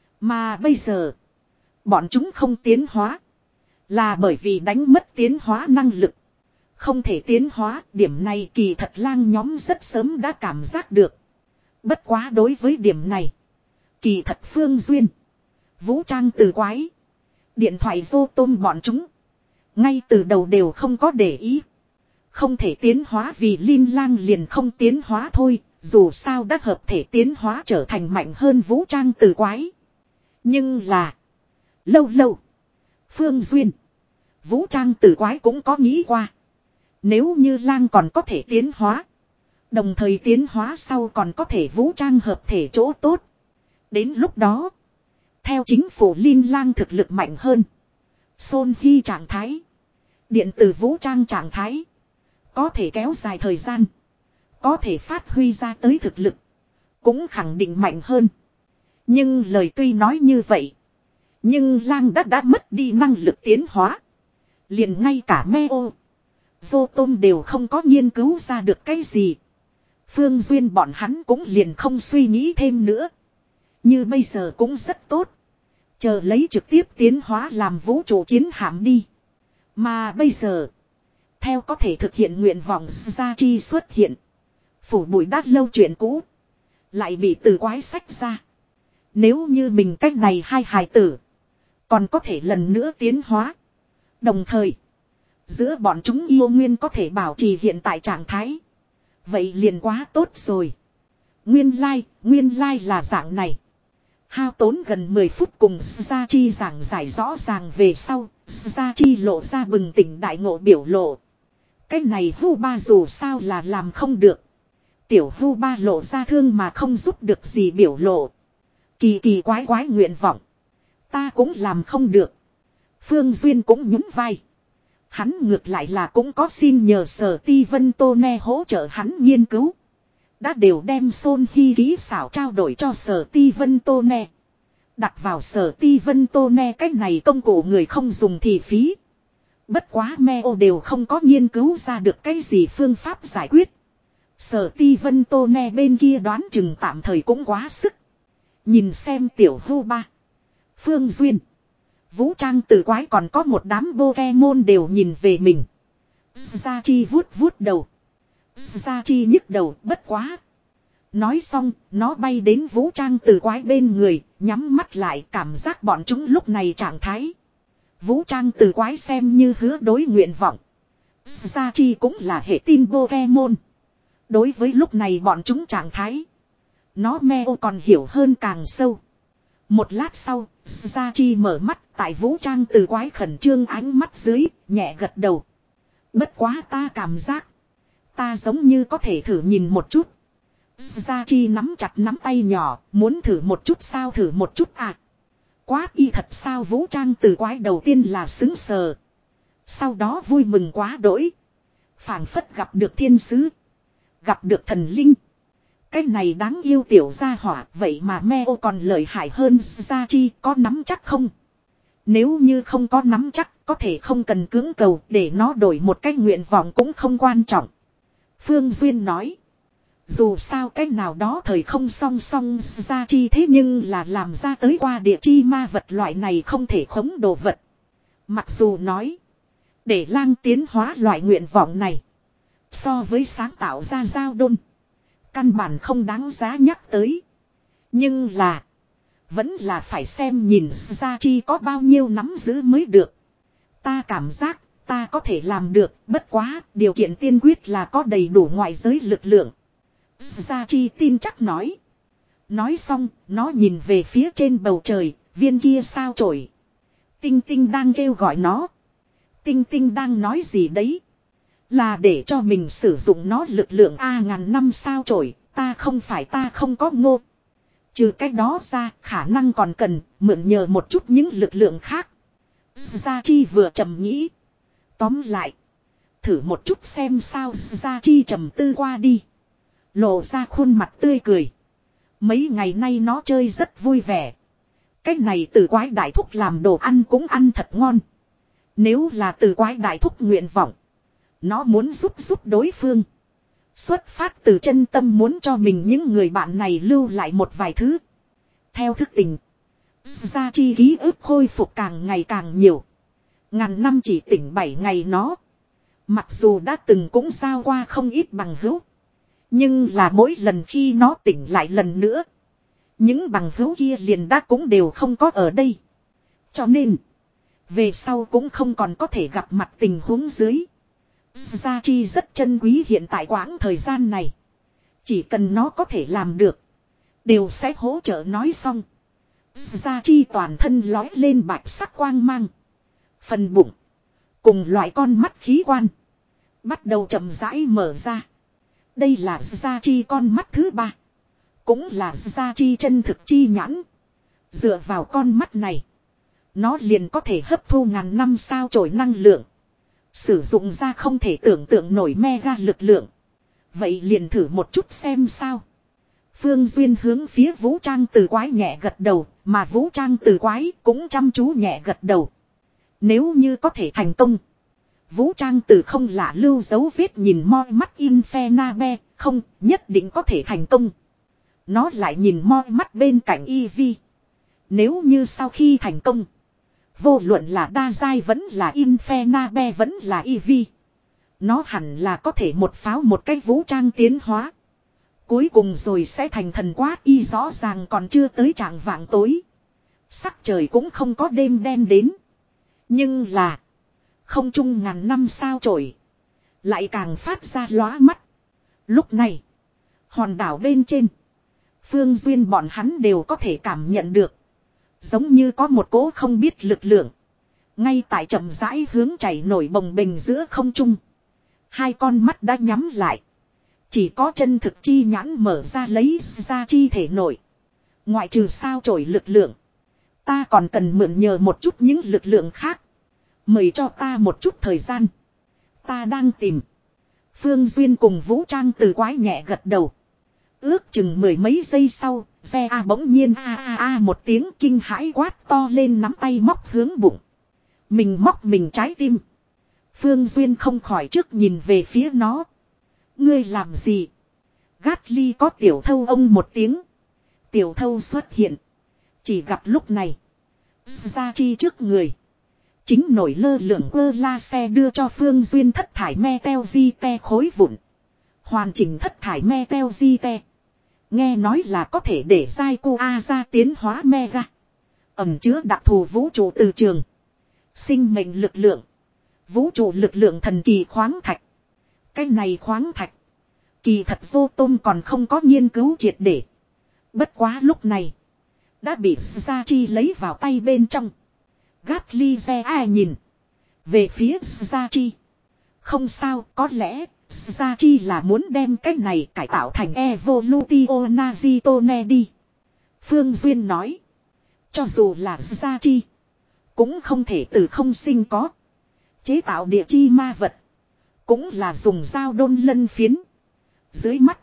Speaker 1: Mà bây giờ, bọn chúng không tiến hóa, là bởi vì đánh mất tiến hóa năng lực. Không thể tiến hóa, điểm này kỳ thật lang nhóm rất sớm đã cảm giác được. Bất quá đối với điểm này, kỳ thật Phương Duyên, Vũ Trang Từ quái, điện thoại dô tôm bọn chúng, ngay từ đầu đều không có để ý. Không thể tiến hóa vì Linh lang liền không tiến hóa thôi, dù sao đã hợp thể tiến hóa trở thành mạnh hơn Vũ Trang Từ quái. Nhưng là, lâu lâu, Phương Duyên, Vũ Trang Từ quái cũng có nghĩ qua. Nếu như lang còn có thể tiến hóa, đồng thời tiến hóa sau còn có thể vũ trang hợp thể chỗ tốt. Đến lúc đó, theo chính phủ Linh lang thực lực mạnh hơn, Son Hy trạng thái, điện tử vũ trang trạng thái, có thể kéo dài thời gian, có thể phát huy ra tới thực lực, cũng khẳng định mạnh hơn. Nhưng lời tuy nói như vậy, nhưng lang đã đã mất đi năng lực tiến hóa. Liền ngay cả Meo, Vô Tôm đều không có nghiên cứu ra được cái gì. Phương Duyên bọn hắn cũng liền không suy nghĩ thêm nữa. Như bây giờ cũng rất tốt. Chờ lấy trực tiếp tiến hóa làm vũ trụ chiến hạm đi. Mà bây giờ, theo có thể thực hiện nguyện vọng Gia Chi xuất hiện, phủ bụi đát lâu chuyện cũ lại bị từ quái sách ra. Nếu như mình cách này hai hài tử còn có thể lần nữa tiến hóa, đồng thời giữa bọn chúng yêu nguyên có thể bảo trì hiện tại trạng thái, vậy liền quá tốt rồi. Nguyên lai, like, nguyên lai like là dạng này. Hao tốn gần mười phút cùng Gia Chi giảng giải rõ ràng về sau, Gia Chi lộ ra bừng tỉnh đại ngộ biểu lộ. Cái này Hu Ba dù sao là làm không được. Tiểu Hu Ba lộ ra thương mà không giúp được gì biểu lộ. Kỳ kỳ quái quái nguyện vọng. Ta cũng làm không được. Phương Duyên cũng nhún vai. Hắn ngược lại là cũng có xin nhờ Sở Ti Vân Tô Ne hỗ trợ hắn nghiên cứu. Đã đều đem Sôn Hy kỹ xảo trao đổi cho Sở Ti Vân Tô Ne. Đặt vào Sở Ti Vân Tô Ne cách này công cụ người không dùng thì phí. Bất quá Meo đều không có nghiên cứu ra được cái gì phương pháp giải quyết. Sở Ti Vân Tô Ne bên kia đoán chừng tạm thời cũng quá sức. Nhìn xem tiểu Hu Ba, Phương Duyên, Vũ Trang Tử Quái còn có một đám Pokemon đều nhìn về mình. Gia Chi vuốt vuốt đầu. Gia Chi nhức đầu bất quá. Nói xong, nó bay đến Vũ Trang Tử Quái bên người, nhắm mắt lại cảm giác bọn chúng lúc này trạng thái. Vũ Trang Tử Quái xem như hứa đối nguyện vọng. Gia Chi cũng là hệ tin Pokemon. Đối với lúc này bọn chúng trạng thái, nó Meo còn hiểu hơn càng sâu. Một lát sau, Gia Chi mở mắt tại Vũ Trang Tử Quái khẩn trương ánh mắt dưới, nhẹ gật đầu. Bất quá ta cảm giác, ta giống như có thể thử nhìn một chút. Gia Chi nắm chặt nắm tay nhỏ, muốn thử một chút sao thử một chút à. Quát y thật sao Vũ Trang Tử Quái đầu tiên là xứng sờ. Sau đó vui mừng quá đỗi. Phảng phất gặp được thiên sứ. Gặp được thần linh. Cái này đáng yêu tiểu gia hỏa, vậy mà Meo còn lợi hại hơn Gia Chi, có nắm chắc không? Nếu như không có nắm chắc, có thể không cần cưỡng cầu, để nó đổi một cái nguyện vọng cũng không quan trọng. Phương Duyên nói. Dù sao cái nào đó thời không song song Gia Chi thế nhưng là làm ra tới qua địa chi ma vật loại này không thể khống đồ vật. Mặc dù nói, để lang tiến hóa loại nguyện vọng này, so với sáng tạo ra giao đôn, căn bản không đáng giá nhắc tới. Nhưng là, vẫn là phải xem nhìn Gia Chi có bao nhiêu nắm giữ mới được. Ta cảm giác, ta có thể làm được, bất quá, điều kiện tiên quyết là có đầy đủ ngoại giới lực lượng. Gia Chi tin chắc nói. Nói xong, nó nhìn về phía trên bầu trời, viên kia sao chổi. Tinh Tinh đang kêu gọi nó. Tinh Tinh đang nói gì đấy? Là để cho mình sử dụng nó lực lượng A ngàn năm sao chổi, ta không phải ta không có ngô. Trừ cách đó ra, khả năng còn cần, mượn nhờ một chút những lực lượng khác. Gia Chi vừa trầm nghĩ. Tóm lại, thử một chút xem sao. Gia Chi trầm tư qua đi. Lộ ra khuôn mặt tươi cười. Mấy ngày nay nó chơi rất vui vẻ. Cái này từ quái đại thúc làm đồ ăn cũng ăn thật ngon. Nếu là từ quái đại thúc nguyện vọng, nó muốn giúp giúp đối phương. Xuất phát từ chân tâm muốn cho mình những người bạn này lưu lại một vài thứ. Theo thức tình, Gia Chi ký ức khôi phục càng ngày càng nhiều. Ngàn năm chỉ tỉnh bảy ngày nó. Mặc dù đã từng cũng giao qua không ít bằng hữu. Nhưng là mỗi lần khi nó tỉnh lại lần nữa, những bằng hữu kia liền đã cũng đều không có ở đây. Cho nên, về sau cũng không còn có thể gặp mặt tình huống dưới. Gia Chi rất trân quý hiện tại quãng thời gian này. Chỉ cần nó có thể làm được, đều sẽ hỗ trợ nói xong. Gia Chi toàn thân lói lên bạch sắc quang mang. Phần bụng, cùng loại con mắt khí quan, bắt đầu chậm rãi mở ra. Đây là Gia Chi con mắt thứ ba. Cũng là Gia Chi chân thực chi nhãn. Dựa vào con mắt này, nó liền có thể hấp thu ngàn năm sao chổi năng lượng. Sử dụng ra không thể tưởng tượng nổi mega lực lượng. Vậy liền thử một chút xem sao. Phương Duyên hướng phía Vũ Trang Tử Quái nhẹ gật đầu. Mà Vũ Trang Tử Quái cũng chăm chú nhẹ gật đầu. Nếu như có thể thành công, Vũ Trang Tử không lạ lưu dấu vết nhìn moi mắt Infernabe, không, nhất định có thể thành công. Nó lại nhìn moi mắt bên cạnh Eevee. Nếu như sau khi thành công, vô luận là đa giai vẫn là Infernabe vẫn là Eevee, nó hẳn là có thể một pháo một cái vũ trang tiến hóa. Cuối cùng rồi sẽ thành thần quát y rõ ràng còn chưa tới trạng vạng tối. Sắc trời cũng không có đêm đen đến. Nhưng là không trung ngàn năm sao chổi lại càng phát ra lóa mắt. Lúc này, hòn đảo bên trên, Phương Duyên bọn hắn đều có thể cảm nhận được. Giống như có một cỗ không biết lực lượng. Ngay tại chậm rãi hướng chảy nổi bồng bềnh giữa không trung. Hai con mắt đã nhắm lại. Chỉ có chân thực chi nhãn mở ra lấy ra chi thể nổi. Ngoại trừ sao trổi lực lượng. Ta còn cần mượn nhờ một chút những lực lượng khác. Mời cho ta một chút thời gian. Ta đang tìm. Phương Duyên cùng Vũ Trang từ quái nhẹ gật đầu. Ước chừng mười mấy giây sau, xe A bỗng nhiên a a a một tiếng kinh hãi quát to lên, nắm tay móc hướng bụng. Mình móc mình trái tim. Phương Duyên không khỏi trước nhìn về phía nó. Ngươi làm gì? Gát ly có tiểu thâu ông một tiếng. Tiểu thâu xuất hiện. Chỉ gặp lúc này. Gia chi trước người. Chính nổi lơ lửng quơ la xe đưa cho Phương Duyên thất thải me teo di te khối vụn. Hoàn chỉnh thất thải me teo di te. Nghe nói là có thể để dai cu a ra tiến hóa mega. Ẩm chứa đặc thù vũ trụ từ trường. Sinh mệnh lực lượng. Vũ trụ lực lượng thần kỳ khoáng thạch. Cái này khoáng thạch. Kỳ thật vô tôm còn không có nghiên cứu triệt để. Bất quá lúc này. Đã bị Gia Chi lấy vào tay bên trong. Gát ly xe ai nhìn. Về phía Gia Chi. Không sao, có lẽ Gia Chi là muốn đem cái này cải tạo thành Evolutio Nazitone đi. Phương Duyên nói. Cho dù là Gia Chi. Cũng không thể từ không sinh có. Chế tạo địa chi ma vật. Cũng là dùng dao đôn lân phiến. Dưới mắt.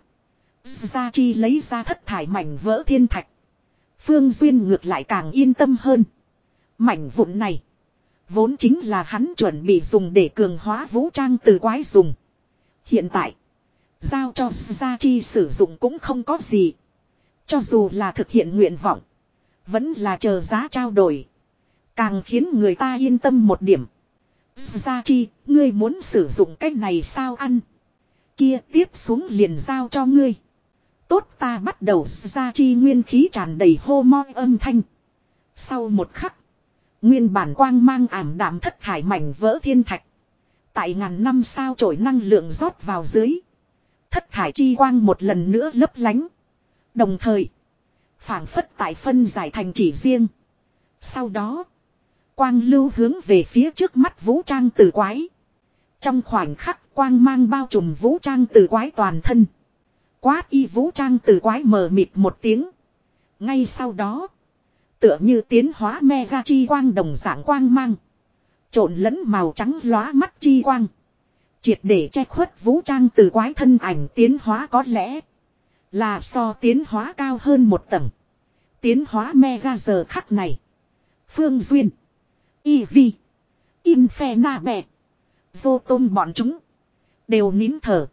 Speaker 1: Gia Chi lấy ra thất thải mảnh vỡ thiên thạch. Phương Duyên ngược lại càng yên tâm hơn. Mảnh vụn này. Vốn chính là hắn chuẩn bị dùng để cường hóa Vũ Trang từ quái dùng. Hiện tại. Giao cho Gia Chi sử dụng cũng không có gì. Cho dù là thực hiện nguyện vọng. Vẫn là chờ giá trao đổi. Càng khiến người ta yên tâm một điểm. Gia Chi, ngươi muốn sử dụng cái này sao ăn? Kia tiếp xuống liền giao cho ngươi. Tốt, ta bắt đầu. Gia Chi nguyên khí tràn đầy hô moi âm thanh. Sau một khắc. Nguyên bản quang mang ảm đạm thất thải mảnh vỡ thiên thạch. Tại ngàn năm sao trổi năng lượng rót vào dưới. Thất thải chi quang một lần nữa lấp lánh. Đồng thời. Phảng phất tại phân giải thành chỉ riêng. Sau đó. Quang lưu hướng về phía trước mắt Vũ Trang từ quái. Trong khoảnh khắc quang mang bao trùm Vũ Trang từ quái toàn thân. Quát y Vũ Trang từ quái mờ mịt một tiếng. Ngay sau đó. Tựa như tiến hóa mega chi quang đồng dạng quang mang. Trộn lẫn màu trắng lóa mắt chi quang. Triệt để che khuất Vũ Trang từ quái thân ảnh tiến hóa, có lẽ là so tiến hóa cao hơn một tầng. Tiến hóa mega giờ khắc này. Phương Duyên. Eevee. Infernape. Vô tôm bọn chúng. Đều nín thở.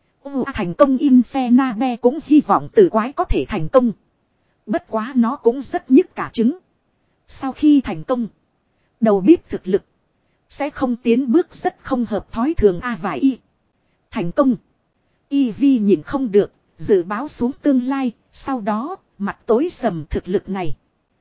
Speaker 1: U thành công, Infernape cũng hy vọng từ quái có thể thành công. Bất quá nó cũng rất nhức cả trứng. Sau khi thành công. Đầu bếp thực lực. Sẽ không tiến bước rất không hợp thói thường A vài y. Thành công. Eevee nhìn không được. Dự báo xuống tương lai. Sau đó mặt tối sầm thực lực này.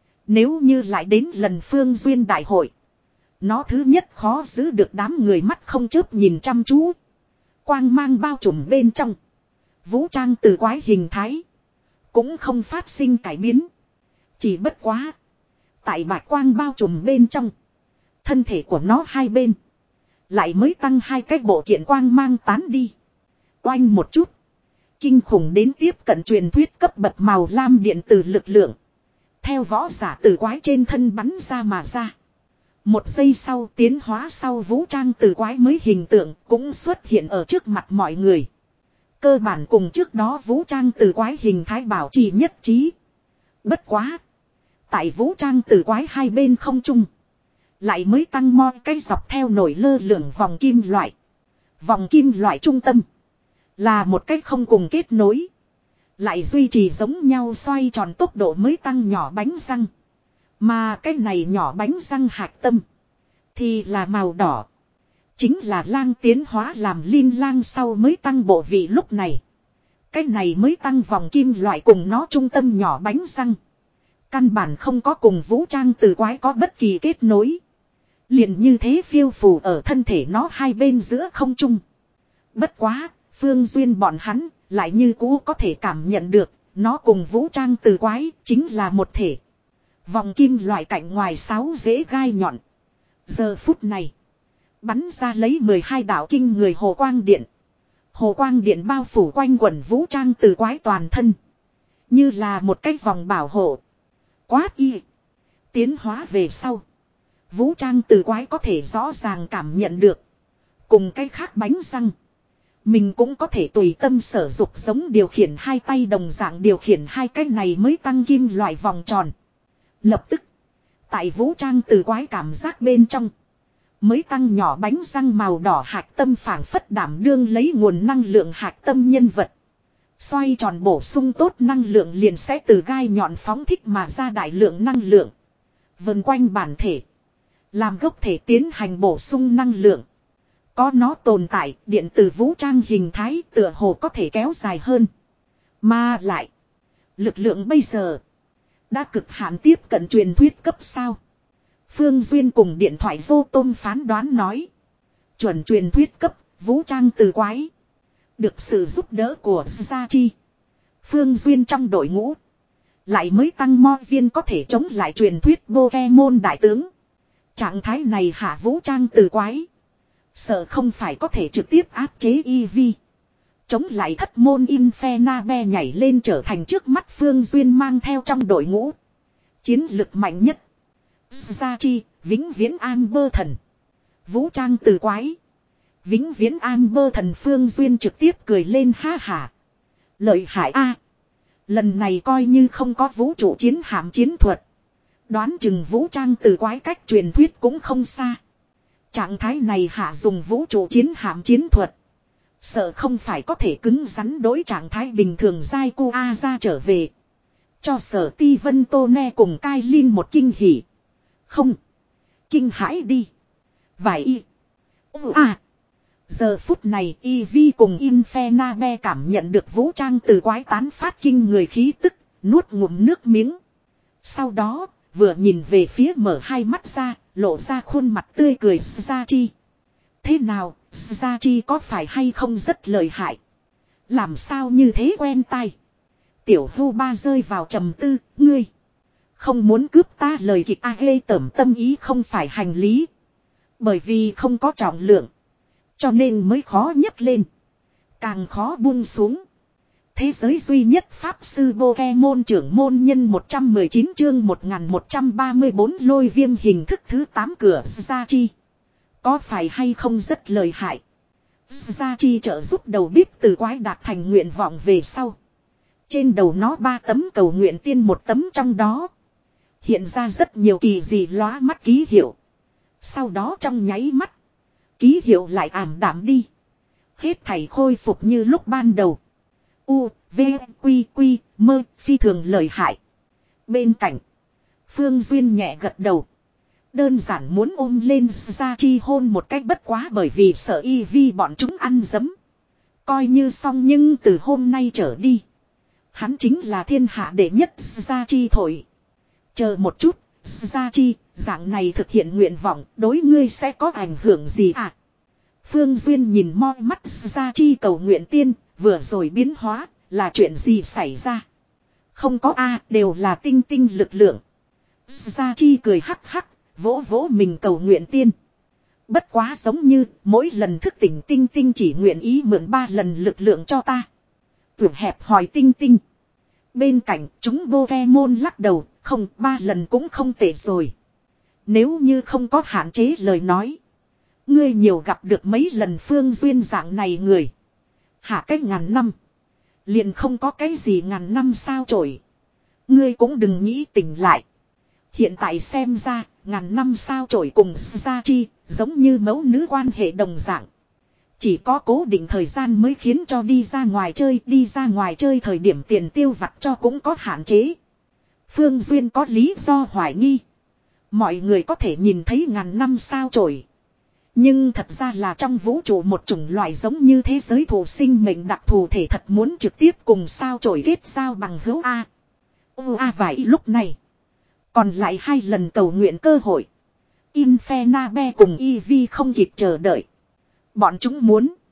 Speaker 1: Nếu như lại đến lần Phương Duyên đại hội. Nó thứ nhất khó giữ được đám người mắt không chớp nhìn chăm chú. Quang mang bao trùm bên trong. Vũ Trang từ quái hình thái. Cũng không phát sinh cải biến. Chỉ bất quá. Tại bạch quang bao trùm bên trong. Thân thể của nó hai bên. Lại mới tăng hai cái bộ kiện quang mang tán đi. Oanh một chút. Kinh khủng đến tiếp cận truyền thuyết cấp bậc màu lam điện từ lực lượng. Theo võ giả từ quái trên thân bắn ra mà ra. Một giây sau tiến hóa sau Vũ Trang từ quái mới hình tượng cũng xuất hiện ở trước mặt mọi người. Cơ bản cùng trước đó Vũ Trang từ quái hình thái bảo trì nhất trí. Bất quá. Tại Vũ Trang từ quái hai bên không trung. Lại mới tăng mo cái dọc theo nổi lơ lửng vòng kim loại. Vòng kim loại trung tâm. Là một cách không cùng kết nối. Lại duy trì giống nhau xoay tròn tốc độ mới tăng nhỏ bánh răng. Mà cái này nhỏ bánh răng hạt tâm. Thì là màu đỏ. Chính là lang tiến hóa làm linh lang sau mới tăng bộ vị lúc này. Cái này mới tăng vòng kim loại cùng nó trung tâm nhỏ bánh răng. Căn bản không có cùng Vũ Trang từ quái có bất kỳ kết nối. Liền như thế phiêu phù ở thân thể nó hai bên giữa không trung. Bất quá, Phương Duyên bọn hắn lại như cũ có thể cảm nhận được nó cùng vũ trang từ quái chính là một thể. Vòng kim loại cạnh ngoài sáu rễ gai nhọn. Giờ phút này. Bắn ra lấy mười hai đạo kinh người hồ quang điện. Hồ quang điện bao phủ quanh quần vũ trang từ quái toàn thân. Như là một cái vòng bảo hộ. Quát y. Tiến hóa về sau. Vũ trang từ quái có thể rõ ràng cảm nhận được. Cùng cái khác bánh răng. Mình cũng có thể tùy tâm sở dục giống điều khiển hai tay đồng dạng điều khiển hai cái này mới tăng kim loại vòng tròn. Lập tức. Tại vũ trang từ quái cảm giác bên trong. Mới tăng nhỏ bánh răng màu đỏ hạt tâm phảng phất đảm đương lấy nguồn năng lượng hạt tâm nhân vật. Xoay tròn bổ sung tốt năng lượng liền sẽ từ gai nhọn phóng thích mà ra đại lượng năng lượng. Vần quanh bản thể. Làm gốc thể tiến hành bổ sung năng lượng. Có nó tồn tại, điện tử vũ trang hình thái tựa hồ có thể kéo dài hơn. Mà lại. Lực lượng bây giờ. Đã cực hạn tiếp cận truyền thuyết cấp sao. Phương Duyên cùng điện thoại vô tôm phán đoán nói. Chuẩn truyền thuyết cấp, vũ trang từ quái. Được sự giúp đỡ của Gia Chi. Phương Duyên trong đội ngũ. Lại mới tăng mo viên có thể chống lại truyền thuyết Pokemon đại tướng. Trạng thái này hạ vũ trang từ quái. Sợ không phải có thể trực tiếp áp chế Eevee. Chống lại thất môn Infernape nhảy lên trở thành trước mắt Phương Duyên mang theo trong đội ngũ. Chiến lực mạnh nhất. Gia Chi, vĩnh viễn Amber thần. Vũ trang từ quái. Vĩnh viễn Amber thần Phương Duyên trực tiếp cười lên ha hả. Lợi hại a. Lần này coi như không có vũ trụ chiến hạm chiến thuật. Đoán chừng vũ trang từ quái cách truyền thuyết cũng không xa. Trạng thái này hạ dùng vũ trụ chiến hạm chiến thuật. Sợ không phải có thể cứng rắn đối trạng thái bình thường dai cu a ra trở về. Cho sở ti vân tô ne cùng cai linh một kinh hỉ. Không. Kinh hãi đi. Vài y. Ồ à. Giờ phút này Eevee cùng Infernape cảm nhận được vũ trang từ quái tán phát kinh người khí tức. Nuốt ngụm nước miếng. Sau đó vừa nhìn về phía mở hai mắt ra. Lộ ra khuôn mặt tươi cười Gia Chi. Thế nào, Gia Chi có phải hay không rất lợi hại? Làm sao như thế quen tai? Tiểu hưu ba rơi vào trầm tư, ngươi. Không muốn cướp ta lời kịch a ghê tởm tâm ý không phải hành lý. Bởi vì không có trọng lượng. Cho nên mới khó nhấc lên. Càng khó buông xuống. Thế giới duy nhất Pháp sư Pokemon trưởng môn nhân một trăm mười chín chương một nghìn một trăm ba mươi tư lôi viêm hình thức thứ tám cửa Gia Chi. Có phải hay không rất lợi hại. Gia Chi trợ giúp đầu bếp từ quái đạt thành nguyện vọng về sau. Trên đầu nó ba tấm cầu nguyện tiên một tấm trong đó. Hiện ra rất nhiều kỳ dị lóa mắt ký hiệu. Sau đó trong nháy mắt. Ký hiệu lại ảm đạm đi. Hết thảy khôi phục như lúc ban đầu. U, V, Quy, Quy, mơ, phi thường lợi hại. Bên cạnh. Phương Duyên nhẹ gật đầu. Đơn giản muốn ôm lên Gia Chi hôn một cách bất quá bởi vì sợ Eevee bọn chúng ăn dấm. Coi như xong nhưng từ hôm nay trở đi. Hắn chính là thiên hạ đệ nhất Gia Chi thổi. Chờ một chút, Gia Chi, dạng này thực hiện nguyện vọng đối ngươi sẽ có ảnh hưởng gì à? Phương Duyên nhìn mo mắt Gia Chi cầu nguyện tiên, vừa rồi biến hóa, là chuyện gì xảy ra? Không có a đều là tinh tinh lực lượng. Gia Chi cười hắc hắc, vỗ vỗ mình cầu nguyện tiên. Bất quá giống như, mỗi lần thức tỉnh tinh tinh chỉ nguyện ý mượn ba lần lực lượng cho ta. Tưởng hẹp hỏi tinh tinh. Bên cạnh, chúng Pokemon lắc đầu, không, ba lần cũng không tệ rồi. Nếu như không có hạn chế lời nói. Ngươi nhiều gặp được mấy lần Phương Duyên dạng này người. Hạ cách ngàn năm. Liền không có cái gì ngàn năm sao trổi. Ngươi cũng đừng nghĩ tỉnh lại. Hiện tại xem ra, ngàn năm sao trổi cùng Gia Chi, giống như mẫu nữ quan hệ đồng dạng. Chỉ có cố định thời gian mới khiến cho đi ra ngoài chơi, đi ra ngoài chơi thời điểm tiền tiêu vặt cho cũng có hạn chế. Phương Duyên có lý do hoài nghi. Mọi người có thể nhìn thấy ngàn năm sao trổi. Nhưng thật ra là trong vũ trụ một chủng loại giống như thế giới thụ sinh mệnh đặc thù thể thật muốn trực tiếp cùng sao trổi kết giao bằng hữu A. Ô A vài lúc này. Còn lại hai lần cầu nguyện cơ hội. Infernape cùng Eevee không kịp chờ đợi. Bọn chúng muốn.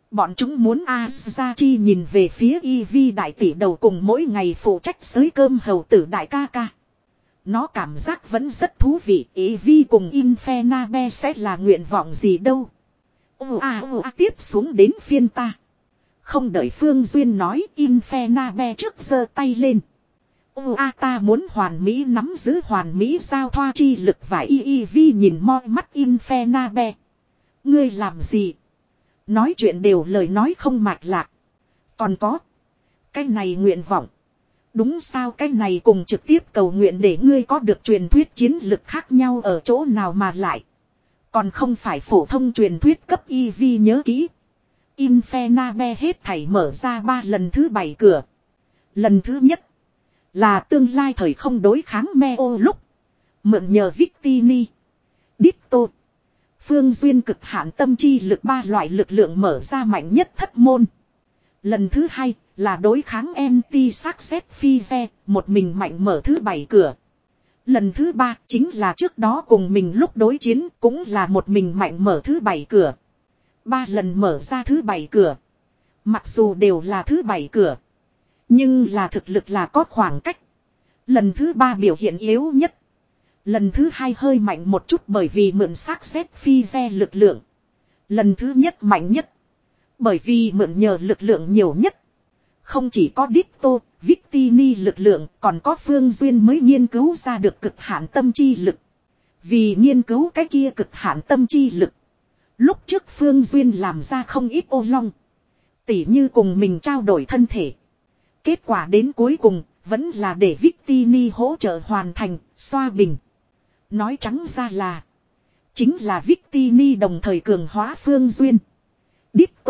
Speaker 1: Bọn chúng muốn Azachi nhìn về phía Eevee đại tỷ đầu cùng mỗi ngày phụ trách xới cơm hầu tử đại ca ca. Nó cảm giác vẫn rất thú vị. Eevee cùng Infernabe sẽ là nguyện vọng gì đâu. Ồ à ồ à tiếp xuống đến phiên ta. Không đợi Phương Duyên nói, Infernabe trước giơ tay lên. Ồ à ta muốn hoàn mỹ nắm giữ hoàn mỹ giao thoa chi lực và Eevee nhìn moi mắt Infernabe. Ngươi làm gì? Nói chuyện đều lời nói không mạch lạc. Còn có. Cái này nguyện vọng. Đúng sao cái này cùng trực tiếp cầu nguyện để ngươi có được truyền thuyết chiến lực khác nhau ở chỗ nào mà lại. Còn không phải phổ thông truyền thuyết cấp Eevee nhớ kỹ. Infernabe hết thảy mở ra ba lần thứ bảy cửa. Lần thứ nhất. Là tương lai thời không đối kháng Meo lúc. Mượn nhờ Victini. Ditto. Phương Duyên cực hạn tâm chi lực ba loại lực lượng mở ra mạnh nhất thất môn. Lần thứ hai là đối kháng anti-success phi-ve, một mình mạnh mở thứ bảy cửa. Lần thứ ba chính là trước đó cùng mình lúc đối chiến cũng là một mình mạnh mở thứ bảy cửa. Ba lần mở ra thứ bảy cửa. Mặc dù đều là thứ bảy cửa. Nhưng là thực lực là có khoảng cách. Lần thứ ba biểu hiện yếu nhất. Lần thứ hai hơi mạnh một chút bởi vì mượn xác xét phi ve lực lượng. Lần thứ nhất mạnh nhất. Bởi vì mượn nhờ lực lượng nhiều nhất. Không chỉ có Ditto, Victini lực lượng còn có Phương Duyên mới nghiên cứu ra được cực hạn tâm chi lực. Vì nghiên cứu cái kia cực hạn tâm chi lực. Lúc trước Phương Duyên làm ra không ít ô long. Tỉ như cùng mình trao đổi thân thể. Kết quả đến cuối cùng vẫn là để Victini hỗ trợ hoàn thành, xoa bình. Nói trắng ra là. Chính là Victini đồng thời cường hóa Phương Duyên. Ditto.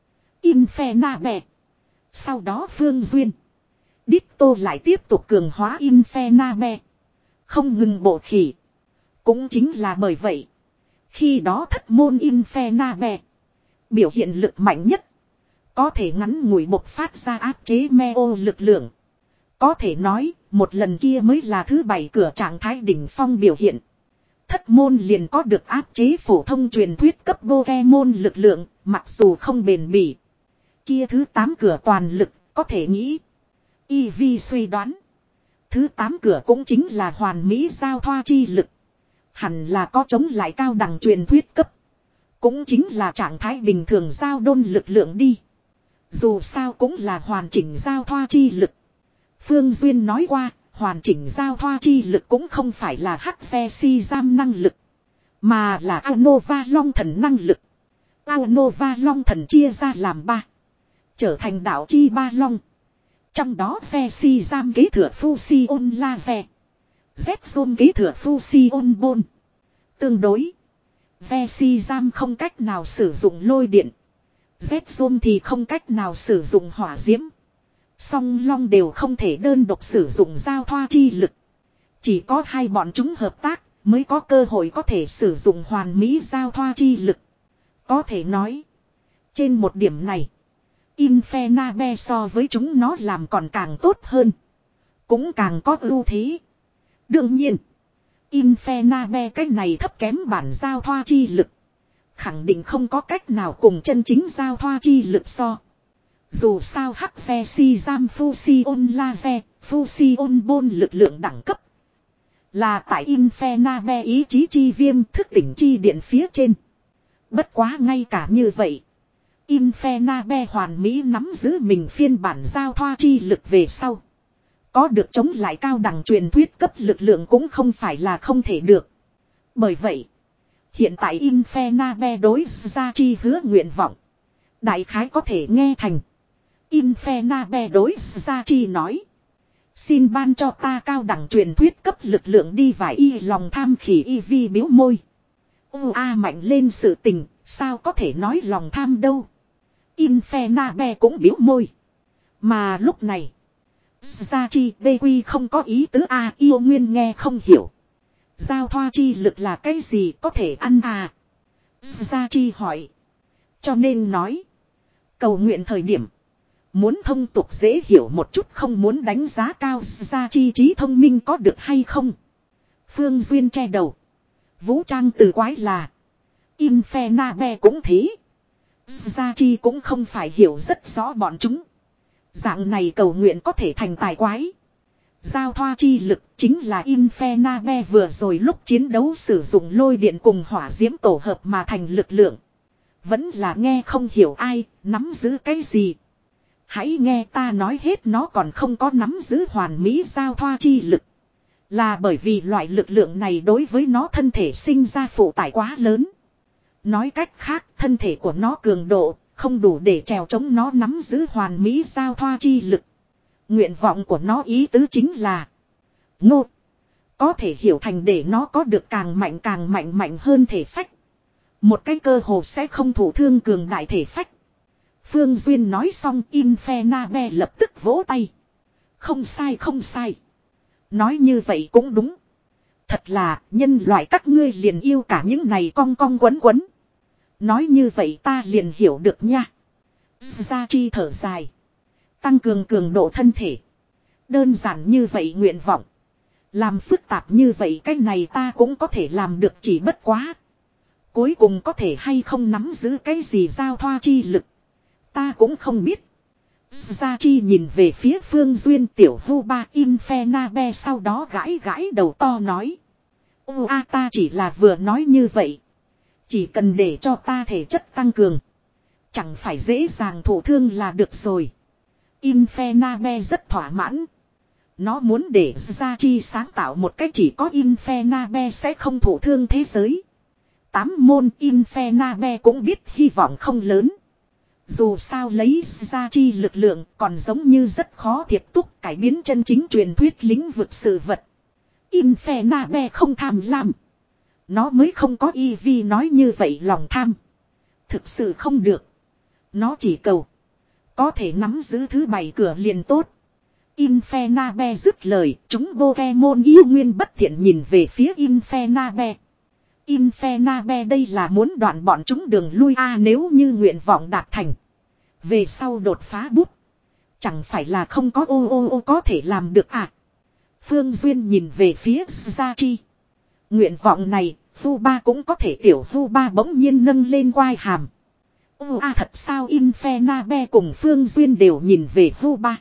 Speaker 1: Infernabe. Sau đó Phương Duyên. Ditto lại tiếp tục cường hóa Infernabe. Không ngừng bộ khỉ. Cũng chính là bởi vậy. Khi đó thất môn Infernabe. Biểu hiện lực mạnh nhất. Có thể ngắn ngủi bộc phát ra áp chế Meo lực lượng. Có thể nói, một lần kia mới là thứ bảy cửa trạng thái đỉnh phong biểu hiện. Thất môn liền có được áp chế phổ thông truyền thuyết cấp Pokemon lực lượng, mặc dù không bền bỉ. Kia thứ tám cửa toàn lực, có thể nghĩ. Eevee suy đoán. Thứ tám cửa cũng chính là hoàn mỹ giao thoa chi lực. Hẳn là có chống lại cao đẳng truyền thuyết cấp. Cũng chính là trạng thái bình thường giao đôn lực lượng đi. Dù sao cũng là hoàn chỉnh giao thoa chi lực. Phương Duyên nói qua, hoàn chỉnh giao thoa chi lực cũng không phải là hắc ve si giam năng lực. Mà là Aonova long thần năng lực. Aonova long thần chia ra làm ba. Trở thành đạo chi ba long. Trong đó ve si giam kế thừa Fusion la ve. Z-Zone kế thừa Fusion bôn. Tương đối. Ve si giam không cách nào sử dụng lôi điện. Z-Zone thì không cách nào sử dụng hỏa diễm. Song long đều không thể đơn độc sử dụng giao thoa chi lực. Chỉ có hai bọn chúng hợp tác mới có cơ hội có thể sử dụng hoàn mỹ giao thoa chi lực. Có thể nói. Trên một điểm này. Infernabe so với chúng nó làm còn càng tốt hơn. Cũng càng có ưu thế. Đương nhiên. Infernabe cái này thấp kém bản giao thoa chi lực. Khẳng định không có cách nào cùng chân chính giao thoa chi lực so. Dù sao hắc ve si giam Fusion la ve, Fusion bôn lực lượng đẳng cấp. Là tại Infernabe ý chí chi viêm thức tỉnh chi điện phía trên. Bất quá ngay cả như vậy. Infernabe hoàn mỹ nắm giữ mình phiên bản giao thoa chi lực về sau. Có được chống lại cao đẳng truyền thuyết cấp lực lượng cũng không phải là không thể được. Bởi vậy. Hiện tại Infernabe đối ra chi hứa nguyện vọng. Đại khái có thể nghe thành. Infernabe đối ra chi nói. Xin ban cho ta cao đẳng truyền thuyết cấp lực lượng đi và y lòng tham khỉ Eevee biếu môi. U a mạnh lên sự tình, sao có thể nói lòng tham đâu. Infernabe cũng biếu môi. Mà lúc này. Gia chi bê quy không có ý tứ a yêu nguyên nghe không hiểu. Giao thoa chi lực là cái gì có thể ăn à? Gia chi hỏi. Cho nên nói. Cầu nguyện thời điểm. Muốn thông tục dễ hiểu một chút không muốn đánh giá cao Gia chi trí thông minh có được hay không? Phương Duyên che đầu. Vũ trang từ quái là. Infernabe cũng thế. Gia Chi cũng không phải hiểu rất rõ bọn chúng. Dạng này cầu nguyện có thể thành tài quái. Giao thoa chi lực chính là Infernabe vừa rồi lúc chiến đấu sử dụng lôi điện cùng hỏa diễm tổ hợp mà thành lực lượng. Vẫn là nghe không hiểu ai, nắm giữ cái gì. Hãy nghe ta nói hết, nó còn không có nắm giữ hoàn mỹ giao thoa chi lực. Là bởi vì loại lực lượng này đối với nó thân thể sinh ra phụ tải quá lớn. Nói cách khác, thân thể của nó cường độ, không đủ để trèo chống nó nắm giữ hoàn mỹ giao thoa chi lực. Nguyện vọng của nó ý tứ chính là ngô. Có thể hiểu thành để nó có được càng mạnh càng mạnh mạnh hơn thể phách. Một cái cơ hồ sẽ không thụ thương cường đại thể phách. Phương Duyên nói xong, Infernabe lập tức vỗ tay. Không sai không sai. Nói như vậy cũng đúng. Thật là nhân loại các ngươi liền yêu cả những này cong cong quấn quấn. Nói như vậy ta liền hiểu được nha. Gia Chi thở dài. Tăng cường cường độ thân thể. Đơn giản như vậy nguyện vọng. Làm phức tạp như vậy cái này ta cũng có thể làm được, chỉ bất quá. Cuối cùng có thể hay không nắm giữ cái gì giao thoa chi lực. Ta cũng không biết. Gia Chi nhìn về phía Phương Duyên, tiểu hưu ba Infernabe sau đó gãi gãi đầu to nói. Ô a ta chỉ là vừa nói như vậy. Chỉ cần để cho ta thể chất tăng cường. Chẳng phải dễ dàng thụ thương là được rồi. Infernabe rất thỏa mãn. Nó muốn để Gia Chi sáng tạo một cách chỉ có Infernabe sẽ không thụ thương thế giới. Tám môn Infernabe cũng biết hy vọng không lớn. Dù sao lấy Gia Chi lực lượng còn giống như rất khó thiệp túc cải biến chân chính truyền thuyết lĩnh vực sự vật. Infernabe không tham lam. Nó mới không có y vi nói như vậy lòng tham. Thực sự không được. Nó chỉ cầu. Có thể nắm giữ thứ bảy cửa liền tốt. Infernabe dứt lời, chúng Pokemon yêu nguyên bất thiện nhìn về phía Infernabe. Infernabe đây là muốn đoạn bọn chúng đường lui a à, nếu như nguyện vọng đạt thành. Về sau đột phá bút. Chẳng phải là không có ô ô ô có thể làm được à. Phương Duyên nhìn về phía Gia Chi. Nguyện vọng này, Vu Ba cũng có thể, tiểu Vu Ba bỗng nhiên nâng lên quai hàm. Ô a thật sao? Infernabe cùng Phương Duyên đều nhìn về Vu Ba.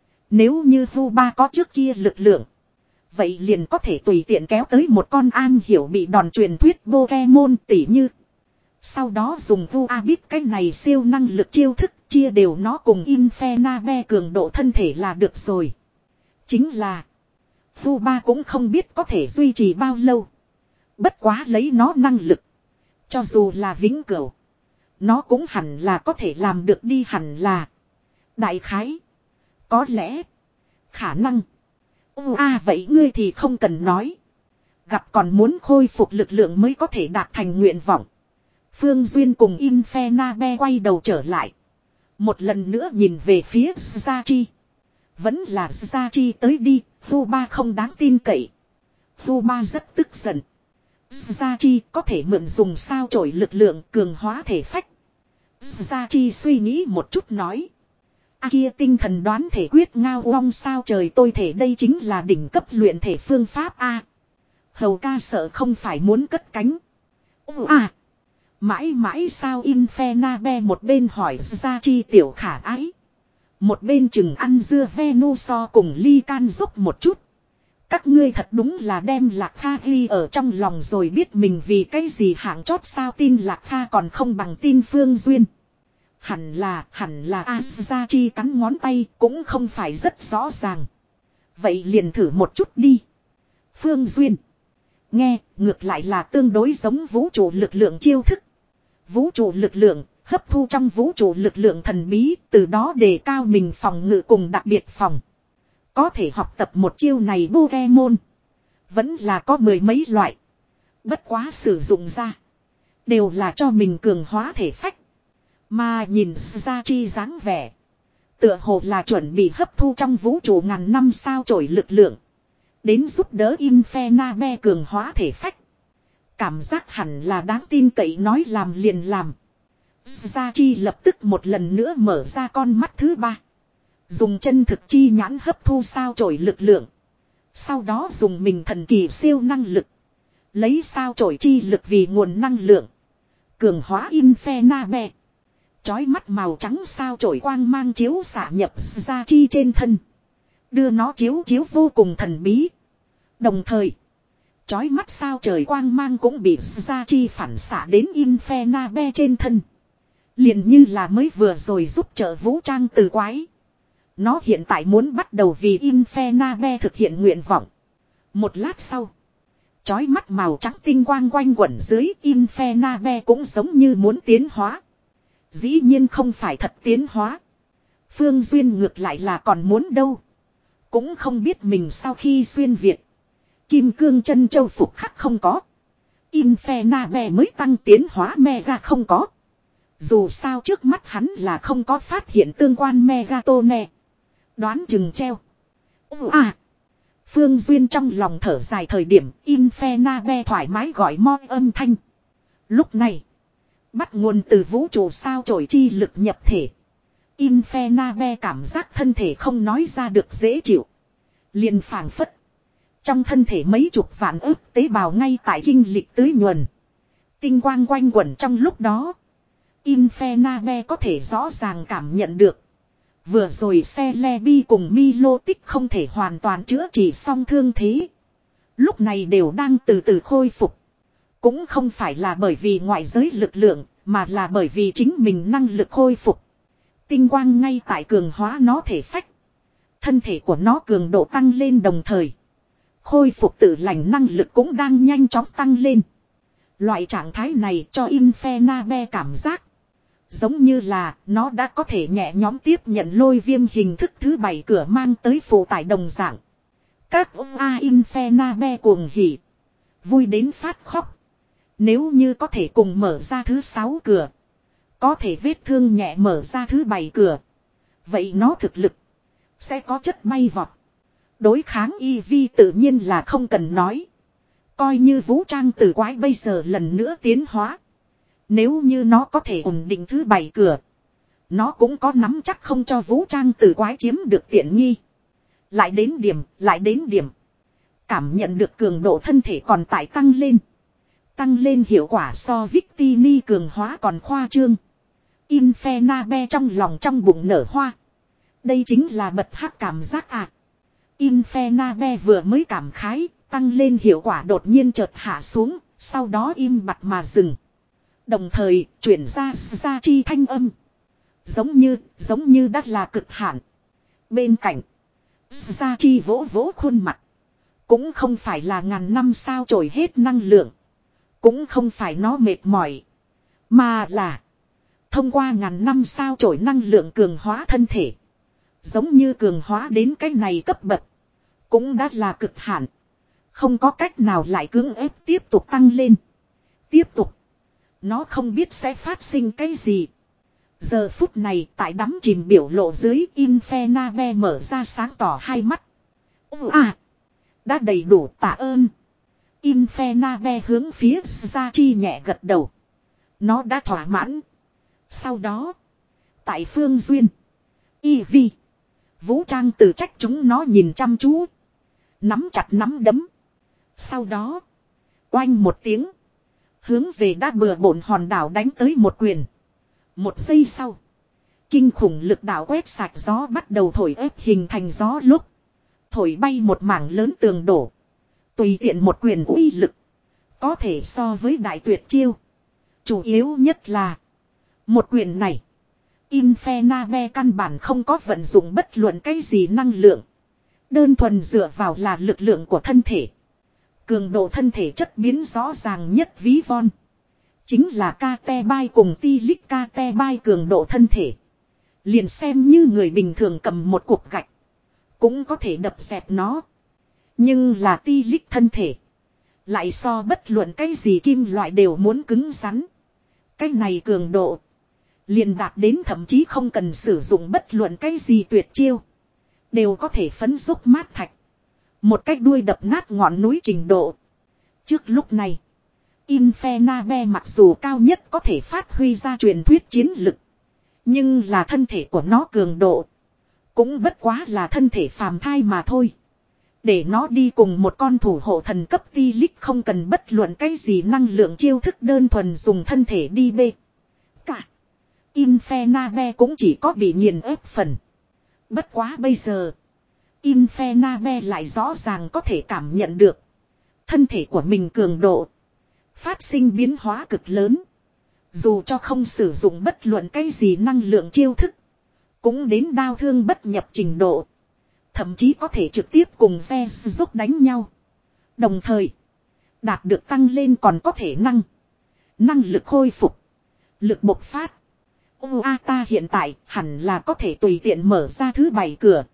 Speaker 1: Nếu như Vu Ba có trước kia lực lượng. Vậy liền có thể tùy tiện kéo tới một con an hiểu bị đòn truyền thuyết Pokemon tỉ như. Sau đó dùng Vu A biết cái này siêu năng lực chiêu thức chia đều nó cùng Infernabe cường độ thân thể là được rồi. Chính là. Vu Ba cũng không biết có thể duy trì bao lâu. Bất quá lấy nó năng lực. Cho dù là vĩnh cửu. Nó cũng hẳn là có thể làm được đi, hẳn là. Đại khái. Có lẽ. Khả năng. Ồ à vậy ngươi thì không cần nói. Gặp còn muốn khôi phục lực lượng mới có thể đạt thành nguyện vọng. Phương Duyên cùng Infernabe quay đầu trở lại. Một lần nữa nhìn về phía Gia Chi. Vẫn là Gia Chi tới đi. Vu Ba không đáng tin cậy. Vu Ba rất tức giận. Gia Chi có thể mượn dùng sao chổi lực lượng cường hóa thể phách. Gia Chi suy nghĩ một chút nói. A kia tinh thần đoán thể quyết ngao long sao trời tôi thể đây chính là đỉnh cấp luyện thể phương pháp A. Hầu ca sợ không phải muốn cất cánh. Ồ à. Mãi mãi sao? Infernabe một bên hỏi Gia Chi tiểu khả ái. Một bên chừng ăn dưa Venuso cùng ly can giúp một chút. Các ngươi thật đúng là đem Lạc Kha ghi ở trong lòng rồi, biết mình vì cái gì hạng chót sao? Tin Lạc Kha còn không bằng tin Phương Duyên. Hẳn là, hẳn là A. Gia Chi cắn ngón tay cũng không phải rất rõ ràng. Vậy liền thử một chút đi. Phương Duyên. Nghe, ngược lại là tương đối giống vũ trụ lực lượng chiêu thức. Vũ trụ lực lượng, hấp thu trong vũ trụ lực lượng thần bí, từ đó đề cao mình phòng ngự cùng đặc biệt phòng. Có thể học tập một chiêu này Pokemon. Vẫn là có mười mấy loại. Bất quá sử dụng ra. Đều là cho mình cường hóa thể phách. Mà nhìn Gia Chi dáng vẻ. Tựa hồ là chuẩn bị hấp thu trong vũ trụ ngàn năm sao chổi lực lượng. Đến giúp đỡ Infernabe cường hóa thể phách. Cảm giác hẳn là đáng tin cậy, nói làm liền làm. Gia Chi lập tức một lần nữa mở ra con mắt thứ ba. Dùng chân thực chi nhãn hấp thu sao chổi lực lượng. Sau đó dùng mình thần kỳ siêu năng lực. Lấy sao chổi chi lực vì nguồn năng lượng. Cường hóa Infernabe. Chói mắt màu trắng sao chổi quang mang chiếu xạ nhập ra chi trên thân. Đưa nó chiếu chiếu vô cùng thần bí. Đồng thời, chói mắt sao trời quang mang cũng bị ra chi phản xạ đến Infernabe trên thân. Liền như là mới vừa rồi giúp trợ vũ trang từ quái. Nó hiện tại muốn bắt đầu vì Infernabe thực hiện nguyện vọng. Một lát sau, chói mắt màu trắng tinh quang quanh quẩn dưới Infernabe cũng giống như muốn tiến hóa. Dĩ nhiên không phải thật tiến hóa. Phương Duyên ngược lại là còn muốn đâu. Cũng không biết mình sau khi xuyên Việt. Kim cương chân châu phục khắc không có. Infernabe mới tăng tiến hóa mega không có. Dù sao trước mắt hắn là không có phát hiện tương quan megatone. Đoán chừng treo. À. Phương Duyên trong lòng thở dài thời điểm Infernabe thoải mái gọi mo âm thanh. Lúc này, bắt nguồn từ vũ trụ sao chổi chi lực nhập thể. Infernabe cảm giác thân thể không nói ra được dễ chịu. Liền phảng phất. Trong thân thể mấy chục vạn ức tế bào ngay tại kinh lịch tưới nhuần. Tinh quang quanh quẩn trong lúc đó. Infernabe có thể rõ ràng cảm nhận được. Vừa rồi Celebi cùng Milotic không thể hoàn toàn chữa trị xong thương thế. Lúc này đều đang từ từ khôi phục. Cũng không phải là bởi vì ngoại giới lực lượng, mà là bởi vì chính mình năng lực khôi phục. Tinh quang ngay tại cường hóa nó thể phách. Thân thể của nó cường độ tăng lên đồng thời. Khôi phục tự lành năng lực cũng đang nhanh chóng tăng lên. Loại trạng thái này cho Infernabe cảm giác. Giống như là nó đã có thể nhẹ nhõm tiếp nhận lôi viêm hình thức thứ bảy cửa mang tới phụ tải đồng dạng. Các A Infernabe cuồng hỉ. Vui đến phát khóc. Nếu như có thể cùng mở ra thứ sáu cửa. Có thể vết thương nhẹ mở ra thứ bảy cửa. Vậy nó thực lực sẽ có chất bay vọt. Đối kháng y vi tự nhiên là không cần nói. Coi như vũ trang tử quái bây giờ lần nữa tiến hóa. Nếu như nó có thể ổn định thứ bảy cửa. Nó cũng có nắm chắc không cho vũ trang tử quái chiếm được tiện nghi. Lại đến điểm, lại đến điểm. Cảm nhận được cường độ thân thể còn tại tăng lên. Tăng lên hiệu quả so Victini cường hóa còn khoa trương. Infernabe trong lòng trong bụng nở hoa. Đây chính là bật hắc cảm giác à. Infernabe vừa mới cảm khái, tăng lên hiệu quả đột nhiên chợt hạ xuống, sau đó im bặt mà dừng. Đồng thời, chuyển ra ra chi thanh âm. Giống như, giống như đắt là cực hạn. Bên cạnh, ra chi vỗ vỗ khuôn mặt. Cũng không phải là ngàn năm sao trổi hết năng lượng. Cũng không phải nó mệt mỏi. Mà là, thông qua ngàn năm sao trổi năng lượng cường hóa thân thể. Giống như cường hóa đến cái này cấp bậc. Cũng đã là cực hạn. Không có cách nào lại cưỡng ép tiếp tục tăng lên. Tiếp tục. Nó không biết sẽ phát sinh cái gì. Giờ phút này tại đắm chìm biểu lộ dưới Infernabe mở ra sáng tỏ hai mắt. À. Đã đầy đủ tạ ơn. Infernabe hướng phía ra chi nhẹ gật đầu. Nó đã thỏa mãn. Sau đó. Tại phương duyên. Y vi. Vũ trang từ trách chúng nó nhìn chăm chú. Nắm chặt nắm đấm. Sau đó. Oanh một tiếng. Hướng về đã bừa bộn hòn đảo đánh tới một quyền. Một giây sau. Kinh khủng lực đảo quét sạch gió bắt đầu thổi ép hình thành gió lúc. Thổi bay một mảng lớn tường đổ. Tùy tiện một quyền uy lực. Có thể so với đại tuyệt chiêu. Chủ yếu nhất là. Một quyền này. Infernabe căn bản không có vận dụng bất luận cái gì năng lượng. Đơn thuần dựa vào là lực lượng của thân thể. Cường độ thân thể chất biến rõ ràng nhất ví von. Chính là Kate Bai cùng Tilic Kate Bai cường độ thân thể. Liền xem như người bình thường cầm một cục gạch. Cũng có thể đập dẹp nó. Nhưng là Tilic thân thể. Lại so bất luận cái gì kim loại đều muốn cứng rắn. Cái này cường độ. Liền đạt đến thậm chí không cần sử dụng bất luận cái gì tuyệt chiêu. Đều có thể phấn dốc mát thạch. Một cách đuôi đập nát ngọn núi trình độ. Trước lúc này. Infernabe mặc dù cao nhất có thể phát huy ra truyền thuyết chiến lực. Nhưng là thân thể của nó cường độ. Cũng bất quá là thân thể phàm thai mà thôi. Để nó đi cùng một con thủ hộ thần cấp Tilic không cần bất luận cái gì năng lượng chiêu thức đơn thuần dùng thân thể đi bê. Cả. Infenabe cũng chỉ có bị nghiền ép phần. Bất quá bây giờ. Infenabe lại rõ ràng có thể cảm nhận được. Thân thể của mình cường độ. Phát sinh biến hóa cực lớn. Dù cho không sử dụng bất luận cái gì năng lượng chiêu thức. Cũng đến đao thương bất nhập trình độ. Thậm chí có thể trực tiếp cùng Zeus giúp đánh nhau. Đồng thời. Đạt được tăng lên còn có thể năng. Năng lực khôi phục. Lực bộc phát. Uata hiện tại hẳn là có thể tùy tiện mở ra thứ bảy cửa.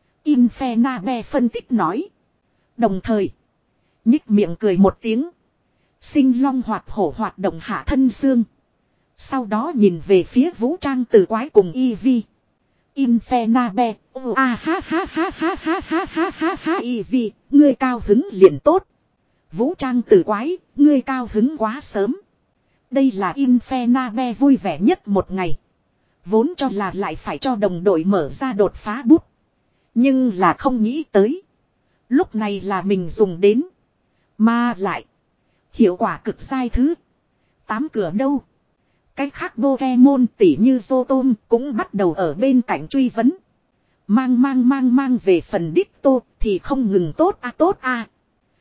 Speaker 1: Infenabe phân tích nói. Đồng thời. Nhích miệng cười một tiếng. Sinh long hoạt hổ hoạt động hạ thân xương. Sau đó nhìn về phía vũ trang từ quái cùng Eevee. Infenabe. A ha ha ha ha ha ha ha ha ha Eevee. Ngươi cao hứng liền tốt. Vũ trang từ quái. Ngươi cao hứng quá sớm. Đây là Infenabe vui vẻ nhất một ngày. Vốn cho là lại phải cho đồng đội mở ra đột phá bút. Nhưng là không nghĩ tới. Lúc này là mình dùng đến. Mà lại. Hiệu quả cực dai thứ. Tám cửa đâu. Cái khác Pokemon tỉ như Zotom cũng bắt đầu ở bên cạnh truy vấn. Mang mang mang mang về phần đích tô thì không ngừng tốt a à, tốt a à.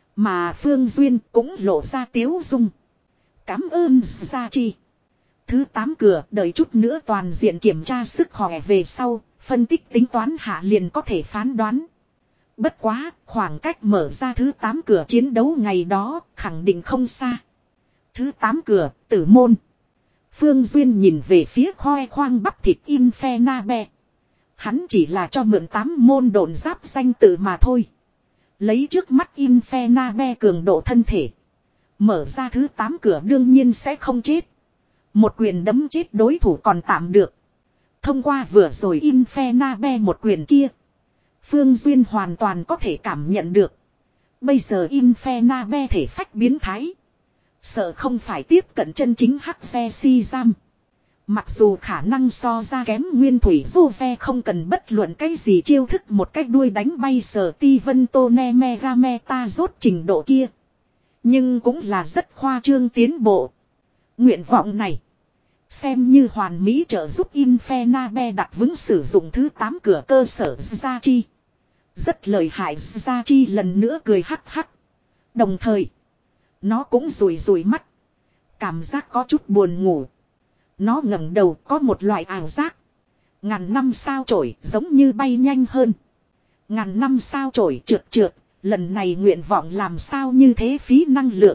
Speaker 1: Mà Phương Duyên cũng lộ ra tiếu dung. Cảm ơn Sachi. Thứ tám cửa đợi chút nữa toàn diện kiểm tra sức khỏe về sau. Phân tích tính toán hạ liền có thể phán đoán. Bất quá, khoảng cách mở ra thứ tám cửa chiến đấu ngày đó, khẳng định không xa. Thứ tám cửa, tử môn. Phương Duyên nhìn về phía khoe khoang bắp thịt Infenabe. Hắn chỉ là cho mượn tám môn độn giáp danh tự mà thôi. Lấy trước mắt Infenabe cường độ thân thể. Mở ra thứ tám cửa đương nhiên sẽ không chết. Một quyền đấm chết đối thủ còn tạm được. Thông qua vừa rồi Infenabe một quyền kia. Phương Duyên hoàn toàn có thể cảm nhận được. Bây giờ Infenabe thể phách biến thái. Sợ không phải tiếp cận chân chính hắc ve si giam. Mặc dù khả năng so ra kém nguyên thủy du ve không cần bất luận cái gì chiêu thức một cách đuôi đánh bay sở ti vân tô ne mega meta rốt trình độ kia. Nhưng cũng là rất khoa trương tiến bộ. Nguyện vọng này. Xem như hoàn mỹ trợ giúp Infenabe đặt vững sử dụng thứ tám cửa cơ sở Zachi. Rất lợi hại Zachi lần nữa cười hắc hắc. Đồng thời. Nó cũng rủi rủi mắt. Cảm giác có chút buồn ngủ. Nó ngẩng đầu có một loại ảo giác. Ngàn năm sao chổi giống như bay nhanh hơn. Ngàn năm sao chổi trượt trượt. Lần này nguyện vọng làm sao như thế phí năng lượng.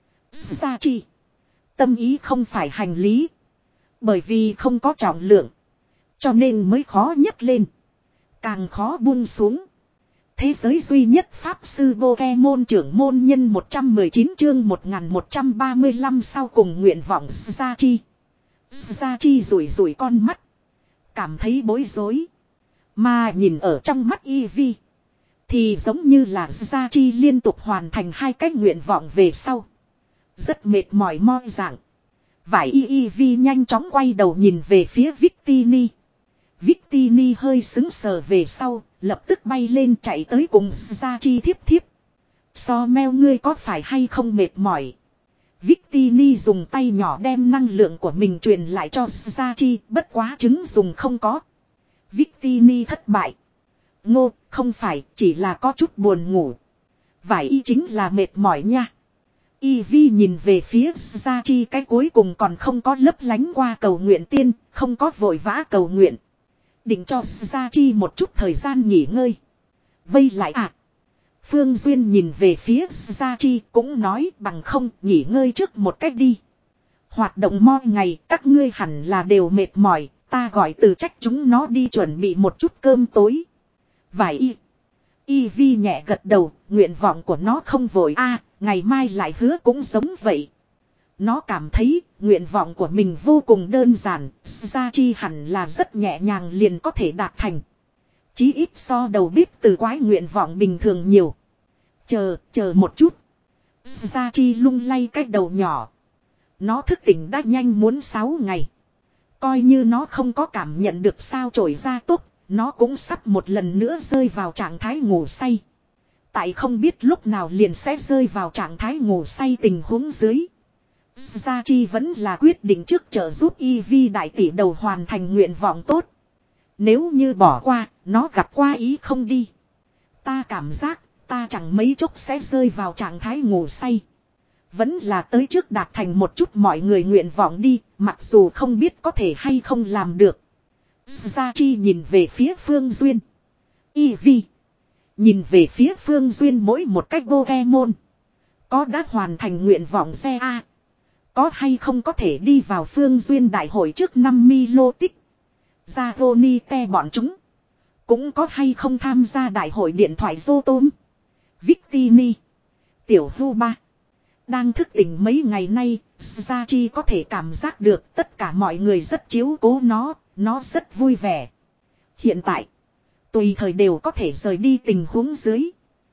Speaker 1: Zachi. Tâm ý không phải hành lý. Bởi vì không có trọng lượng. Cho nên mới khó nhấc lên. Càng khó buông xuống. Thế giới duy nhất Pháp sư Pokemon trưởng môn nhân một trăm mười chín chương một nghìn một trăm ba mươi lăm sau cùng nguyện vọng Zachi. Zachi rủi rủi con mắt. Cảm thấy bối rối. Mà nhìn ở trong mắt Eevee. Thì giống như là Zachi liên tục hoàn thành hai cái nguyện vọng về sau. Rất mệt mỏi moi dạng. Vải Eevee nhanh chóng quay đầu nhìn về phía Victini. Victini hơi xứng sờ về sau, lập tức bay lên chạy tới cùng Zachi thiếp thiếp. So meo ngươi có phải hay không mệt mỏi. Victini dùng tay nhỏ đem năng lượng của mình truyền lại cho Zachi, bất quá chứng dùng không có. Victini thất bại. Ngô, không phải, chỉ là có chút buồn ngủ. Vải y chính là mệt mỏi nha. Eevee nhìn về phía Zachi cái cuối cùng còn không có lấp lánh qua cầu nguyện tiên, không có vội vã cầu nguyện. Định cho Zachi một chút thời gian nghỉ ngơi. Vây lại à. Phương Duyên nhìn về phía Zachi cũng nói bằng không nghỉ ngơi trước một cách đi. Hoạt động mỗi ngày các ngươi hẳn là đều mệt mỏi, ta gọi từ trách chúng nó đi chuẩn bị một chút cơm tối. Vài y. Eevee nhẹ gật đầu, nguyện vọng của nó không vội a, ngày mai lại hứa cũng giống vậy. Nó cảm thấy nguyện vọng của mình vô cùng đơn giản, Zachi hẳn là rất nhẹ nhàng liền có thể đạt thành. Chí ít so đầu bếp từ quái nguyện vọng bình thường nhiều. Chờ, chờ một chút. Zachi lung lay cái đầu nhỏ. Nó thức tỉnh đã nhanh muốn sáu ngày. Coi như nó không có cảm nhận được sao trổi ra tốt, nó cũng sắp một lần nữa rơi vào trạng thái ngủ say. Tại không biết lúc nào liền sẽ rơi vào trạng thái ngủ say tình huống dưới. Sachi vẫn là quyết định trước trợ giúp Eevee đại tỷ đầu hoàn thành nguyện vọng tốt. Nếu như bỏ qua, nó gặp qua ý không đi. Ta cảm giác, ta chẳng mấy chốc sẽ rơi vào trạng thái ngủ say. Vẫn là tới trước đạt thành một chút mọi người nguyện vọng đi, mặc dù không biết có thể hay không làm được. Sachi nhìn về phía Phương Duyên. Eevee. Nhìn về phía Phương Duyên mỗi một cách Pokemon. Có đã hoàn thành nguyện vọng xe A. Có hay không có thể đi vào Phương Duyên đại hội trước năm Milo tích. Zagoni te bọn chúng. Cũng có hay không tham gia đại hội điện thoại Zotom. Victini. Tiểu Hu Ba. Đang thức tỉnh mấy ngày nay, Sachi có thể cảm giác được tất cả mọi người rất chiếu cố nó, nó rất vui vẻ. Hiện tại, tùy thời đều có thể rời đi tình huống dưới.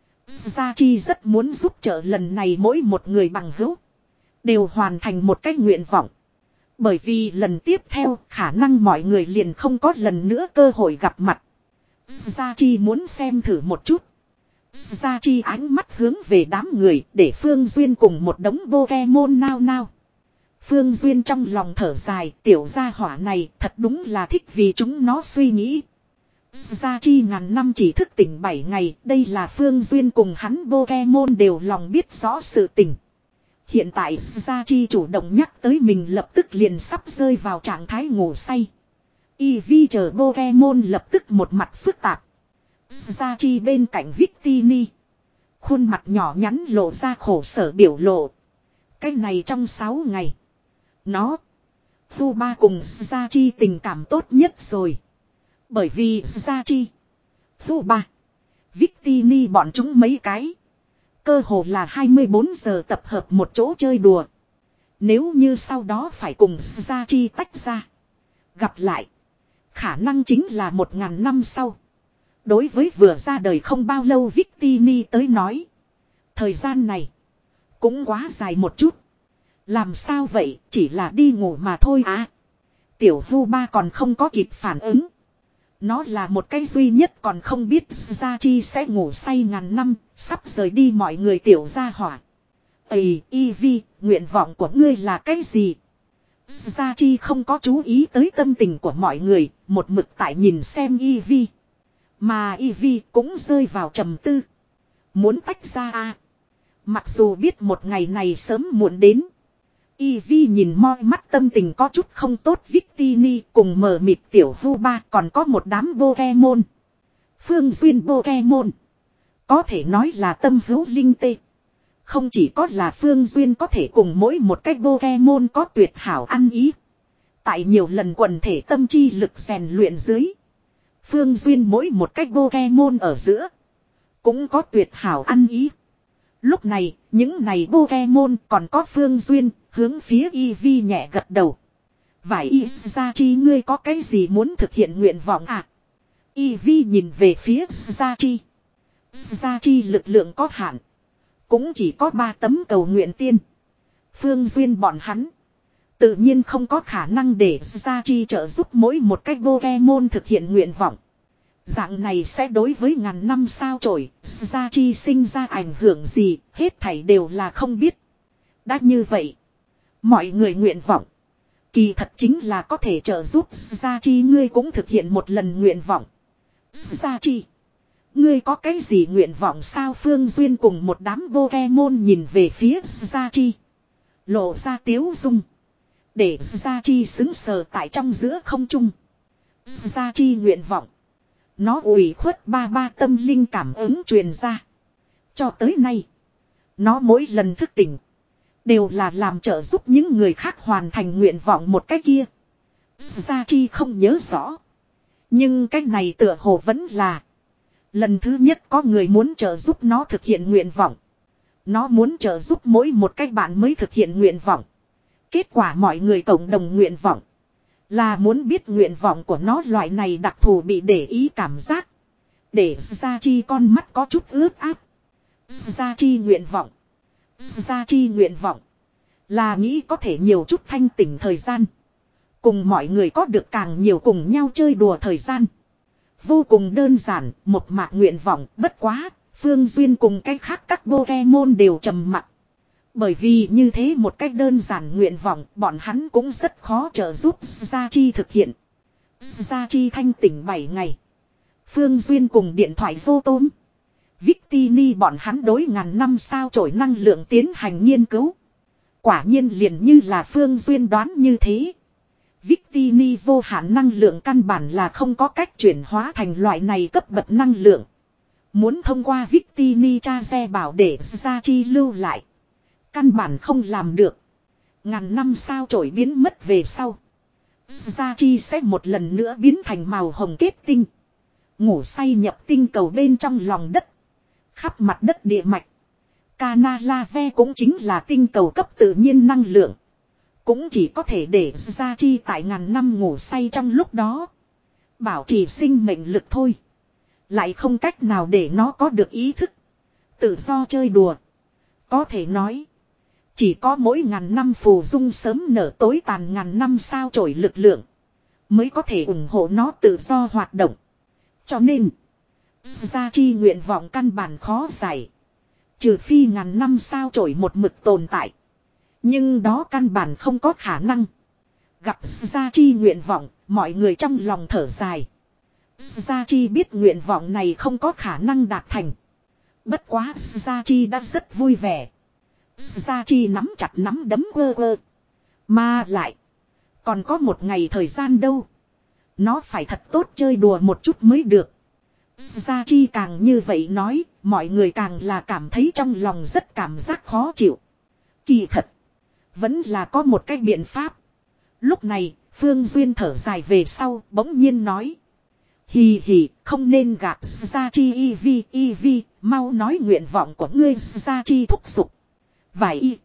Speaker 1: Sachi rất muốn giúp trợ lần này mỗi một người bằng hữu đều hoàn thành một cái nguyện vọng. Bởi vì lần tiếp theo khả năng mọi người liền không có lần nữa cơ hội gặp mặt. Sachi muốn xem thử một chút. Sachi ánh mắt hướng về đám người để Phương Duyên cùng một đống Pokemon nao nao. Phương Duyên trong lòng thở dài, tiểu gia hỏa này thật đúng là thích vì chúng nó suy nghĩ. Sachi ngàn năm chỉ thức tỉnh bảy ngày, đây là Phương Duyên cùng hắn Pokemon đều lòng biết rõ sự tình. Hiện tại Sachi chủ động nhắc tới mình lập tức liền sắp rơi vào trạng thái ngủ say. Eevee chờ Pokemon lập tức một mặt phức tạp. Sachi bên cạnh Victini. Khuôn mặt nhỏ nhắn lộ ra khổ sở biểu lộ. Cái này trong sáu ngày. Nó. Thu Ba cùng Sachi tình cảm tốt nhất rồi. Bởi vì Sachi. Thu Ba. Victini bọn chúng mấy cái. Cơ hồ là hai mươi bốn giờ tập hợp một chỗ chơi đùa. Nếu như sau đó phải cùng Sachi tách ra. Gặp lại. Khả năng chính là một ngàn năm sau. Đối với vừa ra đời không bao lâu Victini tới nói. Thời gian này. Cũng quá dài một chút. Làm sao vậy, chỉ là đi ngủ mà thôi à. Tiểu Hu Ba còn không có kịp phản ứng. Nó là một cái duy nhất còn không biết Sachi sẽ ngủ say ngàn năm, sắp rời đi mọi người tiểu gia hỏa. Ây, Eevee, nguyện vọng của ngươi là cái gì? Sachi không có chú ý tới tâm tình của mọi người, một mực tại nhìn xem Eevee. Mà Eevee cũng rơi vào trầm tư. Muốn tách ra à? Mặc dù biết một ngày này sớm muộn đến. Eevee nhìn moi mắt tâm tình có chút không tốt Victini cùng mờ mịt tiểu Hu Ba còn có một đám Pokemon. Phương Duyên Pokemon. Có thể nói là tâm hữu linh tê. Không chỉ có là Phương Duyên có thể cùng mỗi một cái Pokemon có tuyệt hảo ăn ý. Tại nhiều lần quần thể tâm chi lực rèn luyện dưới. Phương Duyên mỗi một cái Pokemon ở giữa. Cũng có tuyệt hảo ăn ý. Lúc này, những này Pokemon còn có Phương Duyên, hướng phía Eevee nhẹ gật đầu. Vải Isachi ngươi có cái gì muốn thực hiện nguyện vọng à? Eevee nhìn về phía Sachi. Sachi lực lượng có hạn. Cũng chỉ có ba tấm cầu nguyện tiên. Phương Duyên bọn hắn. Tự nhiên không có khả năng để Sachi trợ giúp mỗi một cái Pokemon thực hiện nguyện vọng. Dạng này sẽ đối với ngàn năm sao chổi, Sachi sinh ra ảnh hưởng gì, hết thảy đều là không biết. Đã như vậy, mọi người nguyện vọng. Kỳ thật chính là có thể trợ giúp Sachi ngươi cũng thực hiện một lần nguyện vọng. Sachi, ngươi có cái gì nguyện vọng sao? Phương Duyên cùng một đám Pokemon nhìn về phía Sachi. Lộ ra tiếu dung. Để Sachi xứng sờ tại trong giữa không trung. Sachi nguyện vọng. Nó ủy khuất ba ba tâm linh cảm ứng truyền ra. Cho tới nay. Nó mỗi lần thức tỉnh. Đều là làm trợ giúp những người khác hoàn thành nguyện vọng một cái kia. Sachi không nhớ rõ. Nhưng cái này tựa hồ vẫn là. Lần thứ nhất có người muốn trợ giúp nó thực hiện nguyện vọng. Nó muốn trợ giúp mỗi một cái bạn mới thực hiện nguyện vọng. Kết quả mọi người cộng đồng nguyện vọng. Là muốn biết nguyện vọng của nó loại này đặc thù bị để ý cảm giác. Để Sachi con mắt có chút ướt át. Sachi nguyện vọng. Sachi nguyện vọng. Là nghĩ có thể nhiều chút thanh tỉnh thời gian. Cùng mọi người có được càng nhiều cùng nhau chơi đùa thời gian. Vô cùng đơn giản, một mạc nguyện vọng bất quá. Phương Duyên cùng cái khác các Pokemon đều trầm mặc. Bởi vì như thế một cách đơn giản nguyện vọng bọn hắn cũng rất khó trợ giúp Gia Chi thực hiện. Gia Chi thanh tỉnh bảy ngày. Phương Duyên cùng điện thoại vô tôm. Victini bọn hắn đối ngàn năm sao chổi năng lượng tiến hành nghiên cứu. Quả nhiên liền như là Phương Duyên đoán như thế. Victini vô hạn năng lượng căn bản là không có cách chuyển hóa thành loại này cấp bậc năng lượng. Muốn thông qua Victini cha xe bảo để Gia Chi lưu lại. Căn bản không làm được. Ngàn năm sao chổi biến mất về sau. Gia Chi sẽ một lần nữa biến thành màu hồng kết tinh. Ngủ say nhập tinh cầu bên trong lòng đất. Khắp mặt đất địa mạch. Cana Lave cũng chính là tinh cầu cấp tự nhiên năng lượng. Cũng chỉ có thể để Gia Chi tại ngàn năm ngủ say trong lúc đó. Bảo trì sinh mệnh lực thôi. Lại không cách nào để nó có được ý thức. Tự do chơi đùa. Có thể nói. Chỉ có mỗi ngàn năm phù dung sớm nở tối tàn ngàn năm sao chổi lực lượng. Mới có thể ủng hộ nó tự do hoạt động. Cho nên. Gia Chi nguyện vọng căn bản khó giải. Trừ phi ngàn năm sao chổi một mực tồn tại. Nhưng đó căn bản không có khả năng. Gặp Gia Chi nguyện vọng, mọi người trong lòng thở dài. Gia Chi biết nguyện vọng này không có khả năng đạt thành. Bất quá Gia Chi đã rất vui vẻ. Gia Chi nắm chặt nắm đấm quơ quơ. Mà lại. Còn có một ngày thời gian đâu. Nó phải thật tốt chơi đùa một chút mới được. Gia Chi càng như vậy nói. Mọi người càng là cảm thấy trong lòng rất cảm giác khó chịu. Kỳ thật. Vẫn là có một cái biện pháp. Lúc này Phương Duyên thở dài về sau bỗng nhiên nói. Hì hì không nên gạt Gia Chi y vi y vi. Mau nói nguyện vọng của ngươi Gia Chi thúc giục. Vài y.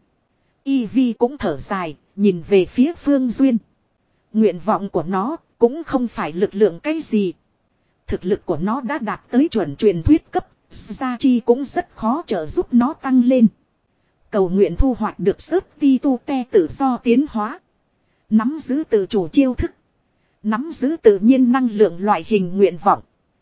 Speaker 1: Y vi cũng thở dài, nhìn về phía Phương Duyên. Nguyện vọng của nó cũng không phải lực lượng cái gì. Thực lực của nó đã đạt tới chuẩn truyền thuyết cấp, Gia Chi cũng rất khó trợ giúp nó tăng lên. Cầu nguyện thu hoạch được sớt ti tu te tự do tiến hóa. Nắm giữ tự chủ chiêu thức. Nắm giữ tự nhiên năng lượng loại hình nguyện vọng.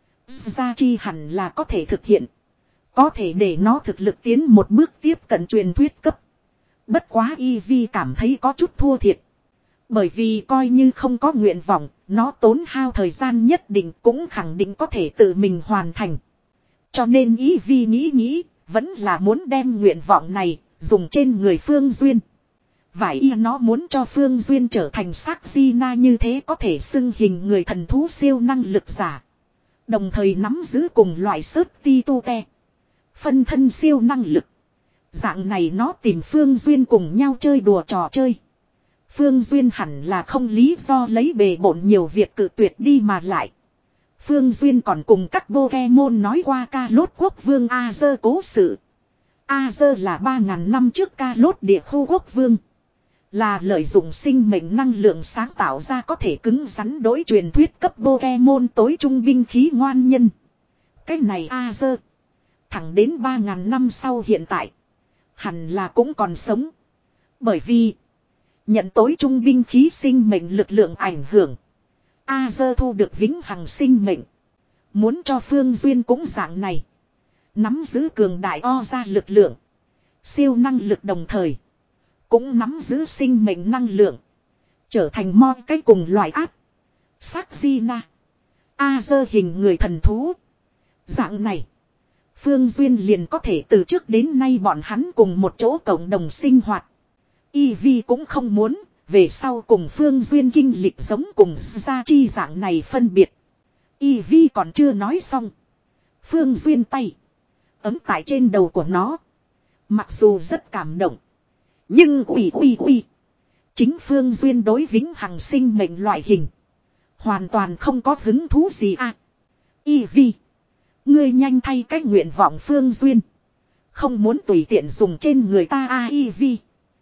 Speaker 1: Gia Chi hẳn là có thể thực hiện. Có thể để nó thực lực tiến một bước tiếp cận truyền thuyết cấp. Bất quá y vi cảm thấy có chút thua thiệt. Bởi vì coi như không có nguyện vọng, nó tốn hao thời gian nhất định cũng khẳng định có thể tự mình hoàn thành. Cho nên y vi nghĩ nghĩ, vẫn là muốn đem nguyện vọng này dùng trên người Phương Duyên. Vải y nó muốn cho Phương Duyên trở thành sắc di na như thế có thể xưng hình người thần thú siêu năng lực giả. Đồng thời nắm giữ cùng loại sớt ti tu te. Phân thân siêu năng lực. Dạng này nó tìm Phương Duyên cùng nhau chơi đùa trò chơi. Phương Duyên hẳn là không lý do lấy bề bộn nhiều việc cự tuyệt đi mà lại. Phương Duyên còn cùng các Pokemon nói qua ca lốt quốc vương Azer cố sự. Azer là ba ngàn năm trước ca lốt địa khu quốc vương. Là lợi dụng sinh mệnh năng lượng sáng tạo ra có thể cứng rắn đối truyền thuyết cấp Pokemon tối trung binh khí ngoan nhân. Cái này Azer. Thẳng đến ba ngàn năm sau hiện tại. Hẳn là cũng còn sống. Bởi vì. Nhận tối trung binh khí sinh mệnh lực lượng ảnh hưởng. Azer thu được vĩnh hằng sinh mệnh. Muốn cho Phương Duyên cũng dạng này. Nắm giữ cường đại o ra lực lượng. Siêu năng lực đồng thời. Cũng nắm giữ sinh mệnh năng lượng. Trở thành mo cái cùng loại áp. Sắc di na. Azer hình người thần thú. Dạng này. Phương Duyên liền có thể từ trước đến nay bọn hắn cùng một chỗ cộng đồng sinh hoạt. Y Vi cũng không muốn, về sau cùng Phương Duyên kinh lịch giống cùng Gia Chi dạng này phân biệt. Y Vi còn chưa nói xong. Phương Duyên tay. Ấm tại trên đầu của nó. Mặc dù rất cảm động. Nhưng ủy ủy ủy. Chính Phương Duyên đối vĩnh hằng sinh mệnh loại hình. Hoàn toàn không có hứng thú gì à. Y Vi. Ngươi nhanh thay cách nguyện vọng Phương Duyên. Không muốn tùy tiện dùng trên người ta a y vi.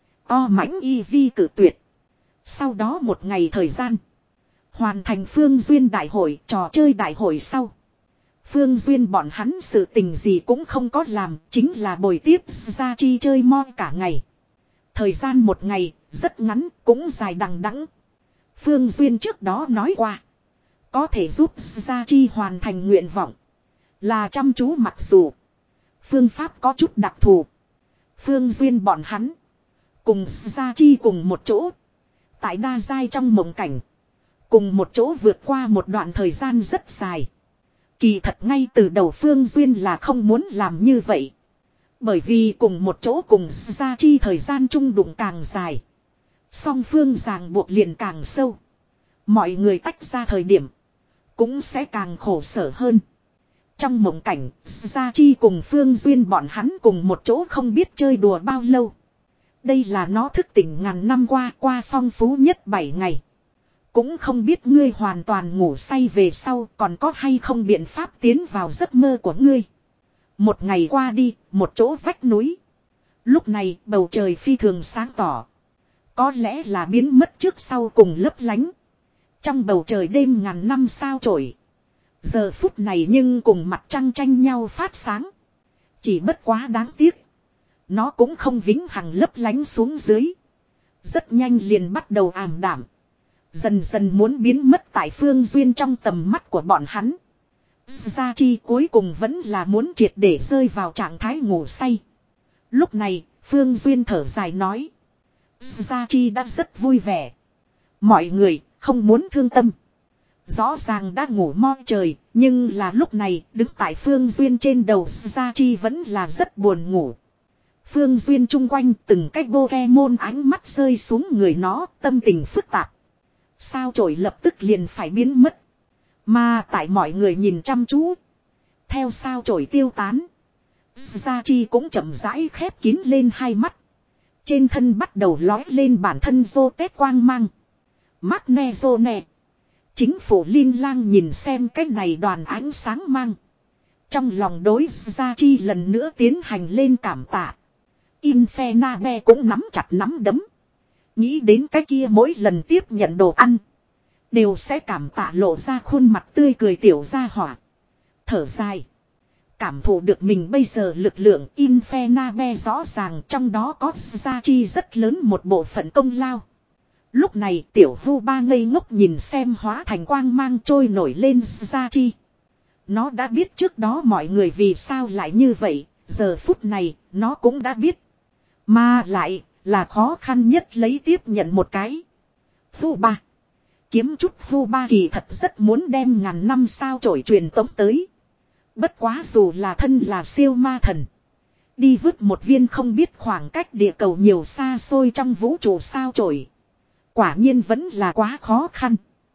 Speaker 1: O mãnh y vi cử tuyệt. Sau đó một ngày thời gian. Hoàn thành Phương Duyên đại hội trò chơi đại hội sau. Phương Duyên bọn hắn sự tình gì cũng không có làm. Chính là bồi tiếp Gia Chi chơi mo cả ngày. Thời gian một ngày rất ngắn cũng dài đằng đẵng. Phương Duyên trước đó nói qua. Có thể giúp Gia Chi hoàn thành nguyện vọng. Là chăm chú mặc dù. Phương pháp có chút đặc thù. Phương Duyên bọn hắn. Cùng Gia Chi cùng một chỗ. Tại đa giai trong mộng cảnh. Cùng một chỗ vượt qua một đoạn thời gian rất dài. Kỳ thật ngay từ đầu Phương Duyên là không muốn làm như vậy. Bởi vì cùng một chỗ cùng Gia Chi thời gian chung đụng càng dài. Song phương ràng buộc liền càng sâu. Mọi người tách ra thời điểm. Cũng sẽ càng khổ sở hơn. Trong mộng cảnh, Gia Chi cùng Phương Duyên bọn hắn cùng một chỗ không biết chơi đùa bao lâu. Đây là nó thức tỉnh ngàn năm qua qua phong phú nhất bảy ngày. Cũng không biết ngươi hoàn toàn ngủ say về sau còn có hay không biện pháp tiến vào giấc mơ của ngươi. Một ngày qua đi, một chỗ vách núi. Lúc này bầu trời phi thường sáng tỏ. Có lẽ là biến mất trước sau cùng lấp lánh. Trong bầu trời đêm ngàn năm sao chổi. Giờ phút này nhưng cùng mặt trăng tranh nhau phát sáng. Chỉ bất quá đáng tiếc. Nó cũng không vĩnh hằng lấp lánh xuống dưới. Rất nhanh liền bắt đầu ảm đạm. Dần dần muốn biến mất tại Phương Duyên trong tầm mắt của bọn hắn. Gia Chi cuối cùng vẫn là muốn triệt để rơi vào trạng thái ngủ say. Lúc này, Phương Duyên thở dài nói. Gia Chi đã rất vui vẻ. Mọi người không muốn thương tâm. Rõ ràng đã ngủ mo trời, nhưng là lúc này đứng tại Phương Duyên trên đầu Gia Chi vẫn là rất buồn ngủ. Phương Duyên chung quanh từng cái Pokemon ánh mắt rơi xuống người nó, tâm tình phức tạp. Sao chổi lập tức liền phải biến mất. Mà tại mọi người nhìn chăm chú. Theo sao chổi tiêu tán. Gia Chi cũng chậm rãi khép kín lên hai mắt. Trên thân bắt đầu lói lên bản thân rô tét quang mang. Magne rô nè. Chính phủ Linh Lang nhìn xem cái này đoàn ánh sáng mang. Trong lòng đối Gia Chi lần nữa tiến hành lên cảm tạ. Infernabe cũng nắm chặt nắm đấm. Nghĩ đến cái kia mỗi lần tiếp nhận đồ ăn. Đều sẽ cảm tạ lộ ra khuôn mặt tươi cười tiểu gia hỏa. Thở dài. Cảm thụ được mình bây giờ lực lượng Infernabe rõ ràng trong đó có Gia Chi rất lớn một bộ phận công lao. Lúc này tiểu vu ba ngây ngốc nhìn xem hóa thành quang mang trôi nổi lên Gia Chi. Nó đã biết trước đó mọi người vì sao lại như vậy, giờ phút này nó cũng đã biết. Mà lại là khó khăn nhất lấy tiếp nhận một cái. Vu ba. Kiếm chút vu ba kỳ thật rất muốn đem ngàn năm sao chổi truyền tống tới. Bất quá dù là thân là siêu ma thần. Đi vứt một viên không biết khoảng cách địa cầu nhiều xa xôi trong vũ trụ sao chổi. Quả nhiên vẫn là quá khó khăn.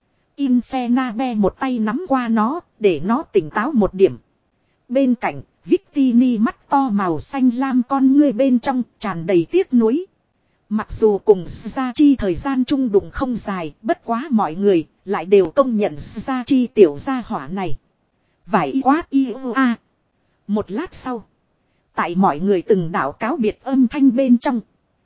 Speaker 1: Infernabe một tay nắm qua nó, để nó tỉnh táo một điểm. Bên cạnh, Victini mắt to màu xanh lam con ngươi bên trong tràn đầy tiếc nuối. Mặc dù cùng Gia Chi thời gian chung đụng không dài, bất quá mọi người lại đều công nhận Gia Chi tiểu gia hỏa này. Vải quát yêu a. Một lát sau, tại mọi người từng đạo cáo biệt âm thanh bên trong,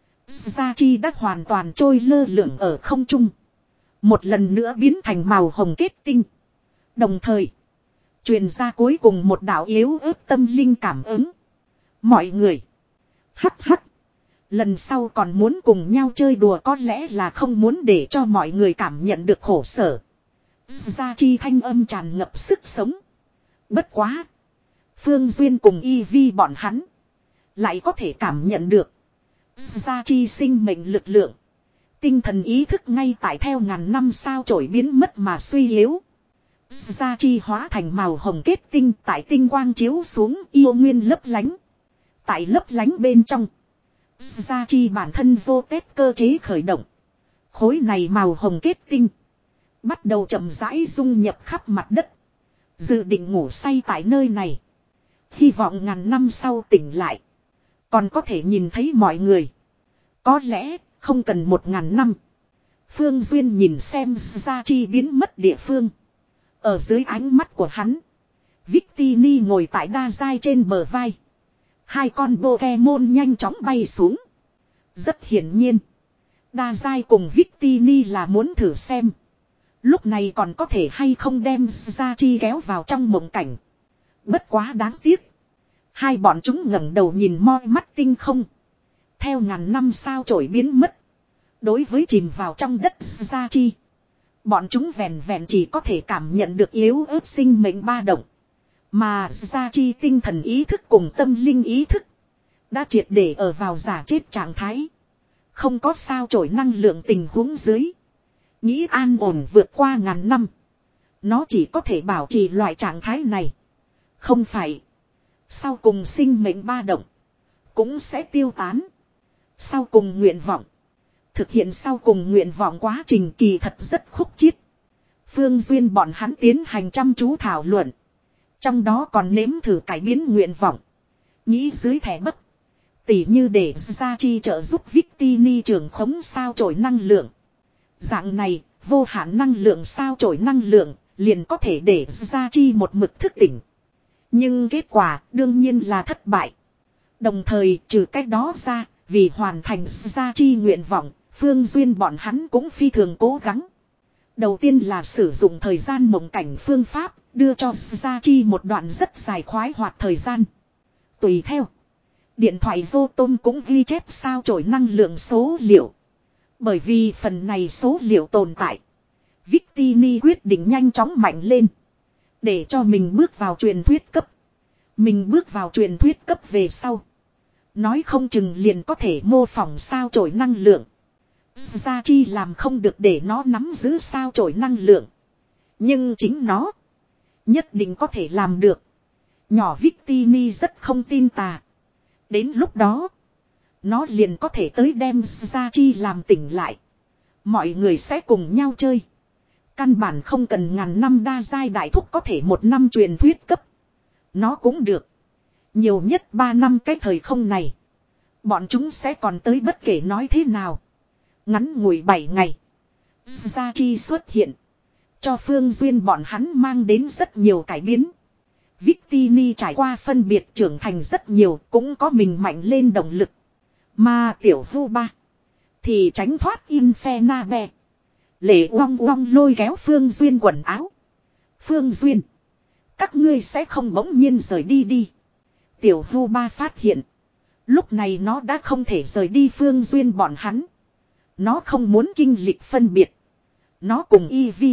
Speaker 1: Gia Chi đã hoàn toàn trôi lơ lửng ở không trung. Một lần nữa biến thành màu hồng kết tinh. Đồng thời, truyền ra cuối cùng một đạo yếu ớt tâm linh cảm ứng. Mọi người. Hắc hắc. Lần sau còn muốn cùng nhau chơi đùa có lẽ là không muốn để cho mọi người cảm nhận được khổ sở. Gia Chi thanh âm tràn ngập sức sống. Bất quá. Phương Duyên cùng Y Vi bọn hắn. Lại có thể cảm nhận được. Gia Chi sinh mệnh lực lượng. Tinh thần ý thức ngay tại theo ngàn năm sao chổi biến mất mà suy yếu. Gia Chi hóa thành màu hồng kết tinh tại tinh quang chiếu xuống yêu nguyên lấp lánh. Tại lấp lánh bên trong. Gia Chi bản thân vô tép cơ chế khởi động. Khối này màu hồng kết tinh. Bắt đầu chậm rãi dung nhập khắp mặt đất. Dự định ngủ say tại nơi này. Hy vọng ngàn năm sau tỉnh lại. Còn có thể nhìn thấy mọi người. Có lẽ không cần một ngàn năm. Phương Duyên nhìn xem Gia Chi biến mất địa phương. Ở dưới ánh mắt của hắn. Victini ngồi tại đa giai trên bờ vai. Hai con Pokemon nhanh chóng bay xuống. Rất hiển nhiên. Đa giai cùng Victini là muốn thử xem. Lúc này còn có thể hay không đem Gia Chi kéo vào trong mộng cảnh. Bất quá đáng tiếc. Hai bọn chúng ngẩng đầu nhìn moi mắt tinh không. Theo ngàn năm sao chổi biến mất. Đối với chìm vào trong đất Gia Chi. Bọn chúng vẹn vẹn chỉ có thể cảm nhận được yếu ớt sinh mệnh ba động. Mà Gia Chi tinh thần ý thức cùng tâm linh ý thức. Đã triệt để ở vào giả chết trạng thái. Không có sao chổi năng lượng tình huống dưới. Nghĩ an ổn vượt qua ngàn năm. Nó chỉ có thể bảo trì loại trạng thái này. Không phải. Sau cùng sinh mệnh ba động. Cũng sẽ tiêu tán. Sau cùng nguyện vọng. Thực hiện sau cùng nguyện vọng quá trình kỳ thật rất khúc chiết. Phương Duyên bọn hắn tiến hành chăm chú thảo luận. Trong đó còn nếm thử cải biến nguyện vọng. Nghĩ dưới thẻ bất. Tỉ như để ra chi trợ giúp Victini trưởng khống sao chổi năng lượng. Dạng này, vô hạn năng lượng sao chổi năng lượng, liền có thể để ra chi một mực thức tỉnh. Nhưng kết quả đương nhiên là thất bại. Đồng thời trừ cách đó ra, vì hoàn thành ra chi nguyện vọng, Phương Duyên bọn hắn cũng phi thường cố gắng. Đầu tiên là sử dụng thời gian mộng cảnh phương pháp, đưa cho ra chi một đoạn rất dài khoái hoạt thời gian. Tùy theo. Điện thoại Zotom cũng ghi chép sao chổi năng lượng số liệu. Bởi vì phần này số liệu tồn tại. Victini quyết định nhanh chóng mạnh lên. Để cho mình bước vào truyền thuyết cấp. Mình bước vào truyền thuyết cấp về sau. Nói không chừng liền có thể mô phỏng sao chổi năng lượng. Gia Chi làm không được để nó nắm giữ sao chổi năng lượng. Nhưng chính nó. Nhất định có thể làm được. Nhỏ Victini rất không tin tà. Đến lúc đó. Nó liền có thể tới đem Gia Chi làm tỉnh lại. Mọi người sẽ cùng nhau chơi. Căn bản không cần ngàn năm đa giai đại thúc có thể một năm truyền thuyết cấp. Nó cũng được. Nhiều nhất ba năm cái thời không này. Bọn chúng sẽ còn tới bất kể nói thế nào. Ngắn ngủi bảy ngày. Gia Chi xuất hiện. Cho Phương Duyên bọn hắn mang đến rất nhiều cải biến. Victini trải qua phân biệt trưởng thành rất nhiều. Cũng có mình mạnh lên động lực. Mà tiểu vu ba. Thì tránh thoát Infernabe. Lệ uong uong lôi kéo Phương Duyên quần áo. Phương Duyên. Các ngươi sẽ không bỗng nhiên rời đi đi. Tiểu vu ba phát hiện. Lúc này nó đã không thể rời đi Phương Duyên bọn hắn. Nó không muốn kinh lịch phân biệt. Nó cùng Ivy.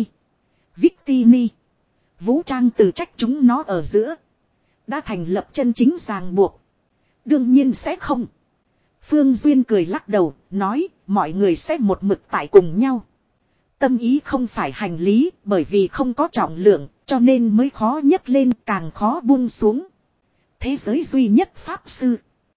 Speaker 1: Victini. Vũ trang từ trách chúng nó ở giữa. Đã thành lập chân chính ràng buộc. Đương nhiên sẽ không. Phương Duyên cười lắc đầu. Nói mọi người sẽ một mực tại cùng nhau. Tâm ý không phải hành lý. Bởi vì không có trọng lượng. Cho nên mới khó nhấc lên càng khó buông xuống. Thế giới duy nhất pháp sư.